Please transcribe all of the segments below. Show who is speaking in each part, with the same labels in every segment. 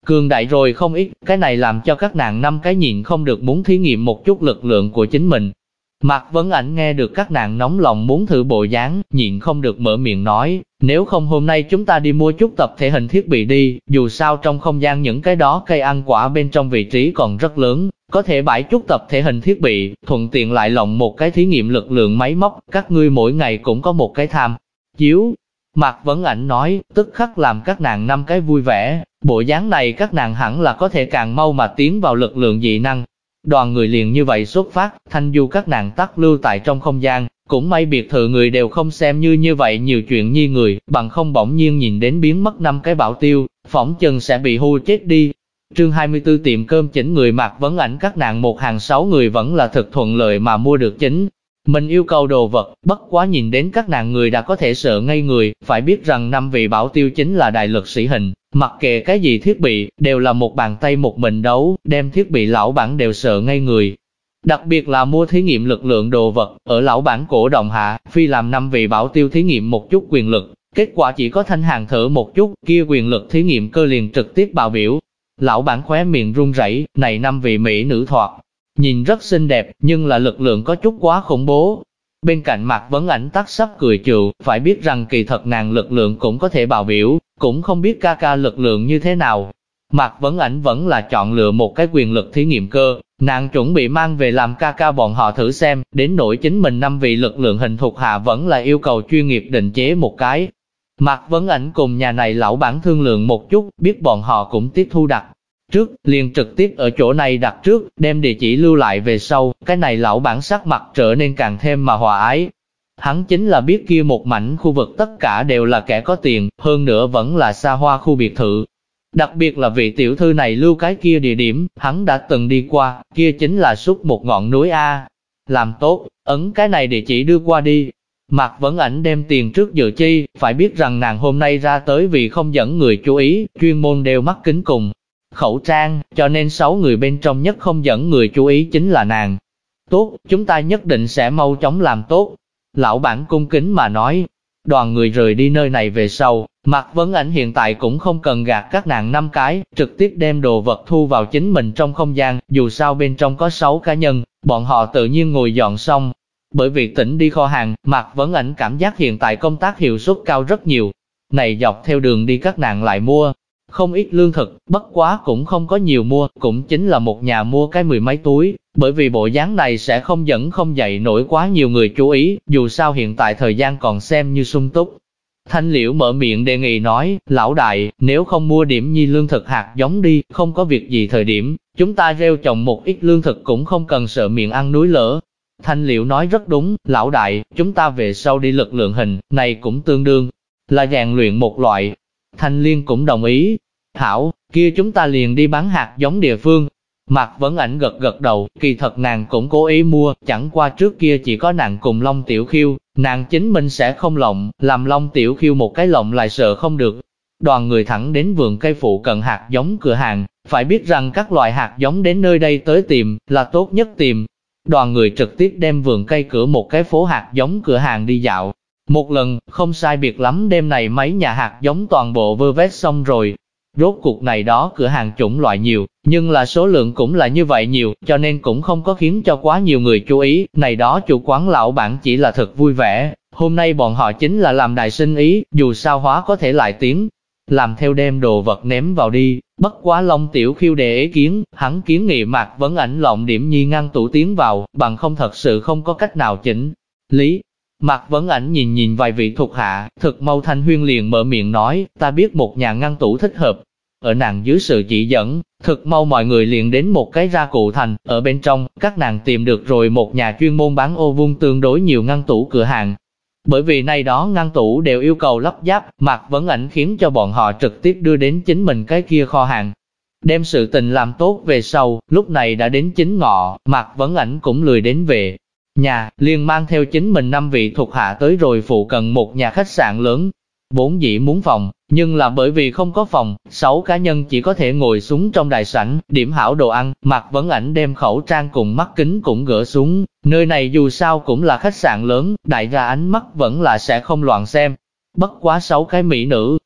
Speaker 1: cường đại rồi không ít, cái này làm cho các nàng 5 cái nhịn không được muốn thí nghiệm một chút lực lượng của chính mình. Mạc Vấn Ảnh nghe được các nàng nóng lòng muốn thử bộ dáng, nhịn không được mở miệng nói, nếu không hôm nay chúng ta đi mua chút tập thể hình thiết bị đi, dù sao trong không gian những cái đó cây ăn quả bên trong vị trí còn rất lớn, có thể bãi chút tập thể hình thiết bị, thuận tiện lại lộng một cái thí nghiệm lực lượng máy móc, các ngươi mỗi ngày cũng có một cái tham chiếu. Mạc Vấn Ảnh nói, tức khắc làm các nàng 5 cái vui vẻ, bộ dáng này các nàng hẳn là có thể càng mau mà tiến vào lực lượng dị năng. Đoàn người liền như vậy xuất phát, Thanh Du các nàng tắt lưu tại trong không gian, cũng may biệt thự người đều không xem như vậy nhiều chuyện nhi người, bằng không bỗng nhiên nhìn đến biến mất 5 cái bảo tiêu, phỏng chừng sẽ bị hù chết đi. Chương 24 tiệm cơm chỉnh người Mạc Vấn Ảnh các nàng một hàng 6 người vẫn là thực thuận lợi mà mua được chính. Mình yêu cầu đồ vật, bất quá nhìn đến các nàng người đã có thể sợ ngây người, phải biết rằng 5 vị bảo tiêu chính là đại lực sĩ hình, mặc kệ cái gì thiết bị, đều là một bàn tay một mình đấu, đem thiết bị lão bản đều sợ ngây người. Đặc biệt là mua thí nghiệm lực lượng đồ vật, ở lão bản cổ động hạ, phi làm 5 vị bảo tiêu thí nghiệm một chút quyền lực, kết quả chỉ có Thanh Hàng thở một chút, kia quyền lực thí nghiệm cơ liền trực tiếp bạo biểu. Lão bản khóe miệng run rẩy, này 5 vị mỹ nữ thoạt nhìn rất xinh đẹp, nhưng là lực lượng có chút quá khủng bố. Bên cạnh Mạc Vấn Ảnh tắc sắp cười trừ, phải biết rằng kỳ thật nàng lực lượng cũng có thể bạo biểu, cũng không biết ca ca lực lượng như thế nào. Mạc Vấn Ảnh vẫn là chọn lựa một cái quyền lực thí nghiệm cơ, nàng chuẩn bị mang về làm ca ca bọn họ thử xem, đến nỗi chính mình 5 vị lực lượng hình thuộc hạ vẫn là yêu cầu chuyên nghiệp định chế một cái. Mạc Vấn Ảnh cùng nhà này lão bản thương lượng một chút, biết bọn họ cũng tiếp thu đặt trước, liền trực tiếp ở chỗ này đặt trước, đem địa chỉ lưu lại về sau, cái này lão bản sắc mặt trở nên càng thêm mà hòa ái. Hắn chính là biết kia một mảnh khu vực tất cả đều là kẻ có tiền, hơn nữa vẫn là xa hoa khu biệt thự. Đặc biệt là vị tiểu thư này lưu cái kia địa điểm, hắn đã từng đi qua, kia chính là suốt một ngọn núi A. Làm tốt, ấn cái này địa chỉ đưa qua đi. Mạc Vấn Ảnh đem tiền trước dự chi, phải biết rằng nàng hôm nay ra tới vì không dẫn người chú ý, chuyên môn đeo mắt kính cùng khẩu trang, cho nên 6 người bên trong nhất không dẫn người chú ý chính là nàng. Tốt, chúng ta nhất định sẽ mau chóng làm tốt. Lão bản cung kính mà nói. Đoàn người rời đi nơi này về sau, Mạc Vấn Ảnh hiện tại cũng không cần gạt các nàng 5 cái, trực tiếp đem đồ vật thu vào chính mình trong không gian, dù sao bên trong có 6 cá nhân, bọn họ tự nhiên ngồi dọn xong. Bởi vì tỉnh đi kho hàng, Mạc Vấn Ảnh cảm giác hiện tại công tác hiệu suất cao rất nhiều. Này dọc theo đường đi các nàng lại mua không ít lương thực, bất quá cũng không có nhiều mua, cũng chính là một nhà mua cái 10 mấy túi, bởi vì bộ dáng này sẽ không dẫn không dậy nổi quá nhiều người chú ý, dù sao hiện tại thời gian còn xem như sung túc. Thanh Liễu mở miệng đề nghị nói, lão đại, nếu không mua điểm nhi lương thực hạt giống đi, không có việc gì thời điểm, chúng ta gieo trồng một ít lương thực cũng không cần sợ miệng ăn núi lở. Thanh Liễu nói rất đúng, lão đại, chúng ta về sau đi lực lượng hình, này cũng tương đương là rèn luyện một loại. Thanh Liên cũng đồng ý. Hảo, kia chúng ta liền đi bán hạt giống địa phương. Mạc Vấn Ảnh gật gật đầu, kỳ thật nàng cũng cố ý mua, chẳng qua trước kia chỉ có nàng cùng Long Tiểu Khiêu, nàng chính mình sẽ không lộng, làm Long Tiểu Khiêu một cái lộng lại sợ không được. Đoàn người thẳng đến vườn cây phụ cận hạt giống cửa hàng, phải biết rằng các loại hạt giống đến nơi đây tới tìm, là tốt nhất tìm. Đoàn người trực tiếp đem vườn cây cửa một cái phố hạt giống cửa hàng đi dạo. Một lần, không sai biệt lắm đêm này mấy nhà hạt giống toàn bộ vơ vét xong rồi. Rốt cuộc này đó cửa hàng chủng loại nhiều, nhưng là số lượng cũng là như vậy nhiều, cho nên cũng không có khiến cho quá nhiều người chú ý. Này đó chủ quán lão bản chỉ là thật vui vẻ, hôm nay bọn họ chính là làm đại sinh ý, dù sao hóa có thể lại tiến. Làm theo đem đồ vật ném vào đi, bất quá Long Tiểu Khiêu đề ý kiến, hắn kiến nghị Mạc Vấn Ảnh lộng điểm nhi ngăn tủ tiến vào, bằng không thật sự không có cách nào chỉnh lý. Mạc Vấn Ảnh nhìn vài vị thuộc hạ, thực mau Thanh Huyên liền mở miệng nói, ta biết một nhà ngăn tủ thích hợp. Ở nàng dưới sự chỉ dẫn, thực mau mọi người liền đến một cái ra cụ thành, ở bên trong, các nàng tìm được rồi một nhà chuyên môn bán ô vuông tương đối nhiều ngăn tủ cửa hàng. Bởi vì nay đó ngăn tủ đều yêu cầu lắp ráp, Mạc Vấn Ảnh khiến cho bọn họ trực tiếp đưa đến chính mình cái kia kho hàng. Đem sự tình làm tốt về sau, lúc này đã đến chính ngọ, Mạc Vấn Ảnh cũng lười đến về nhà, liền mang theo chính mình 5 vị thuộc hạ tới rồi phụ cận một nhà khách sạn lớn. Vốn dĩ muốn phòng, nhưng là bởi vì không có phòng, 6 cá nhân chỉ có thể ngồi xuống trong đại sảnh, điểm hảo đồ ăn. Mạc Vấn Ảnh đem khẩu trang cùng mắt kính cũng gỡ xuống, nơi này dù sao cũng là khách sạn lớn, đại gia ánh mắt vẫn là sẽ không loạn xem. Bất quá 6 cái mỹ nữ,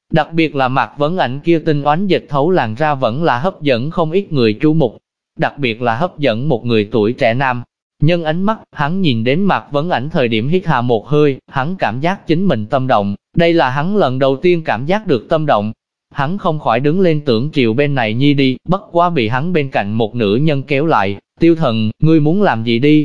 Speaker 1: Đặc biệt là Mạc Vấn Ảnh kia tinh oánh dịch thấu làn ra vẫn là hấp dẫn không ít người chú mục. Đặc biệt là hấp dẫn một người tuổi trẻ nam. Nhân ánh mắt, hắn nhìn đến Mạc Vấn Ảnh thời điểm hít hà một hơi, hắn cảm giác chính mình tâm động. Đây là hắn lần đầu tiên cảm giác được tâm động. Hắn không khỏi đứng lên tưởng chiều bên này nhi đi, bất quá bị hắn bên cạnh một nữ nhân kéo lại. Tiêu Thần, ngươi muốn làm gì đi?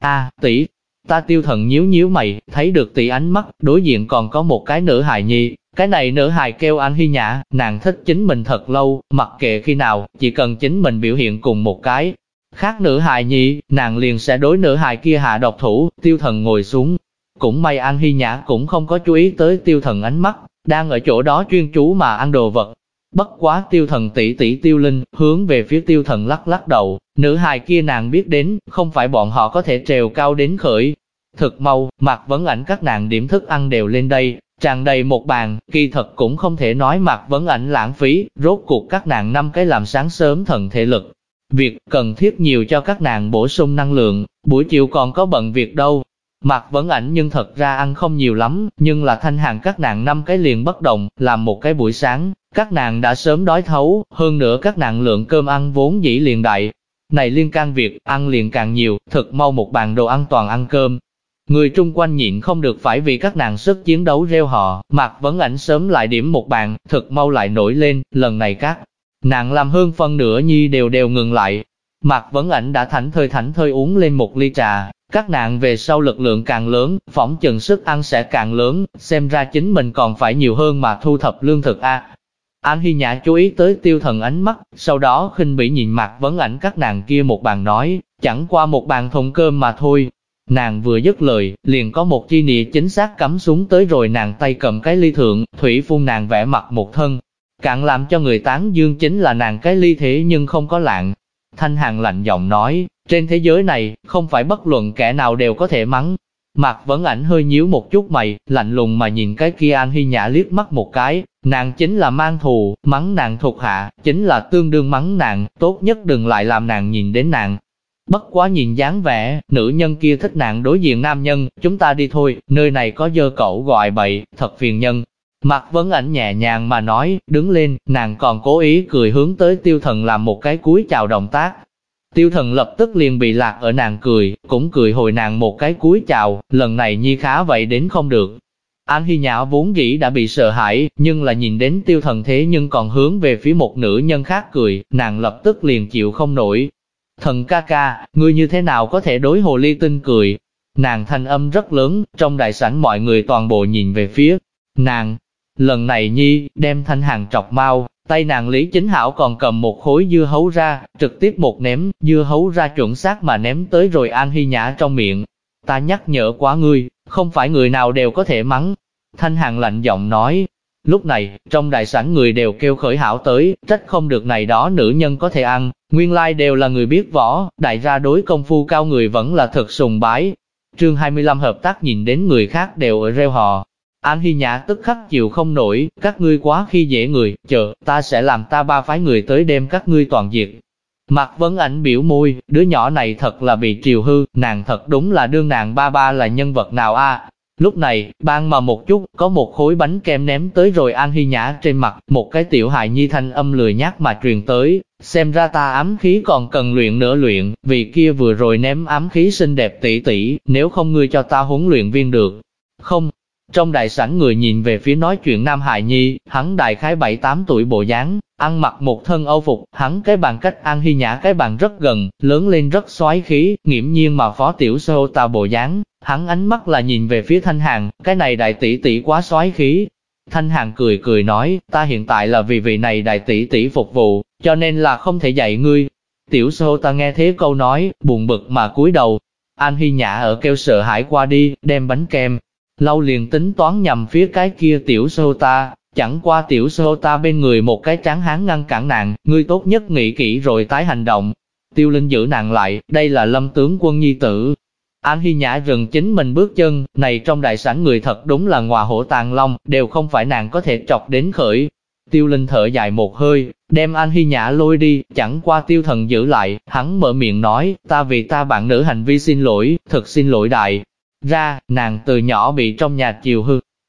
Speaker 1: Tỷ. Ta Tiêu Thần nhíu nhíu mày, thấy được tỷ ánh mắt, đối diện còn có một cái nữ hài nhi. Cái này nữ hài kêu An Hy Nhã, nàng thích chính mình thật lâu, mặc kệ khi nào, chỉ cần chính mình biểu hiện cùng một cái khác nữ hài nhi, nàng liền sẽ đối nữ hài kia hạ độc thủ. Tiêu Thần ngồi xuống. Cũng may An Hy Nhã cũng không có chú ý tới Tiêu Thần ánh mắt, đang ở chỗ đó chuyên chú mà ăn đồ vật. Bất quá Tiêu Thần tỷ tỷ Tiêu Linh, hướng về phía Tiêu Thần lắc lắc đầu, nữ hài kia nàng biết đến, không phải bọn họ có thể trèo cao đến khởi. Thực mau, Mạc Vấn Ảnh các nàng điểm thức ăn đều lên đây, tràn đầy một bàn, kỳ thật cũng không thể nói Mạc Vấn Ảnh lãng phí, rốt cuộc các nàng 5 cái làm sáng sớm thần thể lực. Việc cần thiết nhiều cho các nàng bổ sung năng lượng, buổi chiều còn có bận việc đâu. Mạc Vấn Ảnh nhưng thật ra ăn không nhiều lắm, nhưng là Thanh Hàn các nàng 5 cái liền bất đồng, làm một cái buổi sáng, các nàng đã sớm đói thấu, hơn nữa các nàng lượng cơm ăn vốn dĩ liền đại. Này liên can việc, ăn liền càng nhiều, thực mau một bàn đồ ăn toàn ăn cơm. Người chung quanh nhịn không được phải vì các nàng sức chiến đấu reo hò, Mạc Vấn Ảnh sớm lại điểm một bàn, thực mau lại nổi lên, lần này các nàng làm hơn phân nửa nhi đều ngừng lại. Mạc Vấn Ảnh đã thảnh thơi uống lên một ly trà, các nàng về sau lực lượng càng lớn, phỏng chừng sức ăn sẽ càng lớn, xem ra chính mình còn phải nhiều hơn mà thu thập lương thực a. An Hy Nhã chú ý tới Tiêu Thần ánh mắt, sau đó khinh bỉ nhìn Mạc Vấn Ảnh các nàng kia một bàn nói, chẳng qua một bàn thùng cơm mà thôi. Nàng vừa dứt lời, liền có một chi nĩa chính xác cắm xuống tới rồi nàng tay cầm cái ly thượng, thủy phun nàng vẽ mặt một thân. Cạn làm cho người tán dương chính là nàng cái ly thế nhưng không có lạng. Thanh Hàn lạnh giọng nói, trên thế giới này, không phải bất luận kẻ nào đều có thể mắng. Mạc Vấn Ảnh hơi nhíu một chút mày, lạnh lùng mà nhìn cái kia An Hy Nhã liếc mắt một cái, nàng chính là mang thù, mắng nàng thuộc hạ, chính là tương đương mắng nàng, tốt nhất đừng lại làm nàng nhìn đến nàng. Bất quá nhìn dáng vẻ, nữ nhân kia thích nàng đối diện nam nhân, chúng ta đi thôi, nơi này có dơ cẩu gọi bậy, thật phiền nhân. Mạc Vấn Ảnh nhẹ nhàng mà nói, đứng lên, nàng còn cố ý cười hướng tới Tiêu Thần làm một cái cúi chào động tác. Tiêu Thần lập tức liền bị lạc ở nàng cười, cũng cười hồi nàng một cái cúi chào, lần này nhi khá vậy đến không được. An Hy Nhã vốn dĩ đã bị sợ hãi, nhưng là nhìn đến Tiêu Thần thế nhưng còn hướng về phía một nữ nhân khác cười, nàng lập tức liền chịu không nổi. Thần ca ca, ngươi như thế nào có thể đối hồ ly tinh cười? Nàng thanh âm rất lớn, trong đại sảnh mọi người toàn bộ nhìn về phía nàng. Lần này nhi, đem Thanh Hàn trọc mau, tay nàng Lý Chính Hảo còn cầm một khối dưa hấu ra, trực tiếp một ném, dưa hấu ra chuẩn xác mà ném tới rồi An Hy Nhã trong miệng. Ta nhắc nhở quá ngươi, không phải người nào đều có thể mắng. Thanh Hàn lạnh giọng nói. Lúc này, trong đại sảnh người đều kêu khởi hảo tới, trách không được này đó nữ nhân có thể ăn, nguyên lai đều là người biết võ, đại gia đối công phu cao người vẫn là thật sùng bái. Chương 25 hợp tác nhìn đến người khác đều ở reo hò. An Hy Nhã tức khắc chịu không nổi, các ngươi quá khi dễ người, chờ, ta sẽ làm ta ba phái người tới đem các ngươi toàn diệt. Mạc Vấn Ảnh biểu môi, đứa nhỏ này thật là bị triều hư, nàng thật đúng là đương nàng ba là nhân vật nào a? Lúc này, bang mà một chút, có một khối bánh kem ném tới rồi An Hy Nhã trên mặt, một cái tiểu hài nhi thanh âm lười nhác mà truyền tới, xem ra ta ám khí còn cần luyện nữa luyện, vì kia vừa rồi ném ám khí xinh đẹp tỷ tỷ, nếu không ngươi cho ta huấn luyện viên được. Không. Trong đại sảnh người nhìn về phía nói chuyện nam hài nhi, hắn đại khái 7-8 tuổi bộ dáng, ăn mặc một thân âu phục, hắn cái bàn cách An Hy Nhã cái bàn rất gần, lớn lên rất xoái khí, nghiễm nhiên mà phó tiểu sô ta bộ dáng, hắn ánh mắt là nhìn về phía Thanh Hàn, cái này đại tỷ tỷ quá xoái khí. Thanh Hàn cười cười nói, ta hiện tại là vì vị này đại tỷ tỷ phục vụ, cho nên là không thể dạy ngươi. Tiểu sô ta nghe thế câu nói, buồn bực mà cúi đầu. An Hy Nhã ở kêu sợ hãi qua đi, đem bánh kem lau liền tính toán nhằm phía cái kia tiểu sô ta, chẳng qua tiểu sô ta bên người một cái tráng hán ngăn cản nàng, ngươi tốt nhất nghĩ kỹ rồi tái hành động. Tiêu Linh giữ nàng lại, đây là Lâm tướng quân nhi tử. An Hy Nhã dừng chính mình bước chân, này trong đại sảnh người thật đúng là ngọa hổ tàng long, đều không phải nàng có thể chọc đến khởi. Tiêu Linh thở dài một hơi, đem An Hy Nhã lôi đi, chẳng qua Tiêu Thần giữ lại, hắn mở miệng nói, ta vì ta bạn nữ hành vi xin lỗi, thật xin lỗi đại. Ra, nàng từ nhỏ bị trong nhà chiều hư.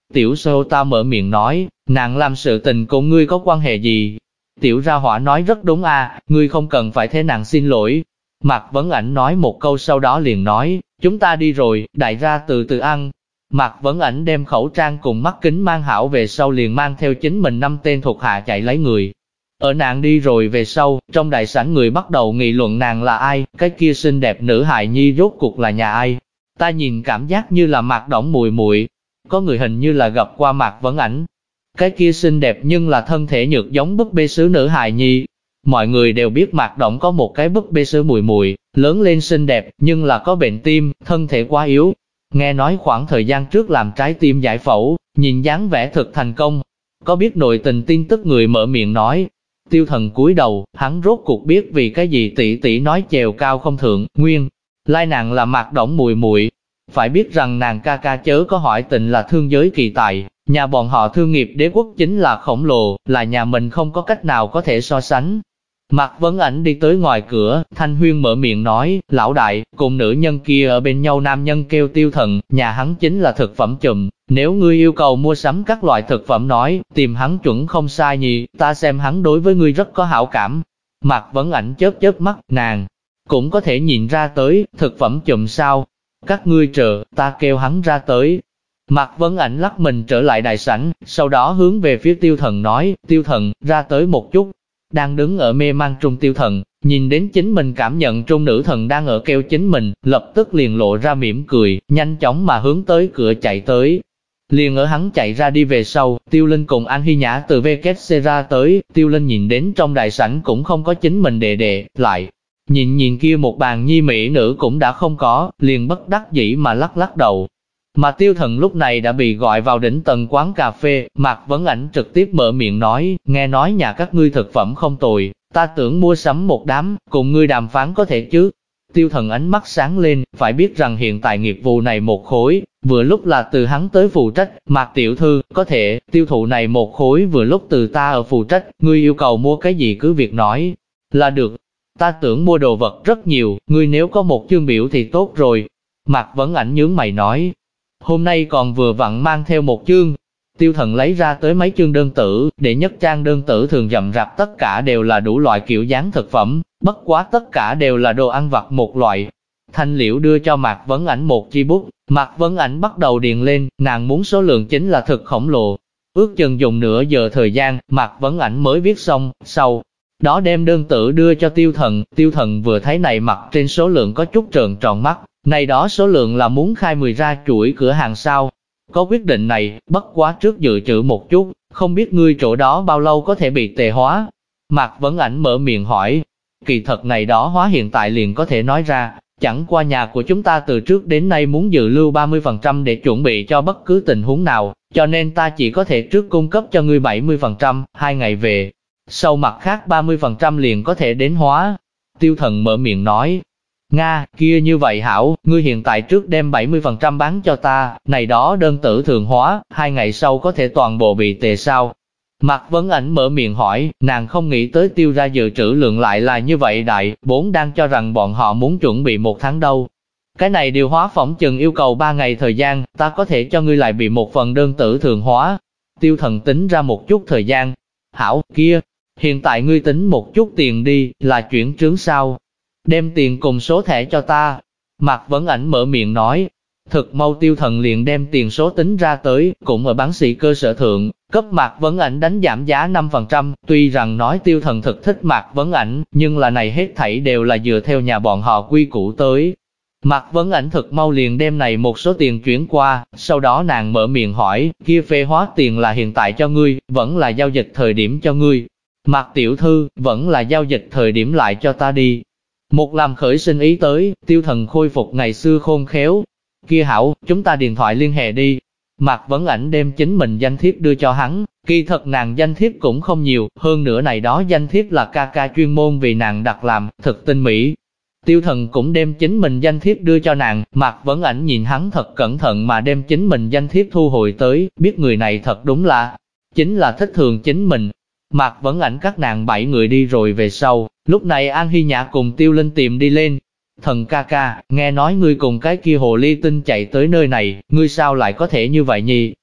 Speaker 1: Tiểu Sô ta mở miệng nói, nàng làm sự tình cùng ngươi có quan hệ gì? Tiểu Ra Hỏa nói rất đúng ngươi không cần phải thế nàng xin lỗi. Mạc Vấn Ảnh nói một câu sau đó liền nói, chúng ta đi rồi, đại gia từ từ ăn. Mạc Vấn Ảnh đem khẩu trang cùng mắt kính mang hảo về sau liền mang theo chính mình 5 tên thuộc hạ chạy lấy người. Ở nàng đi rồi về sau, trong đại sảnh người bắt đầu nghị luận nàng là ai, cái kia xinh đẹp nữ hài nhi rốt cuộc là nhà ai. Ta nhìn cảm giác như là Mạc Đổng muội muội, có người hình như là gặp qua Mạc Vấn Ảnh. Cái kia xinh đẹp nhưng là thân thể nhược giống búp bê sứ nữ hài nhi. Mọi người đều biết Mạc Đổng có một cái búp bê sứ muội muội, lớn lên xinh đẹp nhưng là có bệnh tim, thân thể quá yếu. Nghe nói khoảng thời gian trước làm trái tim giải phẫu, nhìn dáng vẻ thực thành công. Có biết nội tình tin tức người mở miệng nói. Tiêu Thần cúi đầu, hắn rốt cuộc biết vì cái gì tỷ tỷ nói chèo cao không thượng, nguyên lai nàng là Mạc Đổng muội muội. Phải biết rằng nàng ca ca chớ có hỏi tình là thương giới kỳ tài, nhà bọn họ thương nghiệp đế quốc chính là khổng lồ, là nhà mình không có cách nào có thể so sánh. Mạc Vấn Ảnh đi tới ngoài cửa, Thanh Huyên mở miệng nói, lão đại, cùng nữ nhân kia ở bên nhau nam nhân kêu Tiêu Thần, nhà hắn chính là thực phẩm chùm, nếu ngươi yêu cầu mua sắm các loại thực phẩm nói, tìm hắn chuẩn không sai nhỉ, ta xem hắn đối với ngươi rất có hảo cảm. Mạc Vấn Ảnh chớp chớp mắt, nàng cũng có thể nhìn ra tới, thực phẩm chùm sao, các ngươi chờ, ta kêu hắn ra tới. Mạc Vấn Ảnh lắc mình trở lại đại sảnh, sau đó hướng về phía Tiêu Thần nói, Tiêu Thần, ra tới một chút. Đang đứng ở mê mang trung Tiêu Thần, nhìn đến chính mình cảm nhận trung nữ thần đang ở kêu chính mình, lập tức liền lộ ra mỉm cười, nhanh chóng mà hướng tới cửa chạy tới. Liền ở hắn chạy ra đi về sau, Tiêu Linh cùng An Hy Nhã từ VKC ra tới, Tiêu Linh nhìn đến trong đại sảnh cũng không có chính mình đệ đệ, lại nhìn kia một bàn nhi mỹ nữ cũng đã không có, liền bất đắc dĩ mà lắc lắc đầu. Mà Tiêu Thần lúc này đã bị gọi vào đỉnh tầng quán cà phê, Mạc Vấn Ảnh trực tiếp mở miệng nói, nghe nói nhà các ngươi thực phẩm không tồi, ta tưởng mua sắm một đám, cùng ngươi đàm phán có thể chứ. Tiêu Thần ánh mắt sáng lên, phải biết rằng hiện tại nghiệp vụ này một khối, vừa lúc là từ hắn tới phụ trách, Mạc tiểu thư, có thể, tiêu thụ này một khối vừa lúc từ ta ở phụ trách, ngươi yêu cầu mua cái gì cứ việc nói, là được. Ta tưởng mua đồ vật rất nhiều, ngươi nếu có một chương biểu thì tốt rồi. Mạc Vấn Ảnh nhướng mày nói, hôm nay còn vừa vặn mang theo một chương. Tiêu Thần lấy ra tới mấy chương đơn tử, để nhất trang đơn tử thường rậm rạp tất cả đều là đủ loại kiểu dáng thực phẩm, bất quá tất cả đều là đồ ăn vặt một loại. Thanh Liễu đưa cho Mạc Vấn Ảnh một chi bút, Mạc Vấn Ảnh bắt đầu điền lên, nàng muốn số lượng chính là thực khổng lồ. Ước chừng dùng nửa giờ thời gian, Mạc Vấn Ảnh mới viết xong, sau đó đem đơn tử đưa cho Tiêu Thần vừa thấy này mặt trên số lượng có chút trợn tròn mắt, này đó số lượng là muốn khai 10 ra chuỗi cửa hàng sao. Có quyết định này, bất quá trước dự trữ một chút, không biết ngươi chỗ đó bao lâu có thể bị tề hóa. Mạc Vấn Ảnh mở miệng hỏi, kỳ thật này đó hóa hiện tại liền có thể nói ra, chẳng qua nhà của chúng ta từ trước đến nay muốn dự lưu 30% để chuẩn bị cho bất cứ tình huống nào, cho nên ta chỉ có thể trước cung cấp cho ngươi 70%, 2 ngày về. Sau mặt khác 30% liền có thể đến hóa. Tiêu Thần mở miệng nói, Nga, kia như vậy hảo, ngươi hiện tại trước đem 70% bán cho ta, này đó đơn tử thường hóa, 2 ngày sau có thể toàn bộ bị tề sao? Mạc Vấn Ảnh mở miệng hỏi, nàng không nghĩ tới Tiêu ra dự trữ lượng lại là như vậy đại, vốn đang cho rằng bọn họ muốn chuẩn bị 1 tháng đâu. Cái này điều hóa phỏng chừng yêu cầu 3 ngày thời gian, ta có thể cho ngươi lại bị một phần đơn tử thường hóa. Tiêu Thần tính ra một chút thời gian. Hảo, kia, hiện tại ngươi tính một chút tiền đi, là chuyển trướng sao? Đem tiền cùng số thẻ cho ta. Mạc Vấn Ảnh mở miệng nói. Thực mau Tiêu Thần liền đem tiền số tính ra tới, cũng ở bán sỉ cơ sở thượng, cấp Mạc Vấn Ảnh đánh giảm giá 5%, tuy rằng nói Tiêu Thần thực thích Mạc Vấn Ảnh, nhưng là này hết thảy đều là dựa theo nhà bọn họ quy củ tới. Mạc Vấn Ảnh thực mau liền đem này một số tiền chuyển qua, sau đó nàng mở miệng hỏi, kia phê hóa tiền là hiện tại cho ngươi, vẫn là giao dịch thời điểm cho ngươi. Mạc tiểu thư, vẫn là giao dịch thời điểm lại cho ta đi. Một làm khởi sinh ý tới, Tiêu Thần khôi phục ngày xưa khôn khéo. Kia hảo, chúng ta điện thoại liên hệ đi. Mạc Vấn Ảnh đem chính mình danh thiếp đưa cho hắn, kỳ thật nàng danh thiếp cũng không nhiều, hơn nữa này đó danh thiếp là ca ca chuyên môn vì nàng đặt làm, thực tinh mỹ. Tiêu Thần cũng đem chính mình danh thiếp đưa cho nàng, Mạc Vấn Ảnh nhìn hắn thật cẩn thận mà đem chính mình danh thiếp thu hồi tới, biết người này thật đúng là, chính là thích thường chính mình. Mạc Vấn Ảnh các nàng 7 người đi rồi về sau, lúc này An Hy Nhã cùng Tiêu Linh tìm đi lên. Thần ca ca, nghe nói ngươi cùng cái kia hồ ly tinh chạy tới nơi này, ngươi sao lại có thể như vậy nhỉ?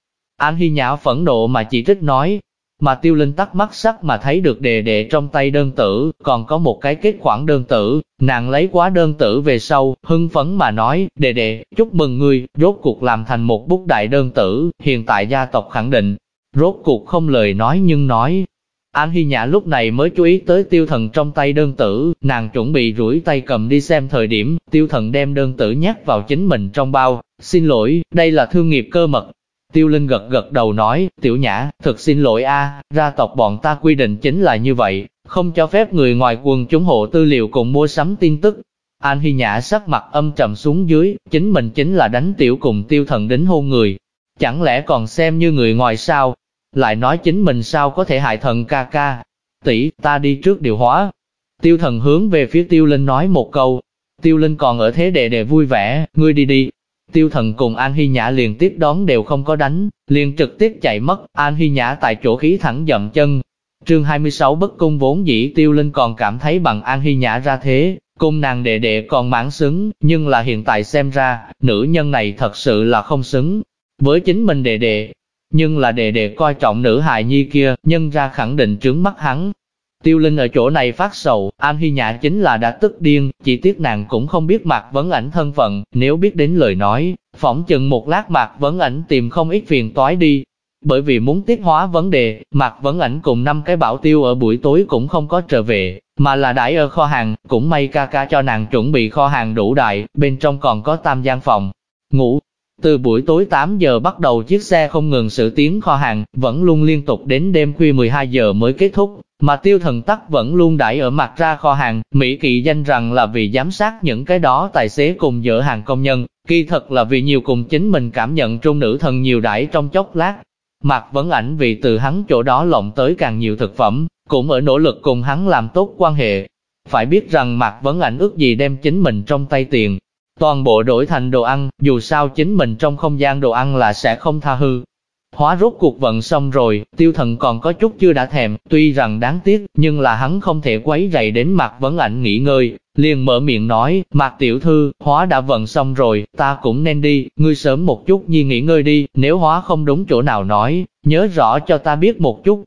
Speaker 1: An Hi Nhã phẫn nộ mà chỉ trích nói, mà Tiêu Linh tắt mắt sắc mà thấy được đệ đệ trong tay đơn tử, còn có một cái kết khoản đơn tử, nàng lấy quá đơn tử về sau, hưng phấn mà nói, đệ đệ, chúc mừng ngươi, rốt cuộc làm thành một bút đại đơn tử, hiện tại gia tộc khẳng định, rốt cuộc không lời nói nhưng nói. An Hi Nhã lúc này mới chú ý tới Tiêu Thần trong tay đơn tử, nàng chuẩn bị duỗi tay cầm đi xem thời điểm, Tiêu Thần đem đơn tử nhét vào chính mình trong bao, xin lỗi, đây là thương nghiệp cơ mật. Tiêu Linh gật gật đầu nói, Tiểu Nhã, thật xin lỗi a, gia tộc bọn ta quy định chính là như vậy, không cho phép người ngoài quần chúng hộ tư liệu cùng mua sắm tin tức. An Hi Nhã sắc mặt âm trầm xuống dưới, chính mình chính là đánh tiểu cùng Tiêu Thần đính hôn người, chẳng lẽ còn xem như người ngoài sao? Lại nói chính mình sao có thể hại Thần ca ca? Tỷ, ta đi trước điều hóa. Tiêu Thần hướng về phía Tiêu Linh nói một câu. Tiêu Linh còn ở thế đệ đệ vui vẻ, ngươi đi đi. Tiêu Thần cùng An Hi Nhã liền tiếp đón đều không có đánh, liền trực tiếp chạy mất. An Hi Nhã tại chỗ khí thẳng dậm chân. Chương 26 bất cung vốn dĩ Tiêu Linh còn cảm thấy bằng An Hi Nhã ra thế, cùng nàng đệ đệ còn mãn xứng, nhưng là hiện tại xem ra, nữ nhân này thật sự là không xứng với chính mình đệ đệ. Nhưng là đệ đệ coi trọng nữ hài nhi kia, nhân ra khẳng định trướng mắt hắn. Tiêu Linh ở chỗ này phát sầu, An Hi Nhã chính là đã tức điên, chỉ tiếc nàng cũng không biết Mạc Vấn Ảnh thân phận, nếu biết đến lời nói, phỏng chừng một lát Mạc Vấn Ảnh tìm không ít phiền toái đi. Bởi vì muốn tiết hóa vấn đề, Mạc Vấn Ảnh cùng 5 cái bảo tiêu ở buổi tối cũng không có trở về, mà là đãi ở kho hàng, cũng may ca ca cho nàng chuẩn bị kho hàng đủ đại, bên trong còn có 3 gian phòng ngủ. Từ buổi tối 8 giờ bắt đầu chiếc xe không ngừng xử tiến kho hàng, vẫn luôn liên tục đến đêm khuya 12 giờ mới kết thúc, mà Tiêu Thần tắc vẫn luôn đãi ở mặt ra kho hàng, Mỹ kỳ danh rằng là vì giám sát những cái đó tài xế cùng dỡ hàng công nhân, kỳ thật là vì nhiều cùng chính mình cảm nhận trung nữ thần nhiều đãi trong chốc lát. Mạc Vấn Ảnh vì từ hắn chỗ đó lộng tới càng nhiều thực phẩm, cũng ở nỗ lực cùng hắn làm tốt quan hệ. Phải biết rằng Mạc Vấn Ảnh ước gì đem chính mình trong tay tiền toàn bộ đổi thành đồ ăn, dù sao chính mình trong không gian đồ ăn là sẽ không tha hư. Hóa rốt cuộc vận xong rồi, Tiêu Thần còn có chút chưa đã thèm, tuy rằng đáng tiếc, nhưng là hắn không thể quấy rầy đến Mạc Vấn Ảnh nghỉ ngơi, liền mở miệng nói, Mạc tiểu thư, hóa đã vận xong rồi, ta cũng nên đi, ngươi sớm một chút nhi nghỉ ngơi đi, nếu hóa không đúng chỗ nào nói, nhớ rõ cho ta biết một chút.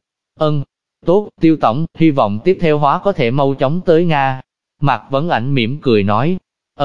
Speaker 1: Tốt, Tiêu tổng, hy vọng tiếp theo hóa có thể mau chóng tới Nga. Mạc Vấn Ảnh mỉm cười nói,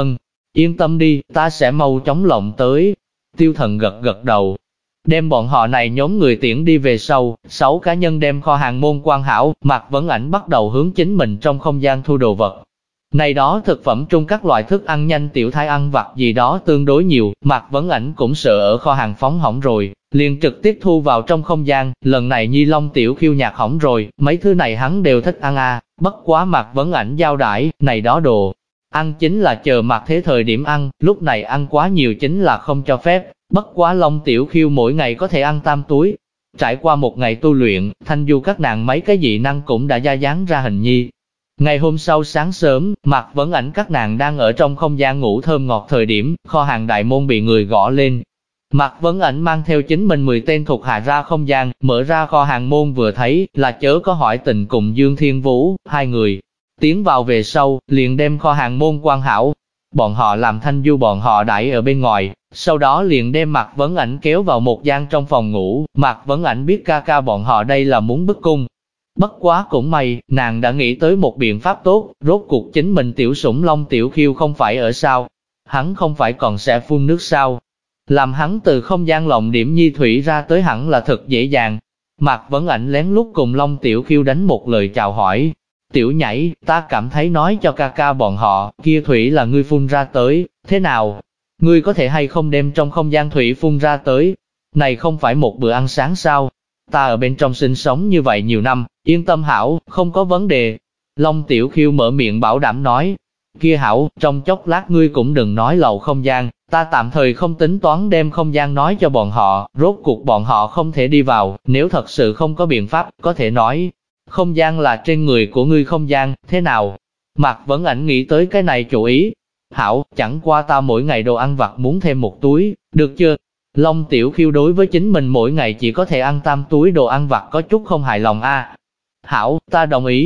Speaker 1: yên tâm đi, ta sẽ mau chóng lộng tới. Tiêu Thần gật gật đầu, đem bọn họ này nhóm người tiễn đi về sau, 6 cá nhân đem kho hàng môn quan hảo, Mạc Vấn Ảnh bắt đầu hướng chính mình trong không gian thu đồ vật. Này đó thực phẩm trung các loại thức ăn nhanh tiểu thái ăn vặt gì đó tương đối nhiều, Mạc Vấn Ảnh cũng sợ ở kho hàng phóng hỏng rồi, liền trực tiếp thu vào trong không gian, lần này Nhi Long tiểu khiêu nhạc hỏng rồi, mấy thứ này hắn đều thích ăn bất quá Mạc Vấn Ảnh giao đãi, này đó đồ ăn chính là chờ mặt thế thời điểm ăn, lúc này ăn quá nhiều chính là không cho phép, bất quá Long tiểu khiêu mỗi ngày có thể ăn 3 túi. Trải qua một ngày tu luyện, Thanh Du các nàng mấy cái dị năng cũng đã gia dáng ra hình nhi. Ngày hôm sau sáng sớm, Mạc Vấn Ảnh các nàng đang ở trong không gian ngủ thơm ngọt thời điểm, kho hàng đại môn bị người gõ lên. Mạc Vấn Ảnh mang theo chính mình 10 tên thuộc hạ ra không gian, mở ra kho hàng môn vừa thấy, là Chớ Có Hỏi Tình cùng Dương Thiên Vũ, 2 người. Tiến vào về sau, liền đem kho hàng môn quan hảo. Bọn họ làm Thanh Du bọn họ đãi ở bên ngoài, sau đó liền đem Mạc Vấn Ảnh kéo vào một gian trong phòng ngủ. Mạc Vấn Ảnh biết ca ca bọn họ đây là muốn bức cung. Bất quá cũng may, nàng đã nghĩ tới một biện pháp tốt, rốt cuộc chính mình tiểu sủng Long tiểu khiêu không phải ở sao. Hắn không phải còn sẽ phun nước sao. Làm hắn từ không gian lộng điểm nhi thủy ra tới hẳn là thật dễ dàng. Mạc Vấn Ảnh lén lút cùng Long tiểu khiêu đánh một lời chào hỏi. Tiểu Nhảy, ta cảm thấy nói cho ca ca bọn họ, kia thủy là ngươi phun ra tới, thế nào? Ngươi có thể hay không đem trong không gian thủy phun ra tới? Này không phải một bữa ăn sáng sao? Ta ở bên trong sinh sống như vậy nhiều năm, yên tâm hảo, không có vấn đề. Long Tiểu Khiêu mở miệng bảo đảm nói, kia hảo, trong chốc lát ngươi cũng đừng nói lầu không gian, ta tạm thời không tính toán đem không gian nói cho bọn họ, rốt cuộc bọn họ không thể đi vào, nếu thật sự không có biện pháp, có thể nói. Không gian là trên người của ngươi không gian, thế nào? Mạc Vấn Ảnh nghĩ tới cái này chủ ý. Hảo, chẳng qua ta mỗi ngày đồ ăn vặt muốn thêm một túi, được chưa? Long Tiểu Khiêu đối với chính mình mỗi ngày chỉ có thể ăn 3 túi đồ ăn vặt có chút không hài lòng Hảo, ta đồng ý.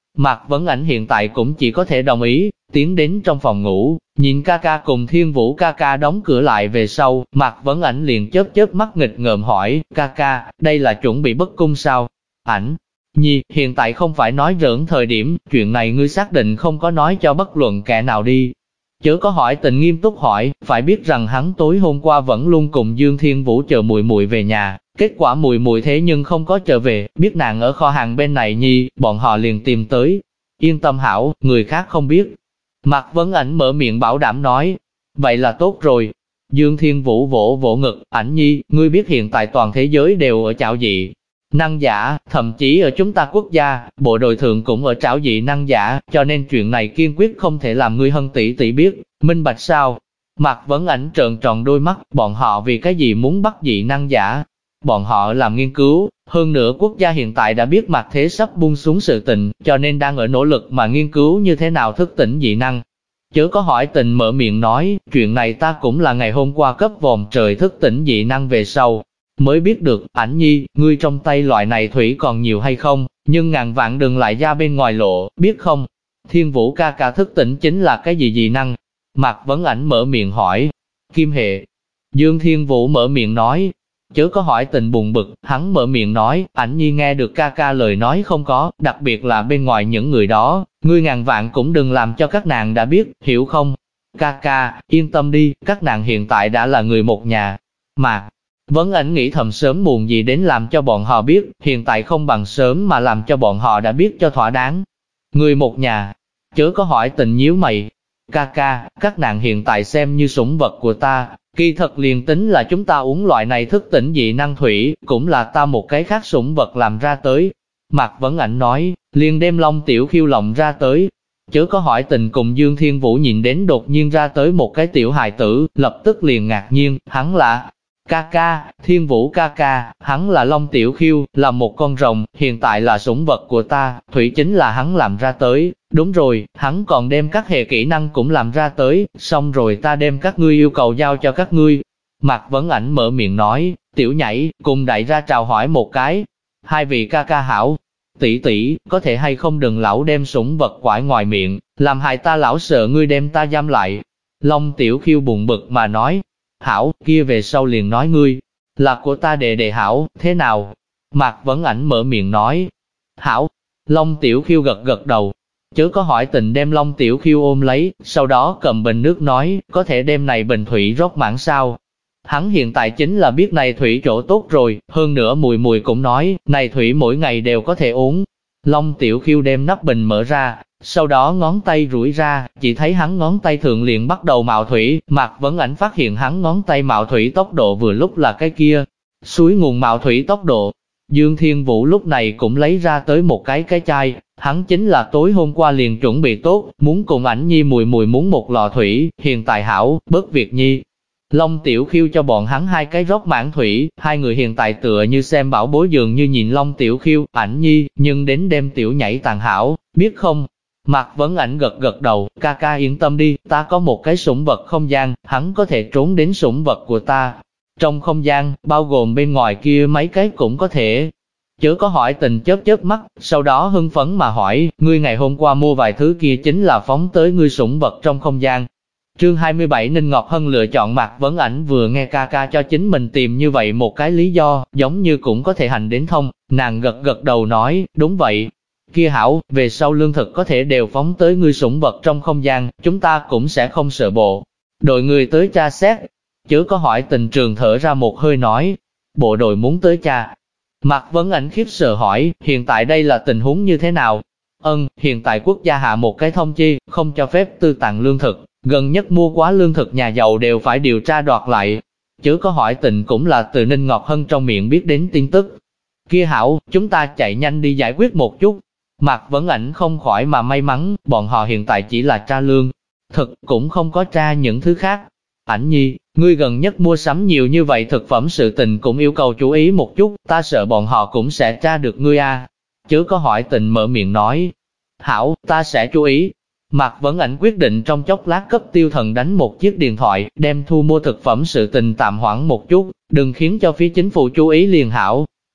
Speaker 1: Mạc Vấn Ảnh hiện tại cũng chỉ có thể đồng ý, tiến đến trong phòng ngủ, nhìn ca ca cùng Thiên Vũ ca ca đóng cửa lại về sau, Mạc Vấn Ảnh liền chớp chớp mắt nghịch ngợm hỏi, ca ca, đây là chuẩn bị bức cung sao? Ảnh nhi, hiện tại không phải nói giỡn thời điểm, chuyện này ngươi xác định không có nói cho bất luận kẻ nào đi. Chớ có hỏi Tình nghiêm túc hỏi, phải biết rằng hắn tối hôm qua vẫn luôn cùng Dương Thiên Vũ chờ muội muội về nhà, kết quả muội muội thế nhưng không có trở về, biết nàng ở kho hàng bên này nhi, bọn họ liền tìm tới. Yên tâm hảo, người khác không biết. Mạc Vấn Ảnh mở miệng bảo đảm nói, vậy là tốt rồi. Dương Thiên Vũ vỗ vỗ ngực, Ảnh nhi, ngươi biết hiện tại toàn thế giới đều ở trảo dị năng giả, thậm chí ở chúng ta quốc gia, bộ đội thượng cũng ở trảo dị năng giả, cho nên chuyện này kiên quyết không thể làm ngươi Hân tỷ tỷ biết, minh bạch sao? Mạc Vấn Ảnh trợn tròn đôi mắt, bọn họ vì cái gì muốn bắt dị năng giả? Bọn họ làm nghiên cứu, hơn nữa quốc gia hiện tại đã biết mặt thế sắp buông xuống sự tình, cho nên đang ở nỗ lực mà nghiên cứu như thế nào thức tỉnh dị năng. Chớ có hỏi Tình mở miệng nói, chuyện này ta cũng là ngày hôm qua cấp vòm trời thức tỉnh dị năng về sau, mới biết được. Ảnh nhi, ngươi trong tay loại này thủy còn nhiều hay không, nhưng ngàn vạn đừng lại ra bên ngoài lộ, biết không? Thiên Vũ ca ca thức tỉnh chính là cái gì dị năng? Mạc Vấn Ảnh mở miệng hỏi. Kim hệ. Dương Thiên Vũ mở miệng nói. Chớ có hỏi Tình buồn bực, hắn mở miệng nói, Ảnh nhi nghe được ca ca lời nói không có, đặc biệt là bên ngoài những người đó, ngươi ngàn vạn cũng đừng làm cho các nàng đã biết, hiểu không? Ca ca, yên tâm đi, các nàng hiện tại đã là người một nhà. Mà, Vấn Ảnh nghĩ thầm sớm muộn gì đến làm cho bọn họ biết, hiện tại không bằng sớm mà làm cho bọn họ đã biết cho thỏa đáng. Người một nhà, chớ có hỏi Tình nhíu mày. Ca ca, các nàng hiện tại xem như sủng vật của ta, kỳ thật liền tính là chúng ta uống loại này thức tỉnh dị năng thủy, cũng là ta một cái khác sủng vật làm ra tới. Mạc Vấn Ảnh nói, liền đem Long Tiểu Khiêu lộng ra tới. Chớ có hỏi Tình cùng Dương Thiên Vũ nhìn đến đột nhiên ra tới một cái tiểu hài tử, lập tức liền ngạc nhiên, hắn là ca ca, Thiên Vũ ca ca, hắn là Long Tiểu Khiêu, là một con rồng, hiện tại là sủng vật của ta, thủy chính là hắn làm ra tới. Đúng rồi, hắn còn đem các hệ kỹ năng cũng làm ra tới, xong rồi ta đem các ngươi yêu cầu giao cho các ngươi. Mạc Vấn Ảnh mở miệng nói, Tiểu Nhảy, cùng đại ra chào hỏi một cái. Hai vị ca ca hảo, tỷ tỷ, có thể hay không đừng lão đem sủng vật quải ngoài miệng, làm hại ta lão sợ ngươi đem ta giam lại. Long Tiểu Khiêu buồn bực mà nói, hảo, kia về sau liền nói ngươi, là của ta đệ đệ hảo, thế nào? Mạc Vấn Ảnh mở miệng nói, hảo. Long Tiểu Khiêu gật gật đầu. Chớ có hỏi Tình đem Long Tiểu Khiêu ôm lấy, sau đó cầm bình nước nói, có thể đem này bình thủy rót mãn sao? Hắn hiện tại chính là biết này thủy chỗ tốt rồi, hơn nữa mùi mùi cũng nói, này thủy mỗi ngày đều có thể uống. Long Tiểu Khiêu đem nắp bình mở ra, sau đó ngón tay duỗi ra, chỉ thấy hắn ngón tay thượng liền bắt đầu mạo thủy, Mạc Vấn Ảnh phát hiện hắn ngón tay mạo thủy tốc độ vừa lúc là cái kia, suối nguồn mạo thủy tốc độ. Dương Thiên Vũ lúc này cũng lấy ra tới một cái chai, hắn chính là tối hôm qua liền chuẩn bị tốt, muốn cùng Ảnh nhi mùi muốn một lò thủy, hiện tại hảo, bớt việc nhi. Long Tiểu Khiêu cho bọn hắn hai cái rót mãn thủy, hai người hiện tại tựa như xem bảo bối dường như nhìn Long Tiểu Khiêu, Ảnh nhi, nhưng đến đem Tiểu Nhảy tàn hảo, biết không? Mạc Vấn Ảnh gật gật đầu, ca ca yên tâm đi, ta có một cái sủng vật không gian, hắn có thể trốn đến sủng vật của ta. Trong không gian, bao gồm bên ngoài kia mấy cái cũng có thể. Chớ có hỏi Tình chớp chớp mắt, sau đó hưng phấn mà hỏi, ngươi ngày hôm qua mua vài thứ kia chính là phóng tới ngươi sủng vật trong không gian. Chương 27 Ninh Ngọc Hân lựa chọn Mạc Vấn Ảnh vừa nghe ca ca cho chính mình tìm như vậy một cái lý do, giống như cũng có thể hành đến thông, nàng gật gật đầu nói, đúng vậy. Kia hảo, về sau lương thực có thể đều phóng tới ngươi sủng vật trong không gian, chúng ta cũng sẽ không sợ bộ. Đội người tới tra xét. Chớ có hỏi Tình Trường thở ra một hơi nói, bộ đội muốn tới tra. Mạc Vấn Ảnh khiếp sợ hỏi, hiện tại đây là tình huống như thế nào? Hiện tại quốc gia hạ một cái thông chi, không cho phép tư tàng lương thực, gần nhất mua quá lương thực nhà giàu đều phải điều tra đoạt lại. Chớ có hỏi Tình cũng là từ Ninh Ngọc Hân trong miệng biết đến tin tức. Kia hảo, chúng ta chạy nhanh đi giải quyết một chút. Mạc Vấn Ảnh không khỏi mà may mắn, bọn họ hiện tại chỉ là tra lương thực, cũng không có tra những thứ khác. Ảnh nhi, ngươi gần nhất mua sắm nhiều như vậy thực phẩm sự tình cũng yêu cầu chú ý một chút, ta sợ bọn họ cũng sẽ tra được ngươi a. Chớ có hỏi Tình mở miệng nói. Hảo, ta sẽ chú ý. Mạc Vấn Ảnh quyết định trong chốc lát cấp Tiêu Thần đánh một chiếc điện thoại, đem thu mua thực phẩm sự tình tạm hoãn một chút, đừng khiến cho phía chính phủ chú ý liền hảo.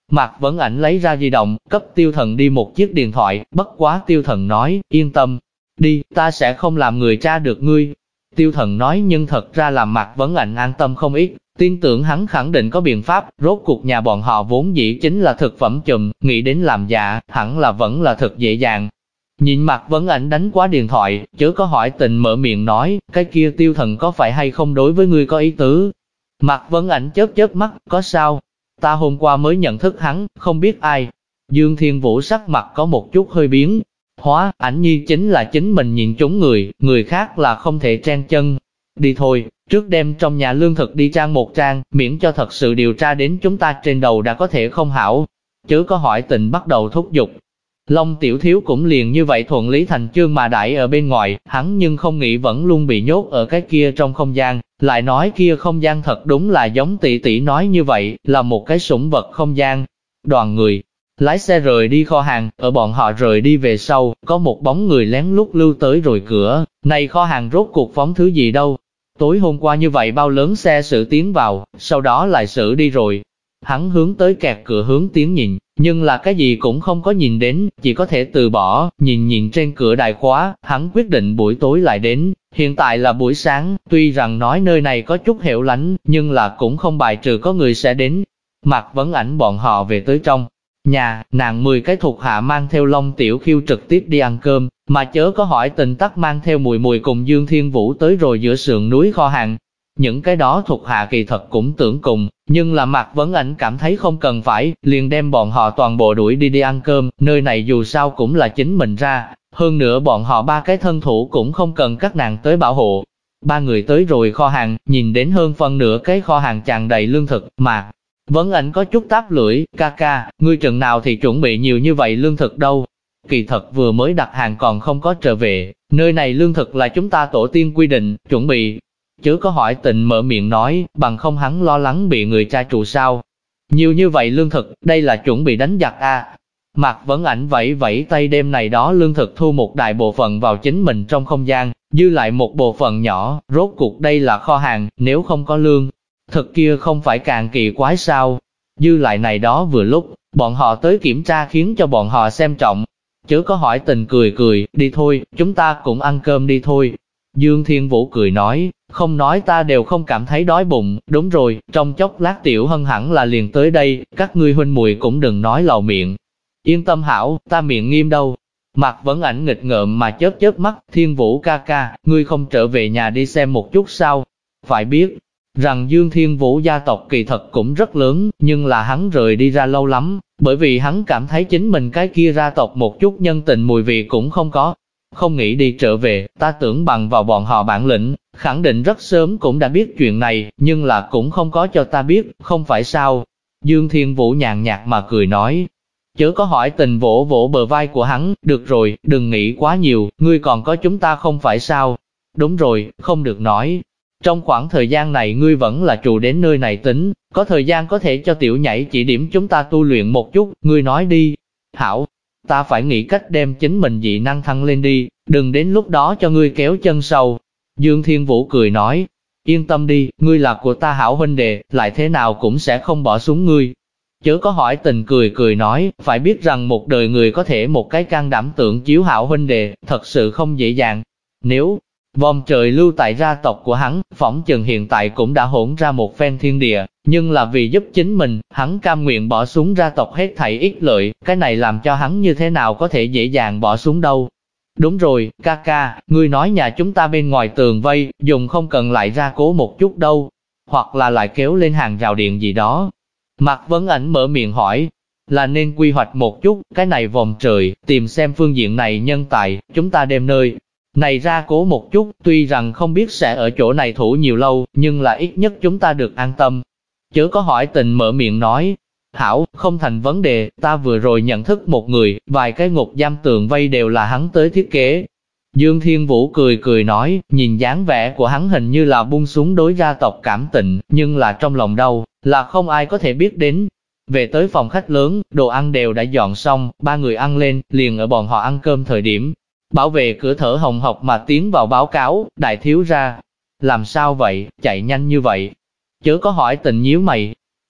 Speaker 1: Mạc Vấn Ảnh lấy ra di động, cấp Tiêu Thần đi một chiếc điện thoại, bất quá Tiêu Thần nói, yên tâm, đi, ta sẽ không làm người tra được ngươi. Tiêu Thần nói nhưng thật ra làm Mạc Vấn Ảnh an tâm không ít, tin tưởng hắn khẳng định có biện pháp, rốt cuộc nhà bọn họ vốn dĩ chính là thực phẩm chùm, nghĩ đến làm giả, hẳn là vẫn là thật dễ dàng. Nhìn Mạc Vấn Ảnh đánh quá điện thoại, chớ có hỏi tình mở miệng nói, cái kia Tiêu Thần có phải hay không đối với ngươi có ý tứ. Mạc Vấn Ảnh chớp chớp mắt, có sao? Ta hôm qua mới nhận thức hắn, không biết ai. Dương Thiên Vũ sắc mặt có một chút hơi biến. Hóa, Ảnh Nhi chính là chính mình nhìn trúng người khác là không thể chen chân. Đi thôi, trước đem trong nhà lương thực đi trang một trang, miễn cho thật sự điều tra đến chúng ta trên đầu đã có thể không hảo. Chớ có hỏi tình bắt đầu thúc giục. Long Tiểu Thiếu cũng liền như vậy thuận lý thành chương mà đãi ở bên ngoài, hắn nhưng không nghĩ vẫn luôn bị nhốt ở cái kia trong không gian, lại nói kia không gian thật đúng là giống tỷ tỷ nói như vậy, là một cái sủng vật không gian. Đoàn người lái xe rời đi kho hàng, ở bọn họ rời đi về sau, có một bóng người lén lút lưu tới rồi cửa, này kho hàng rốt cuộc phóng thứ gì đâu. Tối hôm qua như vậy bao lớn xe xử tiến vào, sau đó lại xử đi rồi. Hắn hướng tới kẹt cửa hướng tiến nhìn, nhưng là cái gì cũng không có nhìn đến, chỉ có thể từ bỏ, nhìn trên cửa đài khóa, hắn quyết định buổi tối lại đến. Hiện tại là buổi sáng, tuy rằng nói nơi này có chút hẻo lánh, nhưng là cũng không bài trừ có người sẽ đến. Mạc Vấn Ảnh bọn họ về tới trong nhà, nàng 10 cái thuộc hạ mang theo Long Tiểu Khiêu trực tiếp đi ăn cơm, mà chớ có hỏi tình tắc mang theo Mùi Mùi cùng Dương Thiên Vũ tới rồi giữa sườn núi kho hàng. Những cái đó thuộc hạ kỳ thật cũng tưởng cùng, nhưng là Mạc Vấn Ảnh cảm thấy không cần phải, liền đem bọn họ toàn bộ đuổi đi ăn cơm, nơi này dù sao cũng là chính mình ra, hơn nữa bọn họ 3 cái thân thủ cũng không cần các nàng tới bảo hộ. 3 người tới rồi kho hàng, nhìn đến hơn phân nửa cái kho hàng tràn đầy lương thực, Mạc Vấn Ảnh có chút táp lưỡi, ca, ngươi chừng nào thì chuẩn bị nhiều như vậy lương thực đâu. Kỳ thật vừa mới đặt hàng còn không có trở về, nơi này lương thực là chúng ta tổ tiên quy định, chuẩn bị. Chớ có hỏi tình mở miệng nói, bằng không hắn lo lắng bị người tra trụ sao. Nhiều như vậy lương thực, đây là chuẩn bị đánh giặc a. Mạc Vấn Ảnh vẫy tay đêm này đó lương thực thu một đại bộ phận vào chính mình trong không gian, dư lại một bộ phận nhỏ, rốt cuộc đây là kho hàng, nếu không có lương thực kia không phải càng kỳ quái sao. Dư lại này đó vừa lúc, bọn họ tới kiểm tra khiến cho bọn họ xem trọng. Chớ có hỏi tình cười, đi thôi, chúng ta cũng ăn cơm đi thôi. Dương Thiên Vũ cười nói, không nói ta đều không cảm thấy đói bụng, đúng rồi, trong chốc lát Tiểu Hân hẳn là liền tới đây, các ngươi huynh muội cũng đừng nói lầu miệng. Yên tâm hảo, ta miệng nghiêm đâu. Mạc Vấn Ảnh nghịch ngợm mà chớp chớp mắt, Thiên Vũ ca, ngươi không trở về nhà đi xem một chút sao? Phải biết rằng Dương Thiên Vũ gia tộc kỳ thật cũng rất lớn, nhưng là hắn rời đi ra lâu lắm, bởi vì hắn cảm thấy chính mình cái kia gia tộc một chút nhân tình mùi vị cũng không có. Không nghĩ đi trở về, ta tưởng bằng vào bọn họ bản lĩnh, khẳng định rất sớm cũng đã biết chuyện này, nhưng là cũng không có cho ta biết, không phải sao? Dương Thiên Vũ nhàn nhạt mà cười nói. Chớ có hỏi tình vỗ vỗ bờ vai của hắn, được rồi, đừng nghĩ quá nhiều, ngươi còn có chúng ta không phải sao? Đúng rồi, không được nói. Trong khoảng thời gian này ngươi vẫn là trụ đến nơi này tính, có thời gian có thể cho Tiểu Nhảy chỉ điểm chúng ta tu luyện một chút, ngươi nói đi. Hảo, ta phải nghĩ cách đem chính mình dị năng thăng lên đi, đừng đến lúc đó cho ngươi kéo chân sau. Dương Thiên Vũ cười nói, yên tâm đi, ngươi là của ta hảo huynh đệ, lại thế nào cũng sẽ không bỏ xuống ngươi. Chớ có hỏi tình cười nói, phải biết rằng một đời người có thể một cái can đảm tưởng chiếu hảo huynh đệ, thật sự không dễ dàng. Nếu vòng trời lưu tại gia tộc của hắn, phỏng chừng hiện tại cũng đã hỗn ra một phen thiên địa, nhưng là vì giúp chính mình, hắn cam nguyện bỏ xuống gia tộc hết thảy ích lợi, cái này làm cho hắn như thế nào có thể dễ dàng bỏ xuống đâu. Đúng rồi, ca, ngươi nói nhà chúng ta bên ngoài tường vây, dùng không cần lại ra cố một chút đâu, hoặc là lại kéo lên hàng rào điện gì đó. Mạc Vấn Ảnh mở miệng hỏi, là nên quy hoạch một chút, cái này vòng trời, tìm xem phương diện này nhân tài, chúng ta đem nơi này ra cố một chút, tuy rằng không biết sẽ ở chỗ này thủ nhiều lâu, nhưng là ít nhất chúng ta được an tâm. Chớ có hỏi tình mở miệng nói, hảo, không thành vấn đề, ta vừa rồi nhận thức một người, vài cái ngục giam tường vây đều là hắn tới thiết kế. Dương Thiên Vũ cười nói, nhìn dáng vẻ của hắn hình như là buông xuống đối gia tộc cảm tình, nhưng là trong lòng đâu, là không ai có thể biết đến. Về tới phòng khách lớn, đồ ăn đều đã dọn xong, 3 người ăn lên, liền ở bọn họ ăn cơm thời điểm. Bảo vệ cửa thở hồng hộc mà tiến vào báo cáo, đại thiếu ra. Làm sao vậy, chạy nhanh như vậy? Chớ có hỏi tình nhíu mày.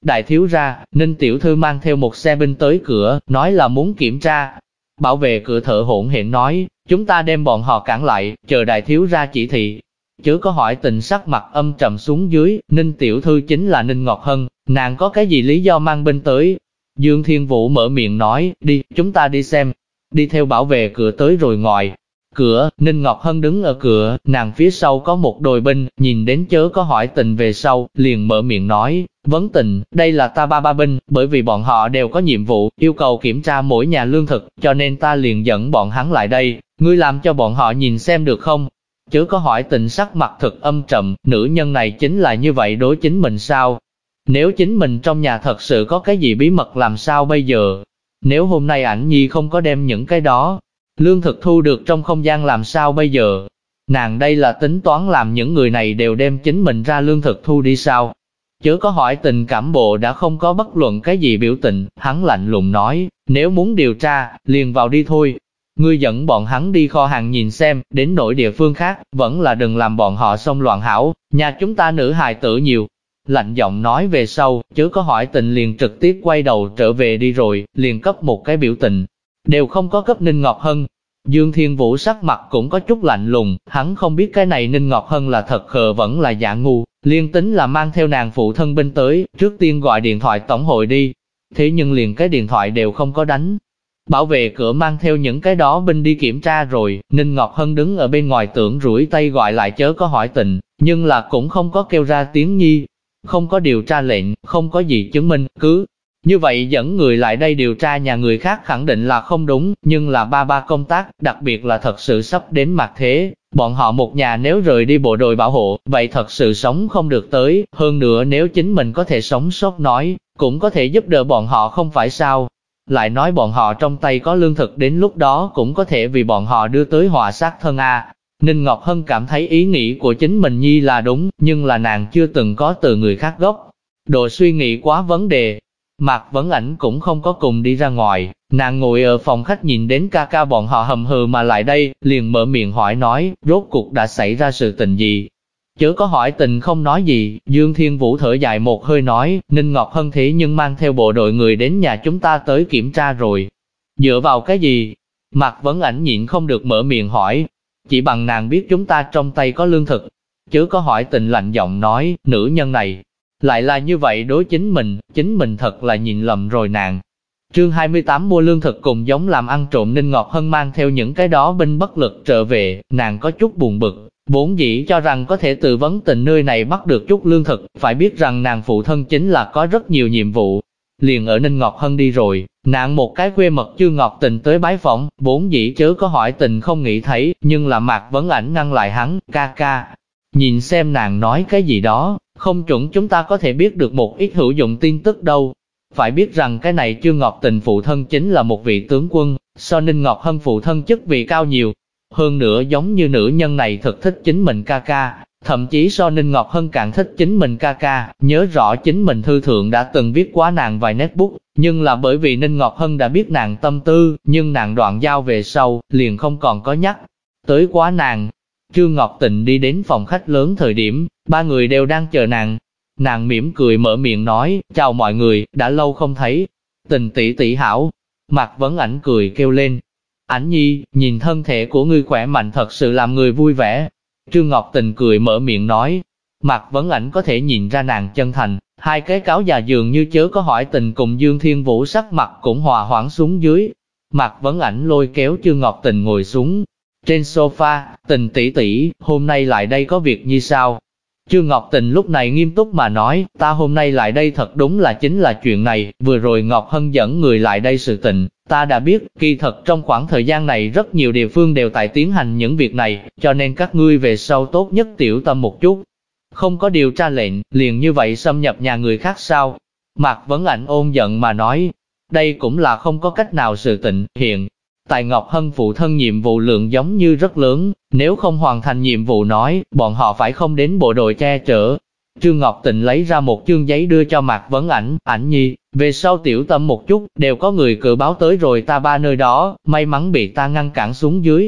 Speaker 1: Đại thiếu gia, Ninh tiểu thư mang theo một xe binh tới cửa, nói là muốn kiểm tra. Bảo vệ cửa thở hổn hển nói, chúng ta đem bọn họ cản lại, chờ đại thiếu gia chỉ thị. Chớ có hỏi Tình sắc mặt âm trầm xuống dưới, Ninh tiểu thư chính là Ninh Ngọc Hân, nàng có cái gì lý do mang binh tới? Dương Thiên Vũ mở miệng nói, đi, chúng ta đi xem. Đi theo bảo vệ cửa tới rồi ngoài cửa, Ninh Ngọc Hân đứng ở cửa, nàng phía sau có một đội binh, nhìn đến Chớ có hỏi Tình về sau, liền mở miệng nói, Vấn Tình, đây là ta ba binh, bởi vì bọn họ đều có nhiệm vụ, yêu cầu kiểm tra mỗi nhà lương thực, cho nên ta liền dẫn bọn hắn lại đây, ngươi làm cho bọn họ nhìn xem được không? Chớ có hỏi Tình sắc mặt thực âm trầm, nữ nhân này chính là như vậy đối chính mình sao? Nếu chính mình trong nhà thật sự có cái gì bí mật làm sao bây giờ? Nếu hôm nay ảnh nhi không có đem những cái đó, lương thực thu được trong không gian làm sao bây giờ? Nàng đây là tính toán làm những người này đều đem chính mình ra lương thực thu đi sao? Chớ có hỏi Tình cảm bộ đã không có bất luận cái gì biểu tình, hắn lạnh lùng nói, nếu muốn điều tra, liền vào đi thôi. Ngươi dẫn bọn hắn đi kho hàng nhìn xem, đến nỗi địa phương khác, vẫn là đừng làm bọn họ xông loạn hảo, nhà chúng ta nữ hài tử nhiều. Lạnh giọng nói về sau, Chớ có hỏi Tình liền trực tiếp quay đầu trở về đi rồi, liền cấp một cái biểu tình, đều không có cấp Ninh Ngọc Hân. Dương Thiên Vũ sắc mặt cũng có chút lạnh lùng, hắn không biết cái này Ninh Ngọc Hân là thật khờ vẫn là giả ngu, liên tính là mang theo nàng phụ thân binh tới, trước tiên gọi điện thoại tổng hội đi. Thế nhưng liền cái điện thoại đều không có đánh. Bảo vệ cửa mang theo những cái đó binh đi kiểm tra rồi, Ninh Ngọc Hân đứng ở bên ngoài tưởng rủi tay gọi lại Chớ có hỏi Tình, nhưng là cũng không có kêu ra tiếng nhi. Không có điều tra lệnh, không có gì chứng minh, cứ như vậy dẫn người lại đây điều tra nhà người khác khẳng định là không đúng, nhưng là ba công tác, đặc biệt là thật sự sắp đến mặt thế, bọn họ một nhà nếu rời đi bộ đội bảo hộ, vậy thật sự sống không được tới, hơn nữa nếu chính mình có thể sống sót nói, cũng có thể giúp đỡ bọn họ không phải sao. Lại nói bọn họ trong tay có lương thực đến lúc đó cũng có thể vì bọn họ đưa tới họa sát thân a. Ninh Ngọc Hân cảm thấy ý nghĩ của chính mình nhi là đúng, nhưng là nàng chưa từng có từ người khác gốc độ suy nghĩ quá vấn đề. Mạc Vấn Ảnh cũng không có cùng đi ra ngoài, nàng ngồi ở phòng khách nhìn đến ca ca bọn họ hầm hừ mà lại đây, liền mở miệng hỏi nói, rốt cuộc đã xảy ra sự tình gì? Chớ có hỏi Tình không nói gì, Dương Thiên Vũ thở dài một hơi nói, Ninh Ngọc Hân thế nhưng mang theo bộ đội người đến nhà chúng ta tới kiểm tra rồi. Dựa vào cái gì? Mạc Vấn Ảnh nhịn không được mở miệng hỏi, chỉ bằng nàng biết chúng ta trong tay có lương thực. Chớ có hỏi Tình lạnh giọng nói, nữ nhân này lại là như vậy đối chính mình thật là nhìn lầm rồi nàng. Chương 28 mua lương thực cùng giống làm ăn trộm. Ninh Ngọc Hân mang theo những cái đó binh bất lực trở về, nàng có chút buồn bực, vốn dĩ cho rằng có thể từ Vấn Tình nơi này bắt được chút lương thực, phải biết rằng nàng phụ thân chính là có rất nhiều nhiệm vụ. Liền ở Ninh Ngọc Hân đi rồi, nàng một cái quê mật Chương Ngọc Tình tới bái phỏng, vốn dĩ Chớ có hỏi Tình không nghĩ thấy, nhưng là Mạc Vấn Ảnh ngăn lại hắn, ca, nhìn xem nàng nói cái gì đó, không chuẩn chúng ta có thể biết được một ít hữu dụng tin tức đâu. Phải biết rằng cái này Chương Ngọc Tình phụ thân chính là một vị tướng quân, so Ninh Ngọc Hân phụ thân chức vị cao nhiều. Hơn nữa giống như nữ nhân này thực thích chính mình ca, thậm chí so Ninh Ngọc Hân càng thích chính mình ca, nhớ rõ chính mình thư thượng đã từng viết quá nàng vài nét bút, nhưng là bởi vì Ninh Ngọc Hân đã biết nàng tâm tư, nhưng nàng đoạn giao về sau, liền không còn có nhắc tới quá nàng. Trương Ngọc Tịnh đi đến phòng khách lớn thời điểm, ba người đều đang chờ nàng. Nàng mỉm cười mở miệng nói, chào mọi người, đã lâu không thấy. Tình tỷ tỷ hảo. Mạc Vấn Ảnh cười kêu lên. Ảnh nhi, nhìn thân thể của ngươi khỏe mạnh thật sự làm người vui vẻ. Trương Ngọc Tình cười mở miệng nói. Mạc Vấn Ảnh có thể nhìn ra nàng chân thành, hai cái cáo già dường như Chớ có hỏi Tình cùng Dương Thiên Vũ sắc mặt cũng hòa hoãn xuống dưới. Mạc Vấn Ảnh lôi kéo Trương Ngọc Tình ngồi xuống trên sofa. Tình tỷ tỷ, hôm nay lại đây có việc như sao? Trương Ngọc Tình lúc này nghiêm túc mà nói, ta hôm nay lại đây thật đúng là chính là chuyện này, vừa rồi Ngọc Hân dẫn người lại đây sự tình, ta đã biết, kỳ thật trong khoảng thời gian này rất nhiều địa phương đều tại tiến hành những việc này, cho nên các ngươi về sau tốt nhất tiểu tâm một chút. Không có điều tra lệnh, liền như vậy xâm nhập nhà người khác sao? Mạc Vấn Ảnh ôn giận mà nói, đây cũng là không có cách nào sự tình, hiện tại Ngọc Hân phụ thân nhiệm vụ lượng giống như rất lớn, nếu không hoàn thành nhiệm vụ nói, bọn họ phải không đến bộ đội che chở. Trương Ngọc Tịnh lấy ra một chương giấy đưa cho Mạc Vấn Ảnh, Ảnh nhi, về sau tiểu tâm một chút, đều có người cử báo tới rồi ta ba nơi đó, may mắn bị ta ngăn cản xuống dưới.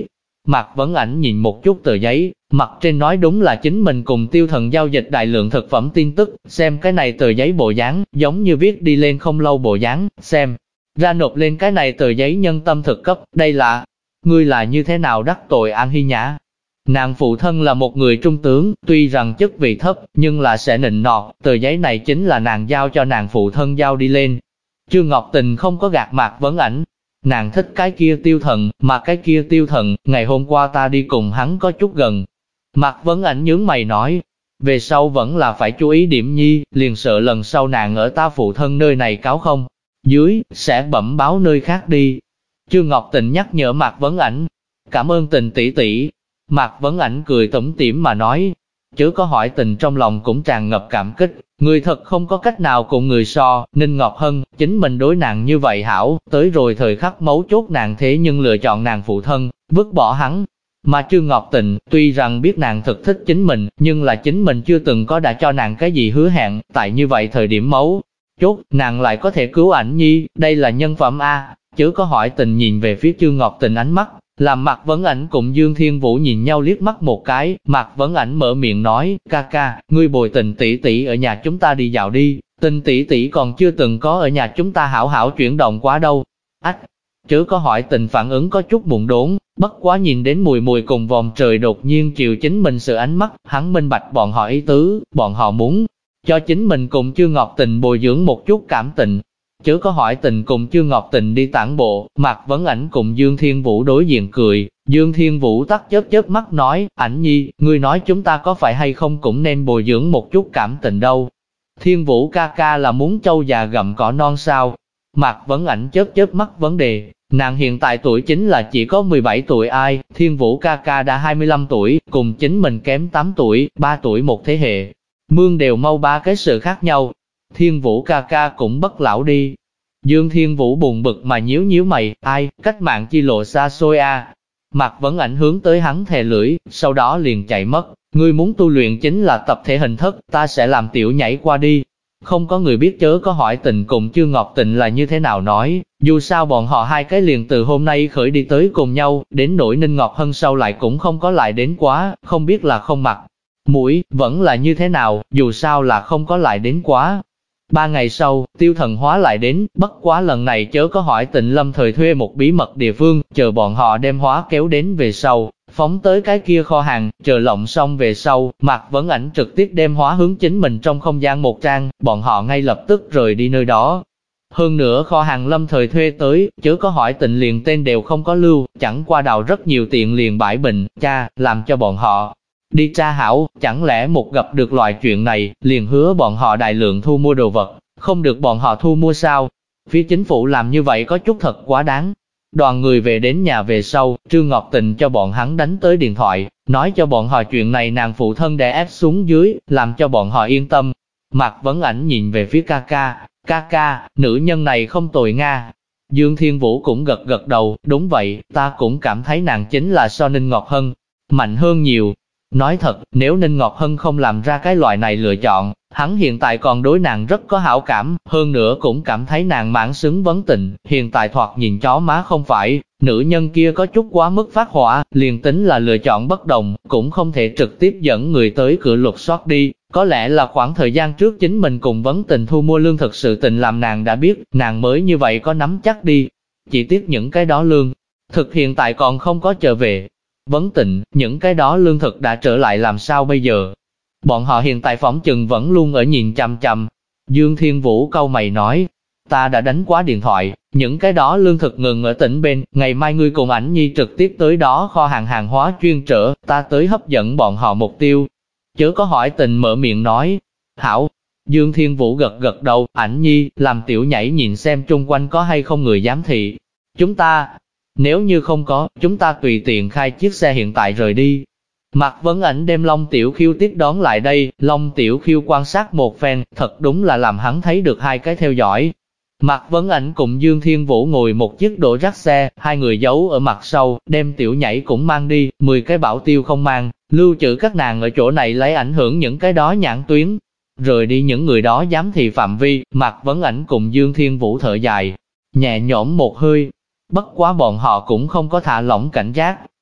Speaker 1: Mạc Vấn Ảnh nhìn một chút tờ giấy, mặt trên nói đúng là chính mình cùng Tiêu Thần giao dịch đại lượng thực phẩm tin tức, xem cái này tờ giấy bộ dáng, giống như viết đi lên không lâu bộ dáng, xem ra nộp lên cái này tờ giấy nhân tâm thực cấp, đây là, ngươi là như thế nào đắc tội An Hy Nhã? Nàng phụ thân là một người trung tướng, tuy rằng chức vị thấp, nhưng là sẽ nịnh nọt, tờ giấy này chính là nàng giao cho nàng phụ thân giao đi lên. Trương Ngọc Tình không có gạt Mạc Vấn Ảnh, nàng thích cái kia Tiêu Thần, mà cái kia Tiêu Thần, ngày hôm qua ta đi cùng hắn có chút gần. Mạc Vấn Ảnh nhướng mày nói, về sau vẫn là phải chú ý điểm nhi, liền sợ lần sau nàng ở ta phụ thân nơi này cáo không, dưới, sẽ bẩm báo nơi khác đi. Trương Ngọc Tình nhắc nhở Mạc Vấn Ảnh, cảm ơn Tình tỷ tỷ. Mạc Vấn Ảnh cười tủm tỉm mà nói, chớ có hỏi Tình trong lòng cũng tràn ngập cảm kích, người thật không có cách nào cùng người so, Ninh Ngọc Hân, chính mình đối nàng như vậy hảo, tới rồi thời khắc mấu chốt nàng thế nhưng lựa chọn nàng phụ thân, vứt bỏ hắn. Mà Trương Ngọc Tình, tuy rằng biết nàng thực thích chính mình, nhưng là chính mình chưa từng có đã cho nàng cái gì hứa hẹn, tại như vậy thời điểm mấu chốt, nàng lại có thể cứu Ảnh Nhi, đây là nhân phẩm A, chớ có hỏi Tình nhìn về phía Trương Ngọc Tình ánh mắt. Làm Mạc Vấn Ảnh cùng Dương Thiên Vũ nhìn nhau liếc mắt một cái, Mạc Vấn Ảnh mở miệng nói, ca ca, ngươi bồi Tình tỷ tỷ ở nhà chúng ta đi dạo đi, Tình tỷ tỷ còn chưa từng có ở nhà chúng ta hảo hảo chuyển động quá đâu. Ách, chớ có hỏi Tình phản ứng có chút buồn đốn, bất quá nhìn đến mùi mùi cùng vòm trời đột nhiên chiều chính mình sự ánh mắt, hắn minh bạch bọn họ ý tứ, bọn họ muốn cho chính mình cùng Trương Ngọc Tình bồi dưỡng một chút cảm tình. Chớ có hỏi Tình cùng Trương Ngọc Tình đi tản bộ, Mạc Vấn Ảnh cùng Dương Thiên Vũ đối diện cười, Dương Thiên Vũ tắt chớp mắt nói, Ảnh Nhi, ngươi nói chúng ta có phải hay không cũng nên bồi dưỡng một chút cảm tình đâu. Thiên Vũ ca ca là muốn trâu già gặm cỏ non sao? Mạc Vấn Ảnh chớp mắt vấn đề, nàng hiện tại tuổi chính là chỉ có 17 tuổi ai, Thiên Vũ ca ca đã 25 tuổi, cùng chính mình kém 8 tuổi, 3 tuổi một thế hệ. Mương đều mau ba cái sự khác nhau. Thiên Vũ ca ca cũng bất lão đi. Dương Thiên Vũ buồn bực mà nhíu mày, ai, cách mạng chi lộ xa xôi a. Mạc Vấn Ảnh hướng tới hắn thè lưỡi, sau đó liền chạy mất. Ngươi muốn tu luyện chính là tập thể hình thức, ta sẽ làm tiểu nhảy qua đi. Không có người biết chớ có hỏi Tình cùng Trương Ngọc Tình là như thế nào nói, dù sao bọn họ hai cái liền từ hôm nay khởi đi tới cùng nhau, đến nỗi Ninh Ngọc Hân sau lại cũng không có lại đến quá, không biết là không mặt mũi, vẫn là như thế nào, dù sao là không có lại đến quá. 3 ngày sau, Tiêu Thần hóa lại đến, bất quá lần này chớ có hỏi Tịnh lâm thời thuê một bí mật địa phương, chờ bọn họ đem hóa kéo đến về sau, phóng tới cái kia kho hàng, chờ lộng xong về sau, Mạc Vấn Ảnh trực tiếp đem hóa hướng chính mình trong không gian một trang, bọn họ ngay lập tức rời đi nơi đó. Hơn nữa kho hàng lâm thời thuê tới, chớ có hỏi Tịnh liền tên đều không có lưu, chẳng qua đào rất nhiều tiện liền bãi bình, làm cho bọn họ đi tra hảo, chẳng lẽ một gặp được loại chuyện này, liền hứa bọn họ đại lượng thu mua đồ vật, không được bọn họ thu mua sao? Phía chính phủ làm như vậy có chút thật quá đáng. Đoàn người về đến nhà về sau, Trương Ngọc Tình cho bọn hắn đánh tới điện thoại, nói cho bọn họ chuyện này nàng phụ thân đè ép xuống dưới, làm cho bọn họ yên tâm. Mạc Vấn Ảnh nhìn về phía ca, nữ nhân này không tồi nga. Dương Thiên Vũ cũng gật đầu, đúng vậy, ta cũng cảm thấy nàng chính là so Ninh Ngọc Hân mạnh hơn nhiều. Nói thật, nếu Ninh Ngọc Hân không làm ra cái loại này lựa chọn, hắn hiện tại còn đối nàng rất có hảo cảm, hơn nữa cũng cảm thấy nàng mãn xứng vấn tình, hiện tại thoạt nhìn chó má không phải, nữ nhân kia có chút quá mức phát hỏa, liền tính là lựa chọn bất đồng, cũng không thể trực tiếp dẫn người tới cửa lục soát đi, có lẽ là khoảng thời gian trước chính mình cùng vấn tình thu mua lương thực sự tình làm nàng đã biết, nàng mới như vậy có nắm chắc đi, chỉ tiếc những cái đó lương thực hiện tại còn không có trở về. Vấn tình, những cái đó lương thực đã trở lại làm sao bây giờ? Bọn họ hiện tại phỏng chừng vẫn luôn ở nhìn chằm chằm. Dương Thiên Vũ cau mày nói, ta đã đánh quá điện thoại, những cái đó lương thực ngừng ở tỉnh bên, ngày mai ngươi cùng Ảnh Nhi trực tiếp tới đó kho hàng hóa chuyên trở, ta tới hấp dẫn bọn họ mục tiêu. Chớ có hỏi Tình mở miệng nói, hảo. Dương Thiên Vũ gật đầu, Ảnh Nhi, làm tiểu nhảy nhìn xem chung quanh có hay không người giám thị. Chúng ta, nếu như không có, chúng ta tùy tiện khai chiếc xe hiện tại rời đi. Mạc Vấn Ảnh đem Long Tiểu Khiêu tiếp đón lại đây, Long Tiểu Khiêu quan sát một phen, thật đúng là làm hắn thấy được hai cái theo dõi. Mạc Vấn Ảnh cùng Dương Thiên Vũ ngồi một chiếc đổ rác xe, hai người giấu ở mặt sau, đem tiểu nhảy cũng mang đi, 10 cái bảo tiêu không mang, lưu trữ các nàng ở chỗ này lấy ảnh hưởng những cái đó nhãn tuyến. Rời đi những người đó dám thị phạm vi, Mạc Vấn Ảnh cùng Dương Thiên Vũ thở dài, nhẹ nhõm một hơi. Bất quá bọn họ cũng không có thả lỏng cảnh giác,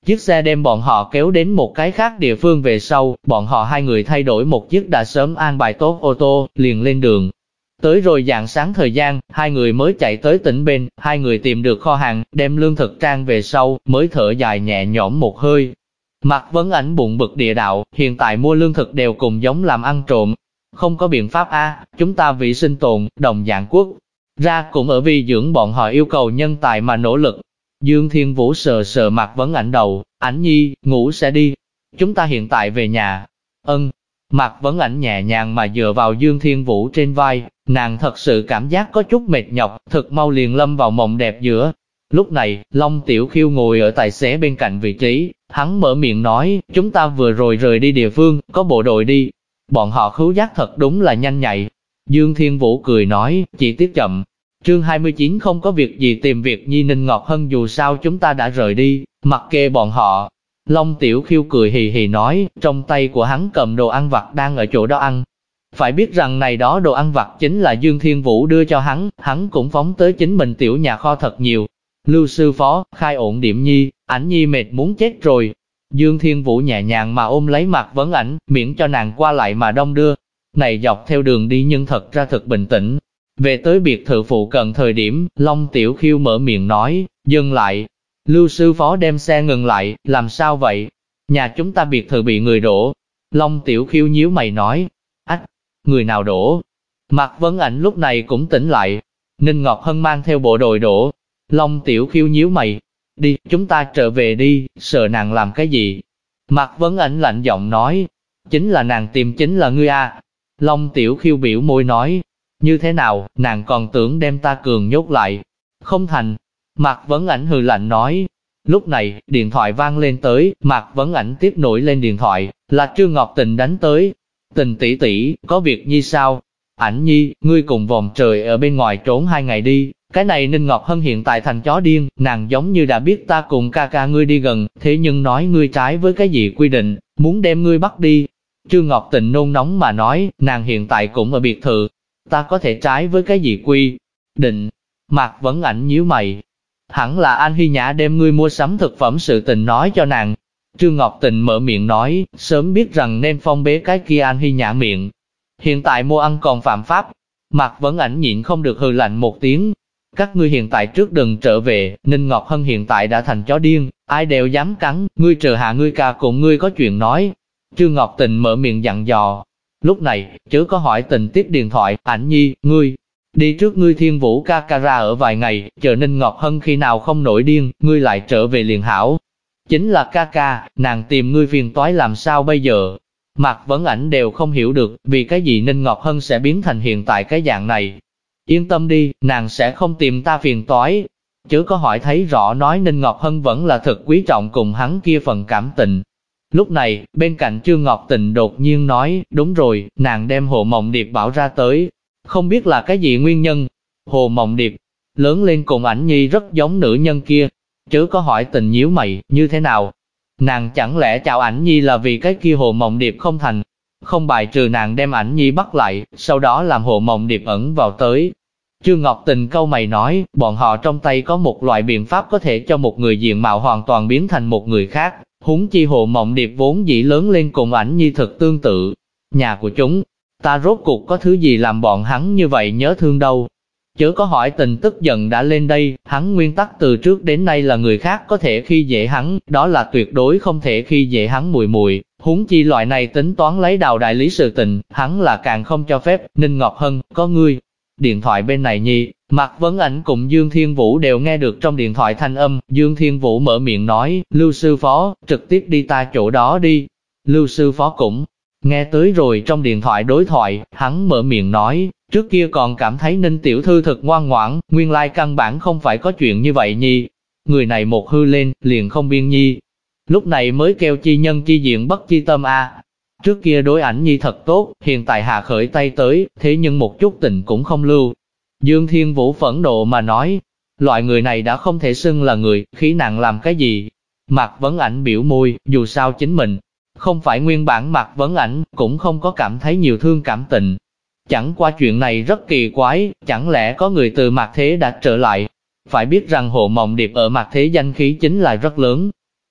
Speaker 1: Chiếc xe đem bọn họ kéo đến một cái khác địa phương về sau, bọn họ hai người thay đổi một chiếc đã sớm an bài tốt ô tô, liền lên đường. Tới rồi rạng sáng thời gian, hai người mới chạy tới tỉnh bên, hai người tìm được kho hàng, đem lương thực trang về sau, mới thở dài nhẹ nhõm một hơi. Mạc Vấn Ảnh bụng bực địa đạo, hiện tại mua lương thực đều cùng giống làm ăn trộm. Không có biện pháp a, chúng ta vì sinh tồn, đồng dạng quốc ra cũng ở vì dưỡng bọn họ yêu cầu nhân tài mà nỗ lực. Dương Thiên Vũ sờ sờ Mạc Vấn Ảnh đầu, Ảnh nhi, ngủ sẽ đi. Chúng ta hiện tại về nhà. Ân. Mạc Vấn Ảnh nhẹ nhàng mà dựa vào Dương Thiên Vũ trên vai, nàng thật sự cảm giác có chút mệt nhọc, thực mau liền lâm vào mộng đẹp giữa. Lúc này, Long Tiểu Khiêu ngồi ở tài xế bên cạnh vị trí, hắn mở miệng nói, chúng ta vừa rồi rời đi địa phương, có bộ đội đi. Bọn họ khứu giác thật đúng là nhanh nhạy. Dương Thiên Vũ cười nói, chỉ tiếc chậm. Chương 29 không có việc gì tìm việc Nhi Ninh Ngọc Hân dù sao chúng ta đã rời đi, mặc kệ bọn họ. Long Tiểu Khiêu cười hì hì nói, trong tay của hắn cầm đồ ăn vặt đang ở chỗ đó ăn. Phải biết rằng này đó đồ ăn vặt chính là Dương Thiên Vũ đưa cho hắn cũng phóng tới chính mình tiểu nhà kho thật nhiều. Lưu sư phó, khai ổn điểm Nhi, Ảnh nhi mệt muốn chết rồi. Dương Thiên Vũ nhẹ nhàng mà ôm lấy Mạc Vấn Ảnh, miễn cho nàng qua lại mà đông đưa. Này dọc theo đường đi nhưng thật ra thật bình tĩnh. Về tới biệt thự phụ cận thời điểm, Long Tiểu Khiêu mở miệng nói, dừng lại. Lưu sư phó đem xe ngừng lại, làm sao vậy? Nhà chúng ta biệt thự bị người đổ. Long Tiểu Khiêu nhíu mày nói, ách, người nào đổ? Mạc Vấn Ảnh lúc này cũng tỉnh lại. Ninh Ngọc Hân mang theo bộ đội đổ. Long Tiểu Khiêu nhíu mày, đi, chúng ta trở về đi, sợ nàng làm cái gì? Mạc Vấn Ảnh lạnh giọng nói, chính là nàng tìm chính là ngươi a. Long Tiểu Khiêu biểu môi nói, như thế nào, nàng còn tưởng đem ta cường nhốt lại. Không thành. Mạc Vấn Ảnh hừ lạnh nói. Lúc này, điện thoại vang lên tới, Mạc Vấn Ảnh tiếp nổi lên điện thoại, là Trương Ngọc Tình đánh tới. Tình tỷ tỷ, có việc nhi sao? Ảnh nhi, ngươi cùng vòng trời ở bên ngoài trốn 2 ngày đi. Cái này Ninh Ngọc Hân hiện tại thành chó điên, nàng giống như đã biết ta cùng ca ca ngươi đi gần, thế nhưng nói ngươi trái với cái gì quy định, muốn đem ngươi bắt đi. Trương Ngọc Tình nôn nóng mà nói, nàng hiện tại cũng ở biệt thự, ta có thể trái với cái gì quy định? Mạc Vấn Ảnh nhíu mày, hẳn là An Hy Nhã đem ngươi mua sắm thực phẩm sự tình nói cho nàng. Trương Ngọc Tình mở miệng nói, sớm biết rằng nên phong bế cái kia An Hy Nhã miệng. Hiện tại mua ăn còn phạm pháp. Mạc Vấn Ảnh nhịn không được hừ lạnh một tiếng. Các ngươi hiện tại trước đừng trở về, Ninh Ngọc Hân hiện tại đã thành chó điên, ai đều dám cắn, ngươi chờ hạ ngươi ca cùng ngươi có chuyện nói. Trương Ngọc Tình mở miệng dặn dò. Lúc này, chớ có hỏi Tình tiếp điện thoại, Ảnh nhi, ngươi đi trước ngươi Thiên Vũ ca ca ra ở vài ngày, chờ Ninh Ngọc Hân khi nào không nổi điên, ngươi lại trở về liền hảo. Chính là ca ca, nàng tìm ngươi phiền toái làm sao bây giờ? Mạc Vấn Ảnh đều không hiểu được, vì cái gì Ninh Ngọc Hân sẽ biến thành hiện tại cái dạng này. Yên tâm đi, nàng sẽ không tìm ta phiền toái. Chớ có hỏi thấy rõ nói Ninh Ngọc Hân vẫn là thật quý trọng cùng hắn kia phần cảm tình. Lúc này, bên cạnh Trương Ngọc Tình đột nhiên nói, đúng rồi, nàng đem Hồ Mộng Điệp bảo ra tới. Không biết là cái gì nguyên nhân. Hồ Mộng Điệp, lớn lên cùng Ảnh nhi rất giống nữ nhân kia. Chớ có hỏi Tình nhíu mày, như thế nào? Nàng chẳng lẽ chào Ảnh nhi là vì cái kia Hồ Mộng Điệp không thành? Không bài trừ nàng đem Ảnh nhi bắt lại, sau đó làm Hồ Mộng Điệp ẩn vào tới. Trương Ngọc Tình câu mày nói, bọn họ trong tay có một loại biện pháp có thể cho một người diện mạo hoàn toàn biến thành một người khác. Huống chi Hồ Mộng Điệp vốn dĩ lớn lên cùng Ảnh nhi thật tương tự. Nhà của chúng ta rốt cuộc có thứ gì làm bọn hắn như vậy nhớ thương đâu. Chớ có hỏi Tình tức giận đã lên đây, hắn nguyên tắc từ trước đến nay là người khác có thể khi dễ hắn, đó là tuyệt đối không thể khi dễ hắn mùi mùi. Huống chi loại này tính toán lấy đào đại lý sự tình, hắn là càng không cho phép. Ninh Ngọc Hân, có ngươi. Điện thoại bên này nhi, Mạc Vấn Ảnh cùng Dương Thiên Vũ đều nghe được trong điện thoại thanh âm. Dương Thiên Vũ mở miệng nói, Lưu sư phó, trực tiếp đi ta chỗ đó đi. Lưu sư phó cũng nghe tới rồi trong điện thoại đối thoại, hắn mở miệng nói, trước kia còn cảm thấy Ninh tiểu thư thật ngoan ngoãn, nguyên lai căn bản không phải có chuyện như vậy nhi. Người này một hư lên, liền không biên nhi. Lúc này mới kêu chi nhân chi diện bất chi tâm a. Trước kia đối Ảnh nhi thật tốt, hiện tại hạ khởi tay tới, thế nhưng một chút tình cũng không lưu. Dương Thiên Vũ phẫn nộ mà nói, loại người này đã không thể xưng là người, khí nặng làm cái gì? Mạc Vấn Ảnh biểu môi, dù sao chính mình không phải nguyên bản Mạc Vấn Ảnh, cũng không có cảm thấy nhiều thương cảm tình. Chẳng qua chuyện này rất kỳ quái, chẳng lẽ có người từ Mạc Thế đã trở lại? Phải biết rằng Hồ Mộng Điệp ở Mạc Thế danh khí chính là rất lớn.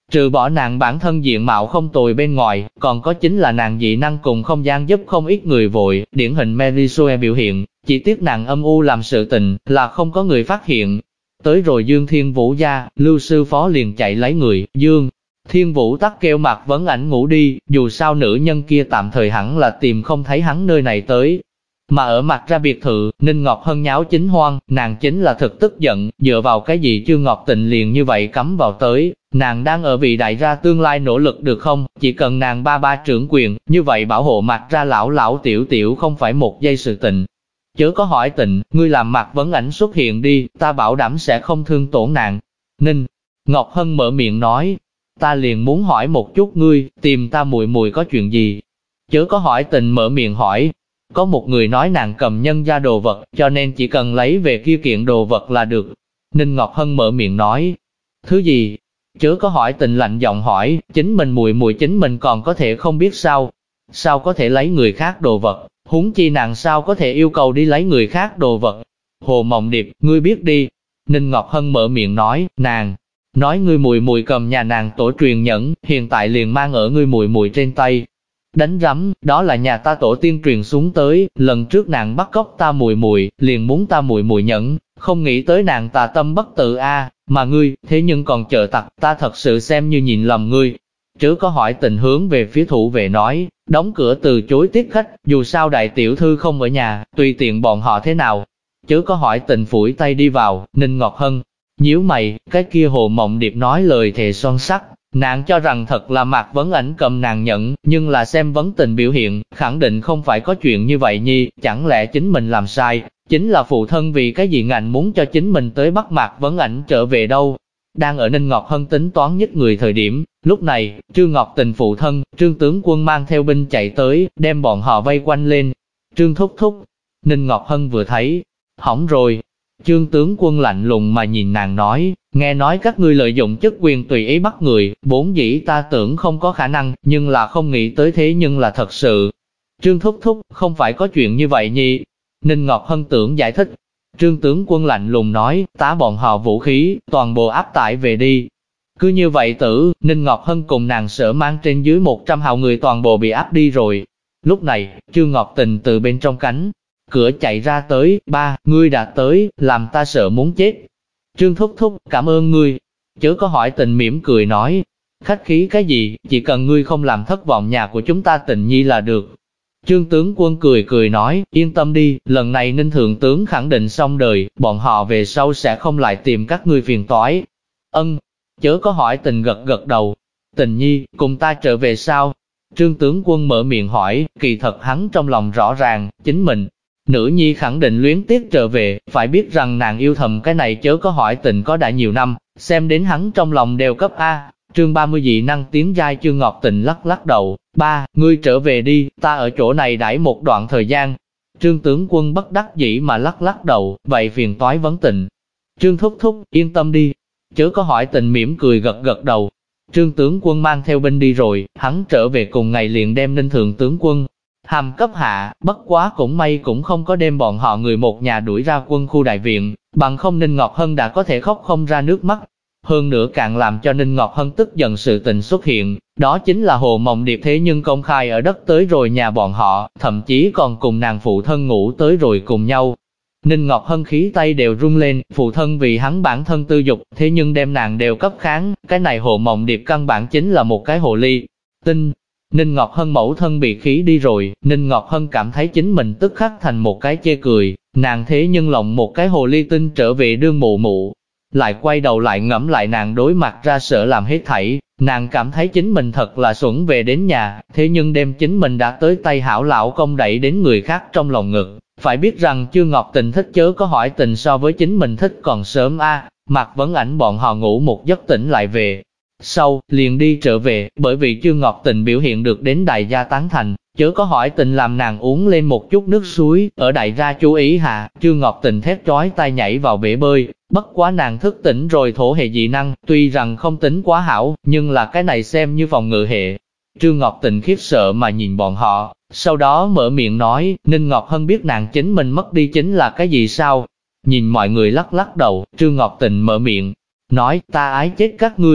Speaker 1: Trừ bỏ nàng bản thân diện mạo không tồi bên ngoài, còn có chính là nàng dị năng cùng không gian giúp không ít người vội, điển hình Mary Sue biểu hiện, chỉ tiếc nàng âm u làm sự tình, là không có người phát hiện. Tới rồi Dương Thiên Vũ gia, Lưu sư phó liền chạy lấy người, Dương Thiên Vũ tắt kêu Mạc Vấn Ảnh ngủ đi, dù sao nữ nhân kia tạm thời hẳn là tìm không thấy hắn nơi này tới. Mà ở mặt ra biệt thự, Ninh Ngọc Hân nháo chính hoang, nàng chính là thực tức giận, dựa vào cái gì Trương Ngọc Tịnh liền như vậy cắm vào tới, nàng đang ở vị đại gia tương lai nỗ lực được không, chỉ cần nàng ba trưởng quyền, như vậy bảo hộ mặt ra lão tiểu tiểu không phải một giây sự tình. Chớ có hỏi Tịnh, ngươi làm Mạc Vấn Ảnh xuất hiện đi, ta bảo đảm sẽ không thương tổn nàng. Ninh Ngọc Hân mở miệng nói, ta liền muốn hỏi một chút ngươi, tìm ta mùi mùi có chuyện gì? Chớ có hỏi Tịnh mở miệng hỏi. Có một người nói nàng cầm nhân gia đồ vật, cho nên chỉ cần lấy về kia kiện đồ vật là được. Ninh Ngọc Hân mở miệng nói, thứ gì? Chớ có hỏi Tịnh lạnh giọng hỏi, chính mình mùi mùi chính mình còn có thể không biết sao? Sao có thể lấy người khác đồ vật? Huống chi nàng sao có thể yêu cầu đi lấy người khác đồ vật? Hồ Mộng Điệp, ngươi biết đi. Ninh Ngọc Hân mở miệng nói, nàng nói ngươi mùi mùi cầm nhà nàng tổ truyền nhẫn, hiện tại liền mang ở ngươi mùi mùi trên tay. Đánh rắm, đó là nhà ta tổ tiên truyền xuống tới, lần trước nàng bắt cóc ta mùi mùi, liền muốn ta mùi mùi nhẫn, không nghĩ tới nàng tà tâm bất tử a, mà ngươi, thế nhưng còn chờ tặc, ta thật sự xem như nhìn lầm ngươi. Chớ có hỏi Tình hướng về phía thủ vệ nói, đóng cửa từ chối tiếp khách, dù sao đại tiểu thư không ở nhà, tùy tiện bọn họ thế nào. Chớ có hỏi Tình phủi tay đi vào, Ninh Ngọc Hân nhíu mày, cái kia Hồ Mộng Điệp nói lời thề son sắt. Nàng cho rằng thật là Mạc Vấn Ảnh cầm nàng nhận, nhưng là xem Vấn Tình biểu hiện, khẳng định không phải có chuyện như vậy nhi, chẳng lẽ chính mình làm sai, chính là phụ thân vì cái gì ngạnh muốn cho chính mình tới bắt Mạc Vấn Ảnh trở về đâu. Đang ở Ninh Ngọc Hân tính toán nhất người thời điểm, lúc này, Trương Ngọc Tình phụ thân, Trương tướng quân mang theo binh chạy tới, đem bọn họ vây quanh lên. Trương thúc thúc, Ninh Ngọc Hân vừa thấy, hỏng rồi. Trương tướng quân lạnh lùng mà nhìn nàng nói, nghe nói các ngươi lợi dụng chức quyền tùy ý bắt người, vốn dĩ ta tưởng không có khả năng, nhưng là không nghĩ tới thế nhưng là thật sự. Trương thúc thúc, không phải có chuyện như vậy nhi. Ninh Ngọc Hân tưởng giải thích. Trương tướng quân lạnh lùng nói, tá bọn họ vũ khí, toàn bộ áp tải về đi. Cứ như vậy tử, Ninh Ngọc Hân cùng nàng sở mang trên dưới 100 hào người toàn bộ bị áp đi rồi. Lúc này, Trương Ngọc Tình từ bên trong cánh cửa chạy ra tới, ba, ngươi đã tới, làm ta sợ muốn chết. Trương thúc thúc, cảm ơn ngươi. Chớ có hỏi Tình mỉm cười nói, khách khí cái gì, chỉ cần ngươi không làm thất vọng nhà của chúng ta Tình nhi là được. Trương tướng quân cười cười nói, yên tâm đi, lần này Ninh thượng tướng khẳng định xong đời, bọn họ về sau sẽ không lại tìm các ngươi phiền toái. Ân, chớ có hỏi Tình gật gật đầu. Tình nhi, cùng ta trở về sao? Trương tướng quân mở miệng hỏi, kỳ thật hắn trong lòng rõ ràng, chính mình. Nữ nhi khẳng định luyến tiếc trở về, phải biết rằng nàng yêu thầm cái này chớ có hỏi Tình có đã nhiều năm, xem đến hắn trong lòng đều cấp A. Chương 30 dị năng tiến giai. Trương Ngọc Tình lắc lắc đầu, ba, ngươi trở về đi, ta ở chỗ này đãi một đoạn thời gian. Trương tướng quân bất đắc dĩ mà lắc lắc đầu, vậy phiền toái Vấn Tình. Trương thúc thúc, yên tâm đi. Chớ có hỏi Tình mỉm cười gật gật đầu. Trương tướng quân mang theo binh đi rồi, hắn trở về cùng ngày liền đem Ninh thượng tướng quân hàm cấp hạ, bất quá cũng may cũng không có đem bọn họ người một nhà đuổi ra quân khu đại viện, bằng không Ninh Ngọc Hân đã có thể khóc không ra nước mắt. Hơn nữa càng làm cho Ninh Ngọc Hân tức giận sự tình xuất hiện, đó chính là Hồ Mộng Điệp thế nhưng công khai ở đất tới rồi nhà bọn họ, thậm chí còn cùng nàng phụ thân ngủ tới rồi cùng nhau. Ninh Ngọc Hân khí tay đều run lên, phụ thân vì hắn bản thân tư dục, thế nhưng đem nàng đều cấp kháng, cái này Hồ Mộng Điệp căn bản chính là một cái hồ ly tinh. Ninh Ngọc Hân mẫu thân bị khí đi rồi, Ninh Ngọc Hân cảm thấy chính mình tức khắc thành một cái chê cười, nàng thế nhưng lộng một cái hồ ly tinh trở về đương mụ mụ. Lại quay đầu lại ngẫm lại nàng đối mặt ra sợ làm hết thảy, nàng cảm thấy chính mình thật là xuẩn về đến nhà, thế nhưng đem chính mình đã tới tay hảo lão công đẩy đến người khác trong lòng ngực. Phải biết rằng Trương Ngọc Tình thích chớ có hỏi Tình so với chính mình thích còn sớm a. Mạc Vấn Ảnh bọn họ ngủ một giấc tỉnh lại về. Sau, liền đi trở về, bởi vì Trương Ngọc Tình biểu hiện được đến đại gia tán thành, chớ có hỏi Tình làm nàng uống lên một chút nước suối, ở đại gia chú ý hạ, Trương Ngọc Tình thét chói tai nhảy vào bể bơi, bất quá nàng thức tỉnh rồi thổ hệ dị năng, tuy rằng không tính quá hảo, nhưng là cái này xem như phòng ngự hệ. Trương Ngọc Tình khiếp sợ mà nhìn bọn họ, sau đó mở miệng nói, Ninh Ngọc Hân biết nàng chính mình mất đi chính là cái gì sao? Nhìn mọi người lắc lắc đầu, Trương Ngọc Tình mở miệng, nói, ta ái chết các ngươi.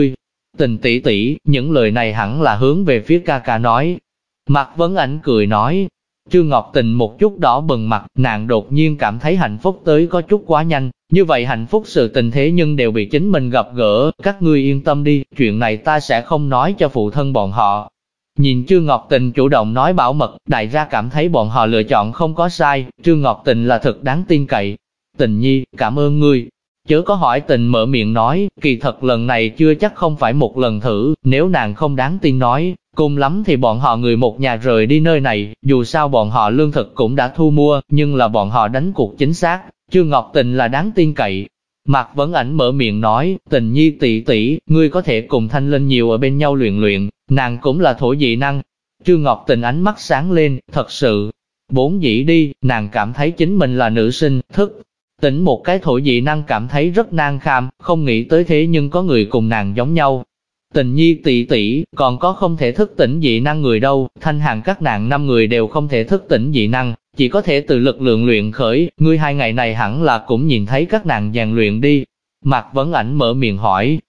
Speaker 1: Tình tỷ tỷ, những lời này hẳn là hướng về phía ca ca nói. Mạc Vấn Ảnh cười nói. Trương Ngọc Tình một chút đỏ bừng mặt, nàng đột nhiên cảm thấy hạnh phúc tới có chút quá nhanh, như vậy hạnh phúc sự tình thế nhưng đều bị chính mình gặp gỡ, các ngươi yên tâm đi, chuyện này ta sẽ không nói cho phụ thân bọn họ. Nhìn Trương Ngọc Tình chủ động nói bảo mật, đại gia cảm thấy bọn họ lựa chọn không có sai, Trương Ngọc Tình là thật đáng tin cậy. Tình nhi, cảm ơn ngươi. Chớ có hỏi Tình mở miệng nói, kỳ thật lần này chưa chắc không phải một lần thử, nếu nàng không đáng tin nói, cùng lắm thì bọn họ người một nhà rời đi nơi này, dù sao bọn họ lương thực cũng đã thu mua, nhưng là bọn họ đánh cuộc chính xác, Trương Ngọc Tình là đáng tin cậy. Mạc Vấn Ảnh mở miệng nói, Tình nhi tỷ tỷ, ngươi có thể cùng Thanh Linh nhiều ở bên nhau luyện luyện, nàng cũng là thổ dị năng. Trương Ngọc Tình ánh mắt sáng lên, thật sự, vốn dĩ đi, nàng cảm thấy chính mình là nữ sinh, thức tỉnh một cái thổ dị năng cảm thấy rất nan kham, không nghĩ tới thế nhưng có người cùng nàng giống nhau. Tình nhi tỷ tỷ, còn có không thể thức tỉnh dị năng người đâu, Thanh Hàn các nàng 5 người đều không thể thức tỉnh dị năng, chỉ có thể từ lực lượng luyện khởi, ngươi 2 ngày này hẳn là cũng nhìn thấy các nàng rèn luyện đi. Mạc Vấn Ảnh mở miệng hỏi.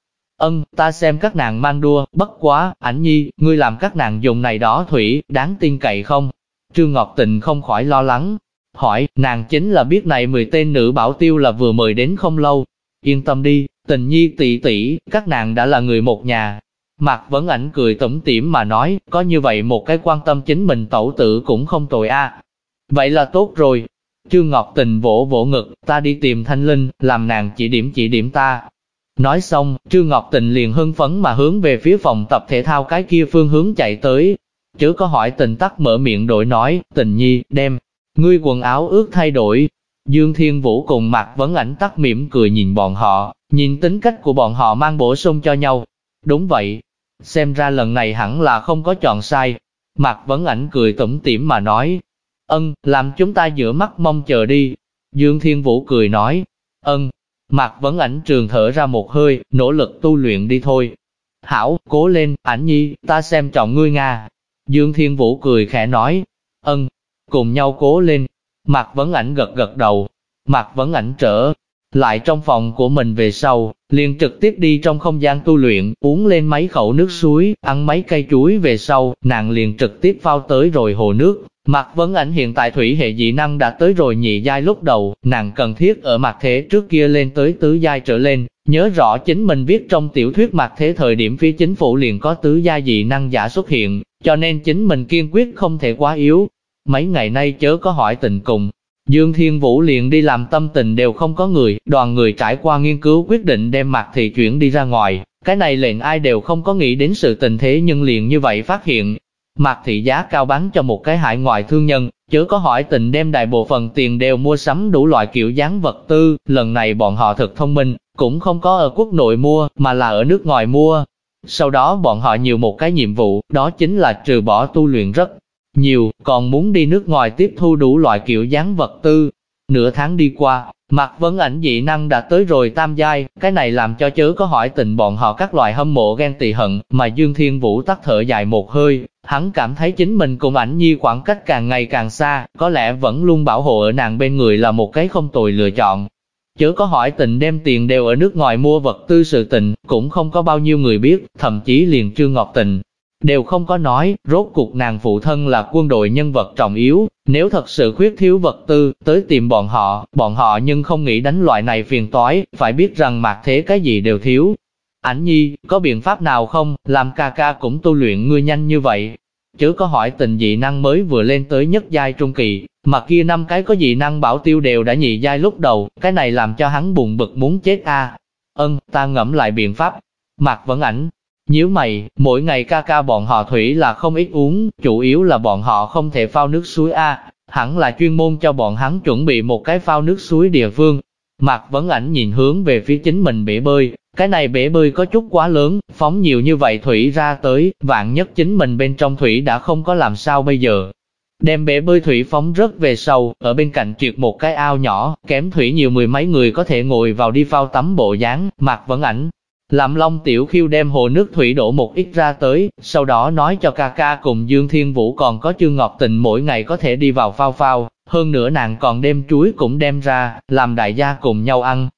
Speaker 1: Ta xem các nàng mang đua, bất quá, Ảnh nhi, ngươi làm các nàng dùng này đó thủy, đáng tin cậy không? Trương Ngọc Tình không khỏi lo lắng. Hỏi, nàng chính là biết này 10 tên nữ bảo tiêu là vừa mời đến không lâu. Yên tâm đi, Tình nhi tỷ tỷ, các nàng đã là người một nhà. Mạc Vấn Ảnh cười tủm tỉm mà nói, có như vậy một cái quan tâm chính mình tẩu tử cũng không tồi a. Vậy là tốt rồi. Trương Ngọc Tình vỗ vỗ ngực, ta đi tìm Thanh Linh, làm nàng chỉ điểm ta. Nói xong, Trương Ngọc Tình liền hưng phấn mà hướng về phía phòng tập thể thao cái kia phương hướng chạy tới. Chớ có hỏi Tình tắc mở miệng đổi nói, Tình nhi, đem ngươi quần áo ướt thay đổi. Dương Thiên Vũ cùng Mạc Vấn Ảnh tắc mỉm cười nhìn bọn họ, nhìn tính cách của bọn họ mang bổ sung cho nhau. Đúng vậy, xem ra lần này hẳn là không có chọn sai. Mạc Vấn Ảnh cười tủm tỉm mà nói, làm chúng ta giữa mắt mong chờ đi. Dương Thiên Vũ cười nói, Mạc Vấn Ảnh trường thở ra một hơi, nỗ lực tu luyện đi thôi. Hảo, cố lên, Ảnh nhi, ta xem trọng ngươi Nga. Dương Thiên Vũ cười khẽ nói, cùng nhau cố lên. Mạc Vấn Ảnh gật gật đầu. Mạc Vấn Ảnh trở lại trong phòng của mình về sau, liền trực tiếp đi trong không gian tu luyện, uống lên mấy khẩu nước suối, ăn mấy cây chuối về sau, nàng liền trực tiếp phao tới rồi hồ nước. Mạc Vấn Ảnh hiện tại thủy hệ dị năng đã tới rồi nhị giai lúc đầu, nàng cần thiết ở mặt thế trước kia lên tới tứ giai trở lên, nhớ rõ chính mình viết trong tiểu thuyết mặt thế thời điểm phía chính phủ liền có tứ giai dị năng giả xuất hiện, cho nên chính mình kiên quyết không thể quá yếu. Mấy ngày nay chớ có hỏi Tình cùng Dương Thiên Vũ liền đi làm tâm tình đều không có người, đoàn người trải qua nghiên cứu quyết định đem Mạc Thị chuyển đi ra ngoài, cái này lệnh ai đều không có nghĩ đến sự tình thế nhưng liền như vậy phát hiện. Mạc Thị giá cao bán cho một cái hải ngoại thương nhân, chớ có hỏi Tình đem đại bộ phận tiền đều mua sắm đủ loại kiểu dáng vật tư, lần này bọn họ thật thông minh, cũng không có ở quốc nội mua, mà là ở nước ngoài mua. Sau đó bọn họ nhiều một cái nhiệm vụ, đó chính là trừ bỏ tu luyện rất nhiều, còn muốn đi nước ngoài tiếp thu đủ loại kiểu dáng vật tư. Nửa tháng đi qua, Mạc Vấn Ảnh dị năng đã tới rồi tam giai, cái này làm cho chớ có hỏi Tình bọn họ các loại hâm mộ ghen tị hận, mà Dương Thiên Vũ tắt thở dài một hơi, hắn cảm thấy chính mình cùng Ảnh nhi khoảng cách càng ngày càng xa, có lẽ vẫn luôn bảo hộ ở nàng bên người là một cái không tồi lựa chọn. Chớ có hỏi Tình đem tiền đều ở nước ngoài mua vật tư sự tình, cũng không có bao nhiêu người biết, thậm chí liền Trương Ngọc Tình đều không có nói, rốt cuộc nàng phụ thân là quân đội nhân vật trọng yếu, nếu thật sự khuyết thiếu vật tư, tới tìm bọn họ nhưng không nghĩ đánh loại này phiền toái, phải biết rằng mặt thế cái gì đều thiếu. Ảnh nhi, có biện pháp nào không, làm ca ca cũng tu luyện ngươi nhanh như vậy? Chớ có hỏi Tình dị năng mới vừa lên tới nhất giai trung kỳ, mà kia 5 cái có dị năng bảo tiêu đều đã nhị giai lúc đầu, cái này làm cho hắn buồn bực muốn chết a. Ta ngẫm lại biện pháp. Mạc Vấn Ảnh nhíu mày, mỗi ngày ca ca bọn họ thủy là không ít uống, chủ yếu là bọn họ không thể phao nước suối hẳn là chuyên môn cho bọn hắn chuẩn bị một cái phao nước suối địa phương. Mạc Vấn Ảnh nhìn hướng về phía chính mình bể bơi, cái này bể bơi có chút quá lớn, phóng nhiều như vậy thủy ra tới, vạn nhất chính mình bên trong thủy đã không có làm sao bây giờ. Đem bể bơi thủy phóng rớt về sau, ở bên cạnh triệt một cái ao nhỏ, kém thủy nhiều 10 mấy người có thể ngồi vào đi phao tắm bộ dáng. Mạc Vấn Ảnh làm Long Tiểu Khiêu đem hồ nước thủy đổ một ít ra tới, sau đó nói cho ca ca cùng Dương Thiên Vũ còn có Trương Ngọc Tình mỗi ngày có thể đi vào phao, hơn nữa nàng còn đem chuối cũng đem ra, làm đại gia cùng nhau ăn.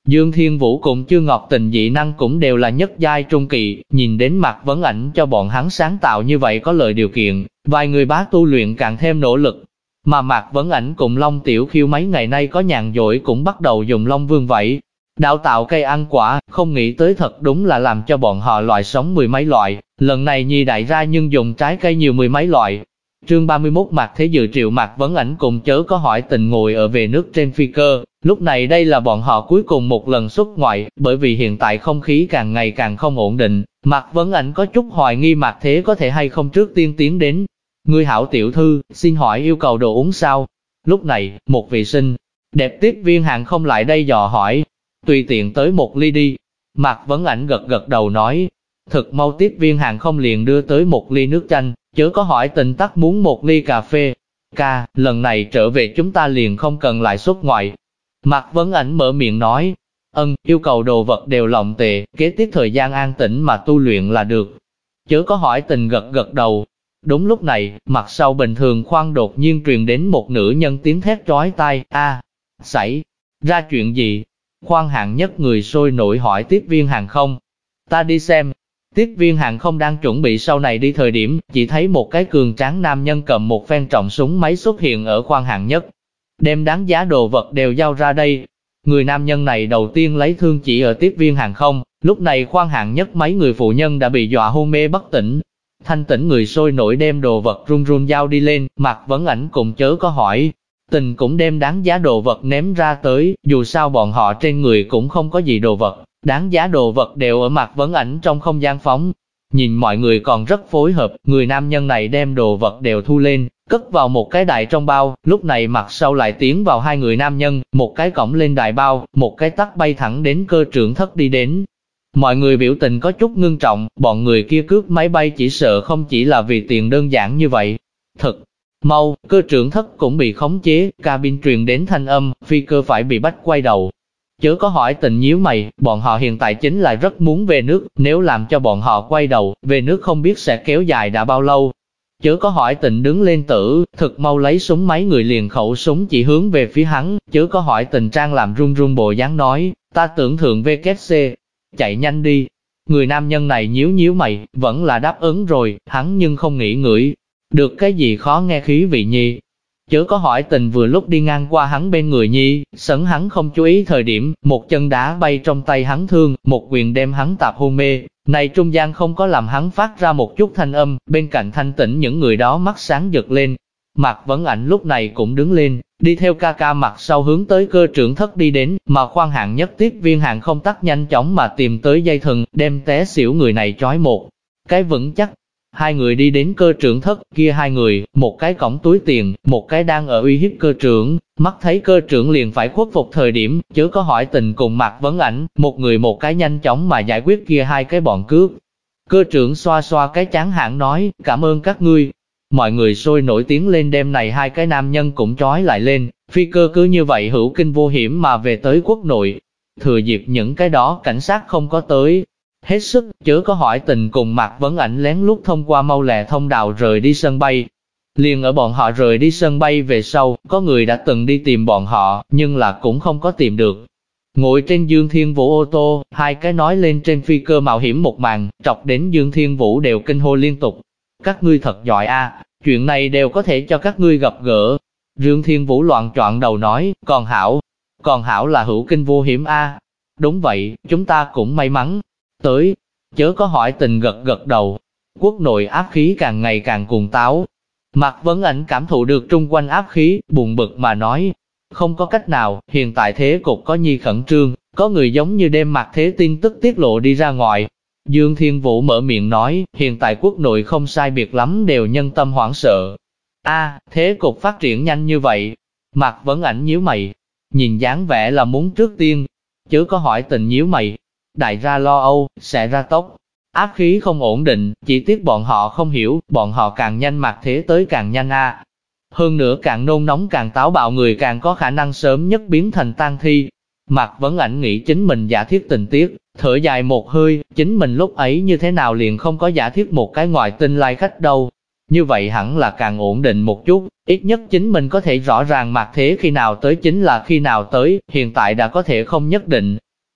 Speaker 1: Dương Thiên Vũ cùng Chương Ngọc Tình dị năng cũng đều là nhất giai trung kỳ, nhìn đến Mạc Vấn Ảnh cho bọn hắn sáng tạo như vậy có lợi điều kiện, vài người bá tu luyện càng thêm nỗ lực. Mà Mạc Vấn Ảnh cùng Long Tiểu Khiêu mấy ngày nay có nhàn rỗi cũng bắt đầu dùng Long Vương vẫy đào tạo cây ăn quả, không nghĩ tới thật đúng là làm cho bọn họ loại sống mười mấy loại, lần này Nhi đại ra nhưng dùng trái cây nhiều mười mấy loại. Chương 31 Mạc Thế Dự triệu Mạc Vấn Ảnh cùng Chớ Có Hỏi Tình ngồi ở về nước trên phi cơ, lúc này đây là bọn họ cuối cùng một lần xuất ngoại, bởi vì hiện tại không khí càng ngày càng không ổn định, Mạc Vấn Ảnh có chút hoài nghi Mạc Thế có thể hay không trước tiên tiến đến. Ngươi hảo tiểu thư, xin hỏi yêu cầu đồ uống sao? Lúc này, một vị xinh đẹp tiếp viên hàng không lại đây dò hỏi, tùy tiện tới một ly đi. Mạc Vấn Ảnh gật gật đầu nói, thực mau tiếp viên hàng không liền đưa tới một ly nước chanh, Chớ Có Hỏi Tình tắc muốn một ly cà phê. Ca, lần này trở về chúng ta liền không cần lại xuất ngoại. Mạc Vấn Ảnh mở miệng nói, yêu cầu đồ vật đều lộng tệ, kế tiếp thời gian an tĩnh mà tu luyện là được. Chớ Có Hỏi Tình gật gật đầu. Đúng lúc này, mặt sau bình thường khoang đột nhiên truyền đến một nữ nhân tiếng thét chói tai, xảy ra chuyện gì? Khoang hạng nhất người sôi nổi hỏi tiếp viên hàng không. Ta đi xem. Tiếp viên hàng không đang chuẩn bị sau này đi thời điểm, chỉ thấy một cái cường tráng nam nhân cầm một phen trọng súng máy xuất hiện ở khoang hạng nhất. Đem đáng giá đồ vật đều giao ra đây. Người nam nhân này đầu tiên lấy thương chỉ ở tiếp viên hàng không, lúc này khoang hạng nhất mấy người phụ nhân đã bị dọa hôn mê bất tỉnh. Thanh tỉnh người sôi nổi đem đồ vật run run giao đi lên, Mạc Vấn Ảnh cùng Chớ Có Hỏi Tình cũng đem đáng giá đồ vật ném ra tới, dù sao bọn họ trên người cũng không có gì đồ vật, đáng giá đồ vật đều ở Mạc Vấn Ảnh trong không gian phóng. Nhìn mọi người còn rất phối hợp, người nam nhân này đem đồ vật đều thu lên, cất vào một cái đại trong bao, lúc này mặt sau lại tiến vào hai người nam nhân, một cái cõng lên đại bao, một cái tắt bay thẳng đến cơ trưởng thất đi đến. Mọi người biểu tình có chút ngưng trọng, bọn người kia cướp máy bay chỉ sợ không chỉ là vì tiền đơn giản như vậy. Thật mau, cơ trưởng thất cũng bị khống chế, cabin truyền đến thanh âm, phi cơ phải bị bắt quay đầu. Chớ Có Hỏi Tình nhíu mày, bọn họ hiện tại chính là rất muốn về nước, nếu làm cho bọn họ quay đầu, về nước không biết sẽ kéo dài đã bao lâu. Chớ Có Hỏi Tình đứng lên tử, thực mau lấy súng máy người liền khẩu súng chỉ hướng về phía hắn, Chớ Có Hỏi Tình trang làm run run bộ dáng nói, ta tưởng thượng VKC, chạy nhanh đi. Người nam nhân này nhíu nhíu mày, vẫn là đáp ứng rồi, hắn nhưng không nghĩ ngửi được cái gì khó nghe khí vị nhi. Chớ Có Hỏi Tình vừa lúc đi ngang qua hắn bên người nhi, sấn hắn không chú ý thời điểm, một chân đá bay trong tay hắn thương, một quyền đem hắn tạp hôn mê. Này trung gian không có làm hắn phát ra một chút thanh âm, bên cạnh thanh tĩnh những người đó mắt sáng giật lên. Mạc Vấn Ảnh lúc này cũng đứng lên, đi theo ca ca mặt sau hướng tới cơ trưởng thất đi đến, mà khoang hạng nhất tiếp viên hàng không tắt nhanh chóng mà tìm tới dây thừng, đem té xỉu người này trói một cái vững chắc. Hai người đi đến cơ trưởng thất, kia hai người, một cái cõng túi tiền, một cái đang ở uy hiếp cơ trưởng, mắt thấy cơ trưởng liền phải khuất phục thời điểm, Chớ Có Hỏi Tình cùng Mạc Vấn Ảnh, một người một cái nhanh chóng mà giải quyết kia hai cái bọn cướp. Cơ trưởng xoa xoa cái trán hãng nói, cảm ơn các ngươi. Mọi người sôi nổi tiếng lên đem này hai cái nam nhân cũng trói lại lên, phi cơ cứ như vậy hữu kinh vô hiểm mà về tới quốc nội. Thừa dịp những cái đó cảnh sát không có tới. Hết sức, Chớ Có Hỏi Tình cùng Mạc Vấn Ảnh lén lút thông qua mau lẹ thông đạo rời đi sân bay. Liền ở bọn họ rời đi sân bay về sau, có người đã từng đi tìm bọn họ, nhưng là cũng không có tìm được. Ngồi trên Dương Thiên Vũ ô tô, hai cái nói lên trên phi cơ mạo hiểm một màn, chọc đến Dương Thiên Vũ đều kinh hô liên tục. Các ngươi thật giỏi a, chuyện này đều có thể cho các ngươi gặp gỡ. Dương Thiên Vũ loạn choạng đầu nói, còn hảo là hữu kinh vô hiểm a. Đúng vậy, chúng ta cũng may mắn. Tới, Chớ Có Hỏi Tình gật gật đầu. Quốc nội áp khí càng ngày càng cuồng táo. Mạc Vấn Ảnh cảm thụ được trung quanh áp khí, buồn bực mà nói, không có cách nào, hiện tại thế cục có nhi khẩn trương, có người giống như đem Mạc Thế tin tức tiết lộ đi ra ngoài. Dương Thiên Vũ mở miệng nói, hiện tại quốc nội không sai biệt lắm đều nhân tâm hoảng sợ. Thế cục phát triển nhanh như vậy. Mạc Vấn Ảnh nhíu mày, nhìn dáng vẻ là muốn trước tiên. Chớ Có Hỏi Tình nhíu mày, đại ra lo âu, sẽ ra tốc. Áp khí không ổn định, chỉ tiếc bọn họ không hiểu, bọn họ càng nhanh Mạc Thế tới càng nhanh a. Hơn nữa càng nôn nóng càng táo bạo người càng có khả năng sớm nhất biến thành tang thi. Mạc Vấn Ảnh nghĩ chính mình giả thiết tình tiết, thở dài một hơi, chính mình lúc ấy như thế nào liền không có giả thiết một cái ngoại tinh lai khách đâu. Như vậy hẳn là càng ổn định một chút, ít nhất chính mình có thể rõ ràng Mạc Thế khi nào tới chính là khi nào tới, hiện tại đã có thể không nhất định.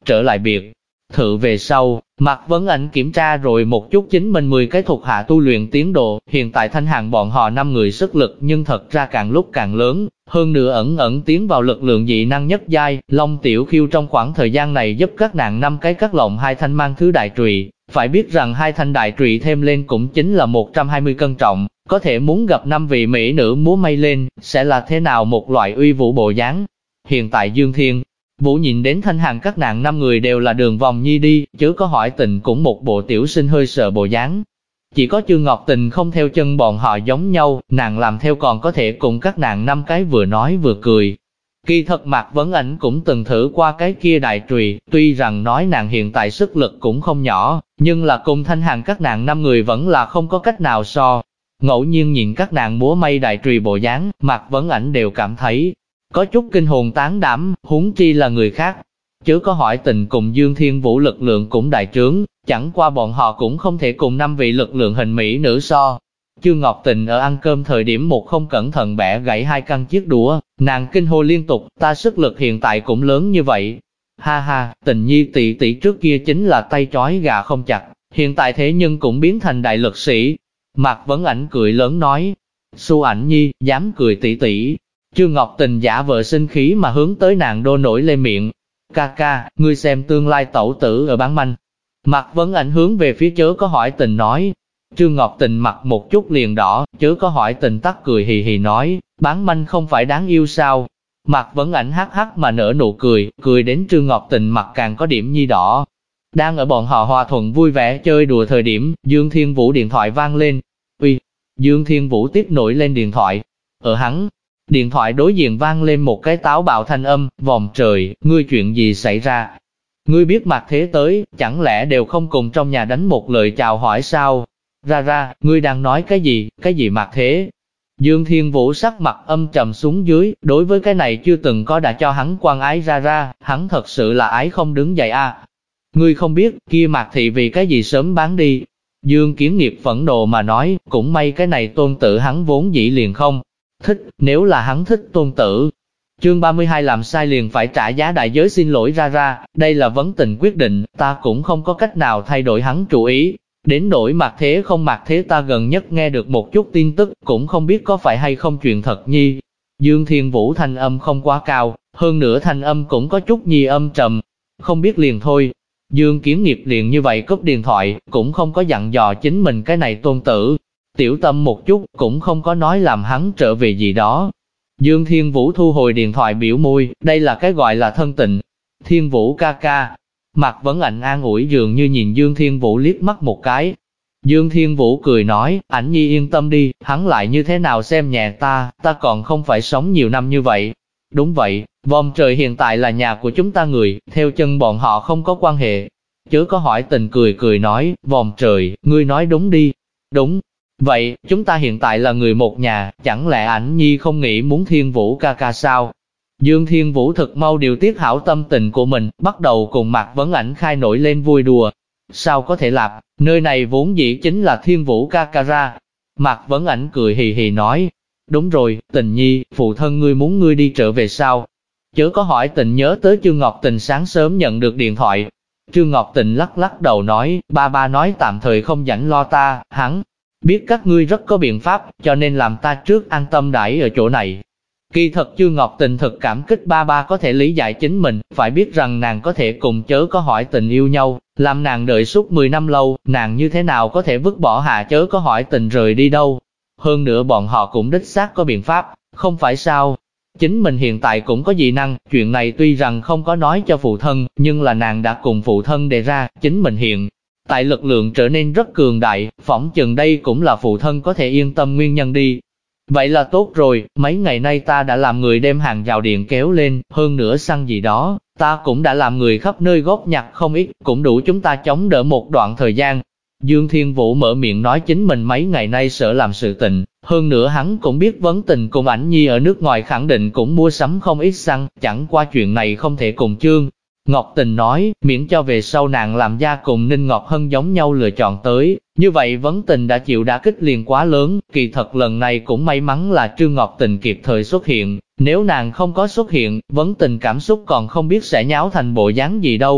Speaker 1: Trở lại biệt thự về sau, Mạc Vấn Ảnh kiểm tra rồi một chút chính mình 10 cái thuộc hạ tu luyện tiến độ, hiện tại Thanh Hàn bọn họ 5 người sức lực nhưng thật ra càng lúc càng lớn, hơn nữa ẩn tiến vào lực lượng dị năng nhất giai, Long Tiểu Khiêu trong khoảng thời gian này giúp các nàng 5 cái cắt lộng 2 thanh mang thứ đại trụy, phải biết rằng 2 thanh đại trụy thêm lên cũng chính là 120 cân trọng, có thể muốn gặp 5 vị mỹ nữ múa may lên, sẽ là thế nào một loại uy vũ bộ dáng. Hiện tại Dương Thiên Vũ nhìn đến Thanh Hàn các nàng 5 người đều là đường vòng nhi đi, chứ có hỏi tình cũng một bộ tiểu sinh hơi sợ bộ dáng. Chỉ có Trương Ngọc Tình không theo chân bọn họ giống nhau, nàng làm theo còn có thể cùng các nàng 5 cái vừa nói vừa cười. Kỳ thật Mạc Vấn Ảnh cũng từng thử qua cái kia đại trùy, tuy rằng nói nàng hiện tại sức lực cũng không nhỏ, nhưng là cùng Thanh Hàn các nàng 5 người vẫn là không có cách nào so. Ngẫu nhiên nhìn các nàng múa may đại trùy bộ dáng, Mạc Vấn Ảnh đều cảm thấy có chút kinh hồn tán đảm, huống chi là người khác. Chứ có hỏi tình cùng Dương Thiên Vũ lực lượng cũng đại trướng, chẳng qua bọn họ cũng không thể cùng 5 vị lực lượng hình mỹ nữ so. Trương Ngọc Tình ở ăn cơm thời điểm một không cẩn thận bẻ gãy 2 căn chiếc đũa, nàng kinh hô liên tục, ta sức lực hiện tại cũng lớn như vậy. Ha ha, Tình Nhi tỷ tỷ trước kia chính là tay trói gà không chặt, hiện tại thế nhưng cũng biến thành đại lực sĩ. Mạc Vấn Ảnh cười lớn nói, Xu Ảnh Nhi, dám cười tỷ tỷ. Trương Ngọc Tình giả vờ sinh khí mà hướng tới nàng đô nổi lên miệng. Ca ca, ngươi xem tương lai tẩu tử ở bán manh. Mạc Vấn Ảnh hướng về phía chớ có hỏi tình nói. Trương Ngọc Tình mặt một chút liền đỏ, chớ có hỏi tình tắt cười hì hì nói, bán manh không phải đáng yêu sao. Mạc Vấn Ảnh hắc hắc mà nở nụ cười, cười đến Trương Ngọc Tình mặt càng có điểm nhi đỏ. Đang ở bọn họ hòa thuận vui vẻ chơi đùa thời điểm, Dương Thiên Vũ điện thoại vang lên. Uy, Dương Thiên Vũ tiếp nổi lên điện thoại. Ở hắn điện thoại đối diện vang lên một cái táo bạo thanh âm, vòng trời, ngươi chuyện gì xảy ra? Ngươi biết Mạc Thế tới, chẳng lẽ đều không cùng trong nhà đánh một lời chào hỏi sao? Ra, ngươi đang nói cái gì Mạc Thế? Dương Thiên Vũ sắc mặt âm trầm xuống dưới, đối với cái này chưa từng có đã cho hắn quan ái ra, hắn thật sự là ái không đứng dậy a. Ngươi không biết, kia Mạc Thị vì cái gì sớm bán đi? Dương Kiến Nghiệp phẫn nộ mà nói, cũng may cái này tôn tử hắn vốn dĩ liền không thích, nếu là hắn thích tôn tử. Chương 32 làm sai liền phải trả giá đại giới xin lỗi ra, đây là vấn tình quyết định, ta cũng không có cách nào thay đổi hắn chủ ý. Đến nỗi Mạc Thế không Mạc Thế ta gần nhất nghe được một chút tin tức, cũng không biết có phải hay không chuyện thật nhi. Dương Thiên Vũ thanh âm không quá cao, hơn nữa thanh âm cũng có chút nhi âm trầm. Không biết liền thôi. Dương Kiến Nghiệp liền như vậy cúp điện thoại, cũng không có dặn dò chính mình cái này tôn tử. Tiểu tâm một chút, cũng không có nói làm hắn trở về gì đó. Dương Thiên Vũ thu hồi điện thoại biểu môi, đây là cái gọi là thân tình. Thiên Vũ ca ca. Mạc Vấn Ảnh an ủi dường như nhìn Dương Thiên Vũ liếc mắt một cái. Dương Thiên Vũ cười nói, Ảnh Nhi yên tâm đi, hắn lại như thế nào xem nhẹ ta còn không phải sống nhiều năm như vậy. Đúng vậy, vòng trời hiện tại là nhà của chúng ta người, theo chân bọn họ không có quan hệ. Chớ có hỏi tình cười nói, vòng trời, ngươi nói đúng đi. Đúng. Vậy, chúng ta hiện tại là người một nhà, chẳng lẽ Ảnh Nhi không nghĩ muốn Thiên Vũ ca ca sao? Dương Thiên Vũ thật mau điều tiết hảo tâm tình của mình, bắt đầu cùng Mạc Vấn Ảnh khai nổi lên vui đùa. Sao có thể làm, nơi này vốn dĩ chính là Thiên Vũ ca ca ra. Mạc Vấn Ảnh cười hì hì nói, đúng rồi, Tình Nhi, phụ thân ngươi muốn ngươi đi trở về sao? Chớ có hỏi tình nhớ tới Trương Ngọc Tình sáng sớm nhận được điện thoại. Trương Ngọc Tình lắc đầu nói, ba nói tạm thời không rảnh lo ta, hắn biết các ngươi rất có biện pháp, cho nên làm ta trước an tâm đãi ở chỗ này. Kỳ thật Trương Ngọc Tình thật cảm kích ba có thể lý giải chính mình, phải biết rằng nàng có thể cùng chớ có hỏi tình yêu nhau, làm nàng đợi suốt 10 năm lâu, nàng như thế nào có thể vứt bỏ hạ chớ có hỏi tình rời đi đâu. Hơn nữa bọn họ cũng đích xác có biện pháp, không phải sao. Chính mình hiện tại cũng có dị năng, chuyện này tuy rằng không có nói cho phụ thân, nhưng là nàng đã cùng phụ thân đề ra, chính mình hiện tại lực lượng trở nên rất cường đại, phỏng chừng đây cũng là phụ thân có thể yên tâm nguyên nhân đi. Vậy là tốt rồi, mấy ngày nay ta đã làm người đem hàng rào điện kéo lên, hơn nữa xăng gì đó, ta cũng đã làm người khắp nơi góp nhặt không ít, cũng đủ chúng ta chống đỡ một đoạn thời gian. Dương Thiên Vũ mở miệng nói chính mình mấy ngày nay sợ làm sự tình, hơn nữa hắn cũng biết vấn tình cùng Ảnh Nhi ở nước ngoài khẳng định cũng mua sắm không ít xăng, chẳng qua chuyện này không thể cùng Trương Ngọc Tình nói, miễn cho về sau nàng làm gia cùng Ninh Ngọc Hân giống nhau lựa chọn tới, như vậy vấn tình đã chịu đả kích liền quá lớn, kỳ thật lần này cũng may mắn là Trương Ngọc Tình kịp thời xuất hiện, nếu nàng không có xuất hiện, vấn tình cảm xúc còn không biết sẽ nháo thành bộ dáng gì đâu.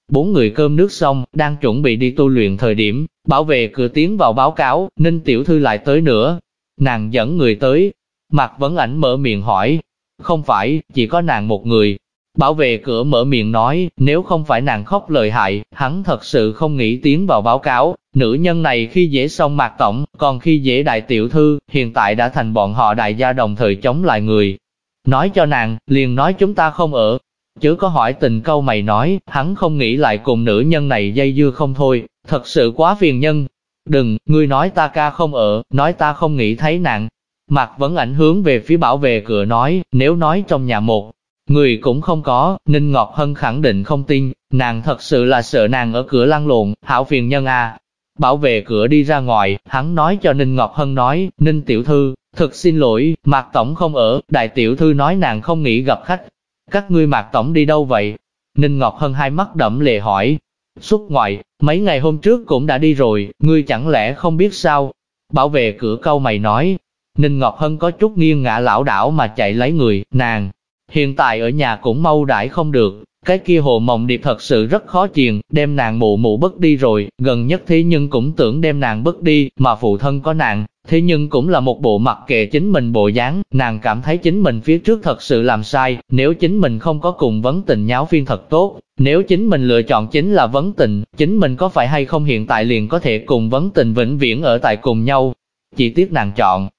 Speaker 1: 4 người cơm nước xong, đang chuẩn bị đi tu luyện thời điểm, bảo vệ cửa tiến vào báo cáo, Ninh tiểu thư lại tới nữa. Nàng dẫn người tới. Mạc Vấn Ảnh mở miệng hỏi. Không phải, chỉ có nàng một người. Bảo vệ cửa mở miệng nói, nếu không phải nàng khóc lợi hại, hắn thật sự không nghĩ tiến vào báo cáo. Nữ nhân này khi dễ xong Mạc tổng, còn khi dễ đại tiểu thư, hiện tại đã thành bọn họ đại gia đồng thời chống lại người. Nói cho nàng, liền nói chúng ta không ở. Chớ có hỏi tình câu mày nói, hắn không nghĩ lại cùng nữ nhân này dây dưa không thôi, thật sự quá phiền nhân. Đừng, ngươi nói ta ca không ở, nói ta không nghĩ thấy nàng. Mạc Vấn Ảnh hướng về phía bảo vệ cửa nói, nếu nói trong nhà một người cũng không có, Ninh Ngọc Hân khẳng định không tin, nàng thật sự là sợ nàng ở cửa lăn lộn, hảo phiền nhân à. Bảo vệ cửa đi ra ngoài, hắn nói cho Ninh Ngọc Hân nói, Ninh tiểu thư, thực xin lỗi, Mạc tổng không ở, đại tiểu thư nói nàng không nghĩ gặp khách. Các ngươi Mạc tổng đi đâu vậy? Ninh Ngọc Hân hai mắt đẫm lệ hỏi. Xuất ngoại, mấy ngày hôm trước cũng đã đi rồi, ngươi chẳng lẽ không biết sao? Bảo vệ cửa câu mày nói. Ninh Ngọc Hân có chút nghiêng ngã lảo đảo mà chạy lấy người, nàng hiện tại ở nhà cũng mau đãi không được, cái kia Hồ Mộng Điệp thật sự rất khó chiền, đem nàng mụ mụ bức đi rồi, gần nhất thế nhưng cũng tưởng đem nàng bức đi, mà phụ thân có nàng, thế nhưng cũng là một bộ mặc kệ chính mình bộ dáng, nàng cảm thấy chính mình phía trước thật sự làm sai, nếu chính mình không có cùng vấn tình nháo phiên thật tốt, nếu chính mình lựa chọn chính là vấn tình, chính mình có phải hay không hiện tại liền có thể cùng vấn tình vĩnh viễn ở tại cùng nhau, chỉ tiếc nàng chọn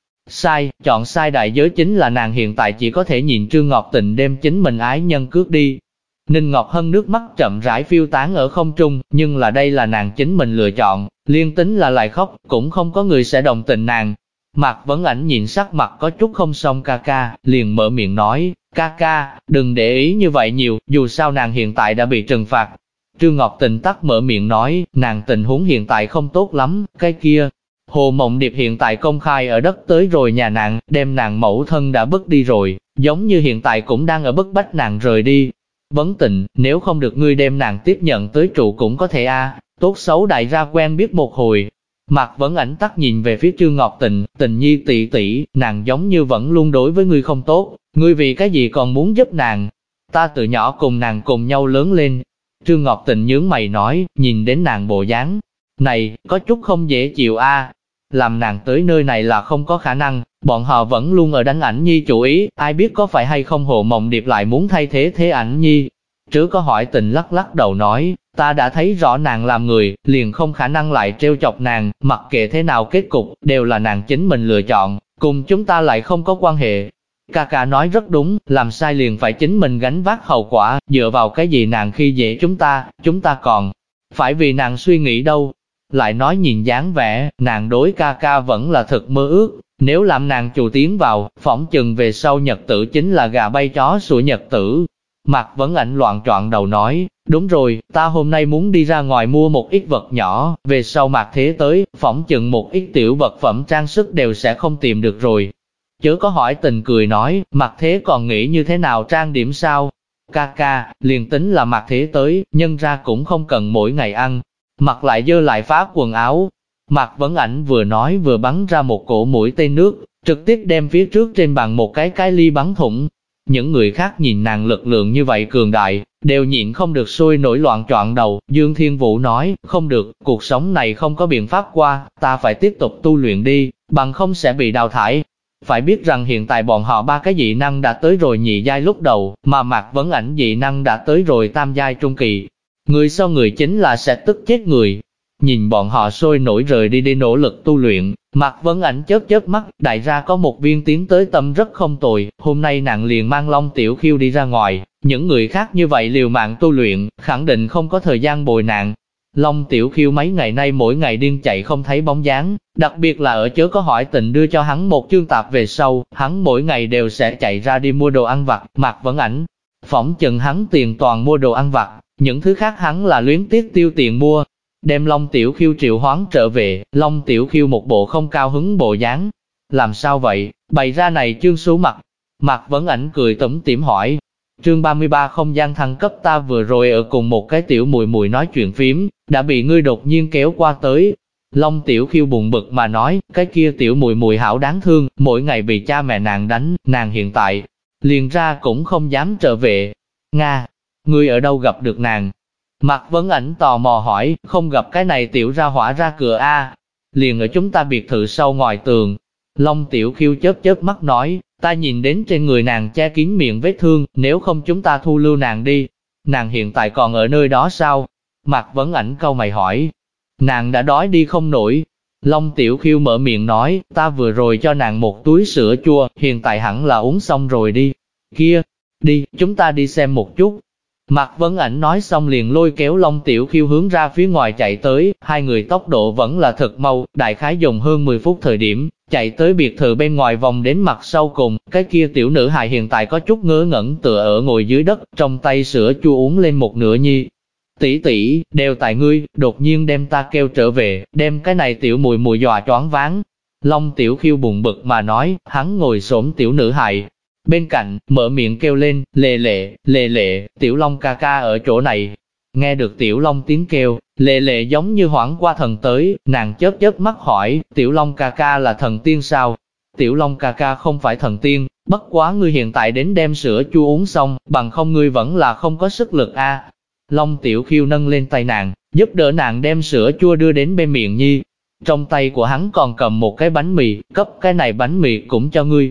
Speaker 1: sai đại giới chính là nàng hiện tại chỉ có thể nhìn Trương Ngọc Tịnh đem chính mình ái nhân cướp đi. Ninh Ngọc Hân nước mắt chậm rãi phiêu tán ở không trung, nhưng là đây là nàng chính mình lựa chọn, liên tính là lại khóc, cũng không có người sẽ đồng tình nàng. Mạc Vấn Ảnh nhìn sắc mặt có chút không xong ca ca, liền mở miệng nói, ca ca, đừng để ý như vậy nhiều, dù sao nàng hiện tại đã bị trừng phạt. Trương Ngọc Tịnh tắc mở miệng nói, nàng tình huống hiện tại không tốt lắm, cái kia. Hồ Mộng Điệp hiện tại công khai ở đất tới rồi nhà nàng, đem nàng mẫu thân đã bức đi rồi, giống như hiện tại cũng đang ở bức bách nàng rời đi. Vấn Tịnh, nếu không được ngươi đem nàng tiếp nhận tới trụ cũng có thể tốt xấu đại gia quen biết một hồi. Mạc Vấn Ảnh tắc nhìn về phía Trương Ngọc Tịnh, Tình nhi tỷ tỷ, nàng giống như vẫn luôn đối với ngươi không tốt, ngươi vì cái gì còn muốn giúp nàng? Ta từ nhỏ cùng nàng cùng nhau lớn lên. Trương Ngọc Tịnh nhướng mày nói, nhìn đến nàng bộ dáng này, có chút không dễ chịu làm nàng tới nơi này là không có khả năng, bọn họ vẫn luôn ở đánh Ảnh Nhi chủ ý, ai biết có phải hay không Hồ Mộng Điệp lại muốn thay thế Ảnh Nhi. Trứ có hỏi Tình lắc lắc đầu nói, ta đã thấy rõ nàng làm người, liền không khả năng lại trêu chọc nàng, mặc kệ thế nào kết cục, đều là nàng chính mình lựa chọn, cùng chúng ta lại không có quan hệ. Ca ca nói rất đúng, làm sai liền phải chính mình gánh vác hậu quả, dựa vào cái gì nàng khi dễ chúng ta còn phải vì nàng suy nghĩ đâu. Lại nói nhìn dáng vẻ, nàng đối ca ca vẫn là thật mơ ước, nếu làm nàng chủ tiến vào, phỏng chừng về sau nhật tử chính là gà bay chó sủa nhật tử. Mạc Vấn Ảnh loạn trọn đầu nói, đúng rồi, ta hôm nay muốn đi ra ngoài mua một ít vật nhỏ, về sau Mạc Thế tới, phỏng chừng một ít tiểu vật phẩm trang sức đều sẽ không tìm được rồi. Chớ có hỏi Tình cười nói, Mạc Thế còn nghĩ như thế nào trang điểm sao? Ca ca, liền tính là Mạc Thế tới, nhân ra cũng không cần mỗi ngày ăn, mặc lại dơ lại phá quần áo. Mạc Vấn Ảnh vừa nói vừa bắn ra một cổ mũi tên nước, trực tiếp đem phía trước trên bàn một cái ly bắn thủng. Những người khác nhìn nàng lực lượng như vậy cường đại, đều nhịn không được sôi nổi loạn trọn đầu. Dương Thiên Vũ nói, không được, cuộc sống này không có biện pháp qua, ta phải tiếp tục tu luyện đi, bằng không sẽ bị đào thải. Phải biết rằng hiện tại bọn họ ba cái dị năng đã tới rồi nhị giai lúc đầu, mà Mạc Vấn Ảnh dị năng đã tới rồi tam giai trung kỳ. Người sau người chính là sẽ tức chết người. Nhìn bọn họ sôi nổi rời đi nỗ lực tu luyện, Mạc Vấn Ảnh chớp mắt, đại ra có một viên tiến tới tâm rất không tồi, hôm nay nàng liền mang Long Tiểu Khiêu đi ra ngoài, những người khác như vậy liều mạng tu luyện, khẳng định không có thời gian bồi nàng. Long Tiểu Khiêu mấy ngày nay mỗi ngày điên chạy không thấy bóng dáng, đặc biệt là ở Chớ có hỏi Tình đưa cho hắn một chương tạp về sau, hắn mỗi ngày đều sẽ chạy ra đi mua đồ ăn vặt. Mạc Vấn Ảnh phỏng chừng hắn tiền toàn mua đồ ăn vặt, những thứ khác hắn là luyến tiếc tiêu tiền mua. Đem Long Tiểu Khiêu triệu hoán trở về, Long Tiểu Khiêu một bộ không cao hứng bộ dáng. Làm sao vậy, bày ra này chương số mặt. Mạc Vấn Ảnh cười tủm tỉm hỏi. Chương 33 không gian thăng cấp, ta vừa rồi ở cùng một cái tiểu mùi mùi nói chuyện phím, đã bị ngươi đột nhiên kéo qua tới. Long Tiểu Khiêu buồn bực mà nói, cái kia tiểu mùi mùi hảo đáng thương, mỗi ngày bị cha mẹ nàng đánh, nàng hiện tại liền ra cũng không dám trở về. Nga, ngươi ở đâu gặp được nàng? Mạc Vấn Ảnh tò mò hỏi, không gặp cái này tiểu ra hỏa ra cửa a? Liền ở chúng ta biệt thự sau ngoài tường. Long Tiểu Khiêu chớp chớp mắt nói, ta nhìn đến trên người nàng che kín miệng vết thương, nếu không chúng ta thu lưu nàng đi. Nàng hiện tại còn ở nơi đó sao? Mạc Vấn Ảnh cau mày hỏi. Nàng đã đói đi không nổi. Long Tiểu Khiêu mở miệng nói, ta vừa rồi cho nàng một túi sữa chua, hiện tại hẳn là uống xong rồi đi. Kia, đi, chúng ta đi xem một chút. Mạc Vấn Ảnh nói xong liền lôi kéo Long Tiểu Khiêu hướng ra phía ngoài chạy tới, hai người tốc độ vẫn là thật mau, đại khái dùng hơn 10 phút thời điểm, chạy tới biệt thự bên ngoài vòng đến mặt sau cùng, cái kia tiểu nữ hài hiện tại có chút ngớ ngẩn tựa ở ngồi dưới đất, trong tay sữa chua uống lên một nửa nhi. Tỷ tỷ, đều tại ngươi, đột nhiên đem ta kêu trở về, đem cái này tiểu mùi mùi dọa choáng váng. Long Tiểu Khiêu buồn bực mà nói, hắn ngồi xổm tiểu nữ hài bên cạnh, mở miệng kêu lên, lệ lệ, tiểu Long ca ca ở chỗ này. Nghe được tiểu Long tiếng kêu, lệ lệ giống như hoảng qua thần tới, nàng chớp chớp mắt hỏi, tiểu Long ca ca là thần tiên sao? Tiểu Long ca ca không phải thần tiên, bất quá ngươi hiện tại đến đem sữa chua uống xong, bằng không ngươi vẫn là không có sức lực a. Long Tiểu Khiêu nâng lên tay nàng, giúp đỡ nàng đem sữa chua đưa đến bên miệng nhi. Trong tay của hắn còn cầm một cái bánh mì, cấp cái này bánh mì cũng cho ngươi.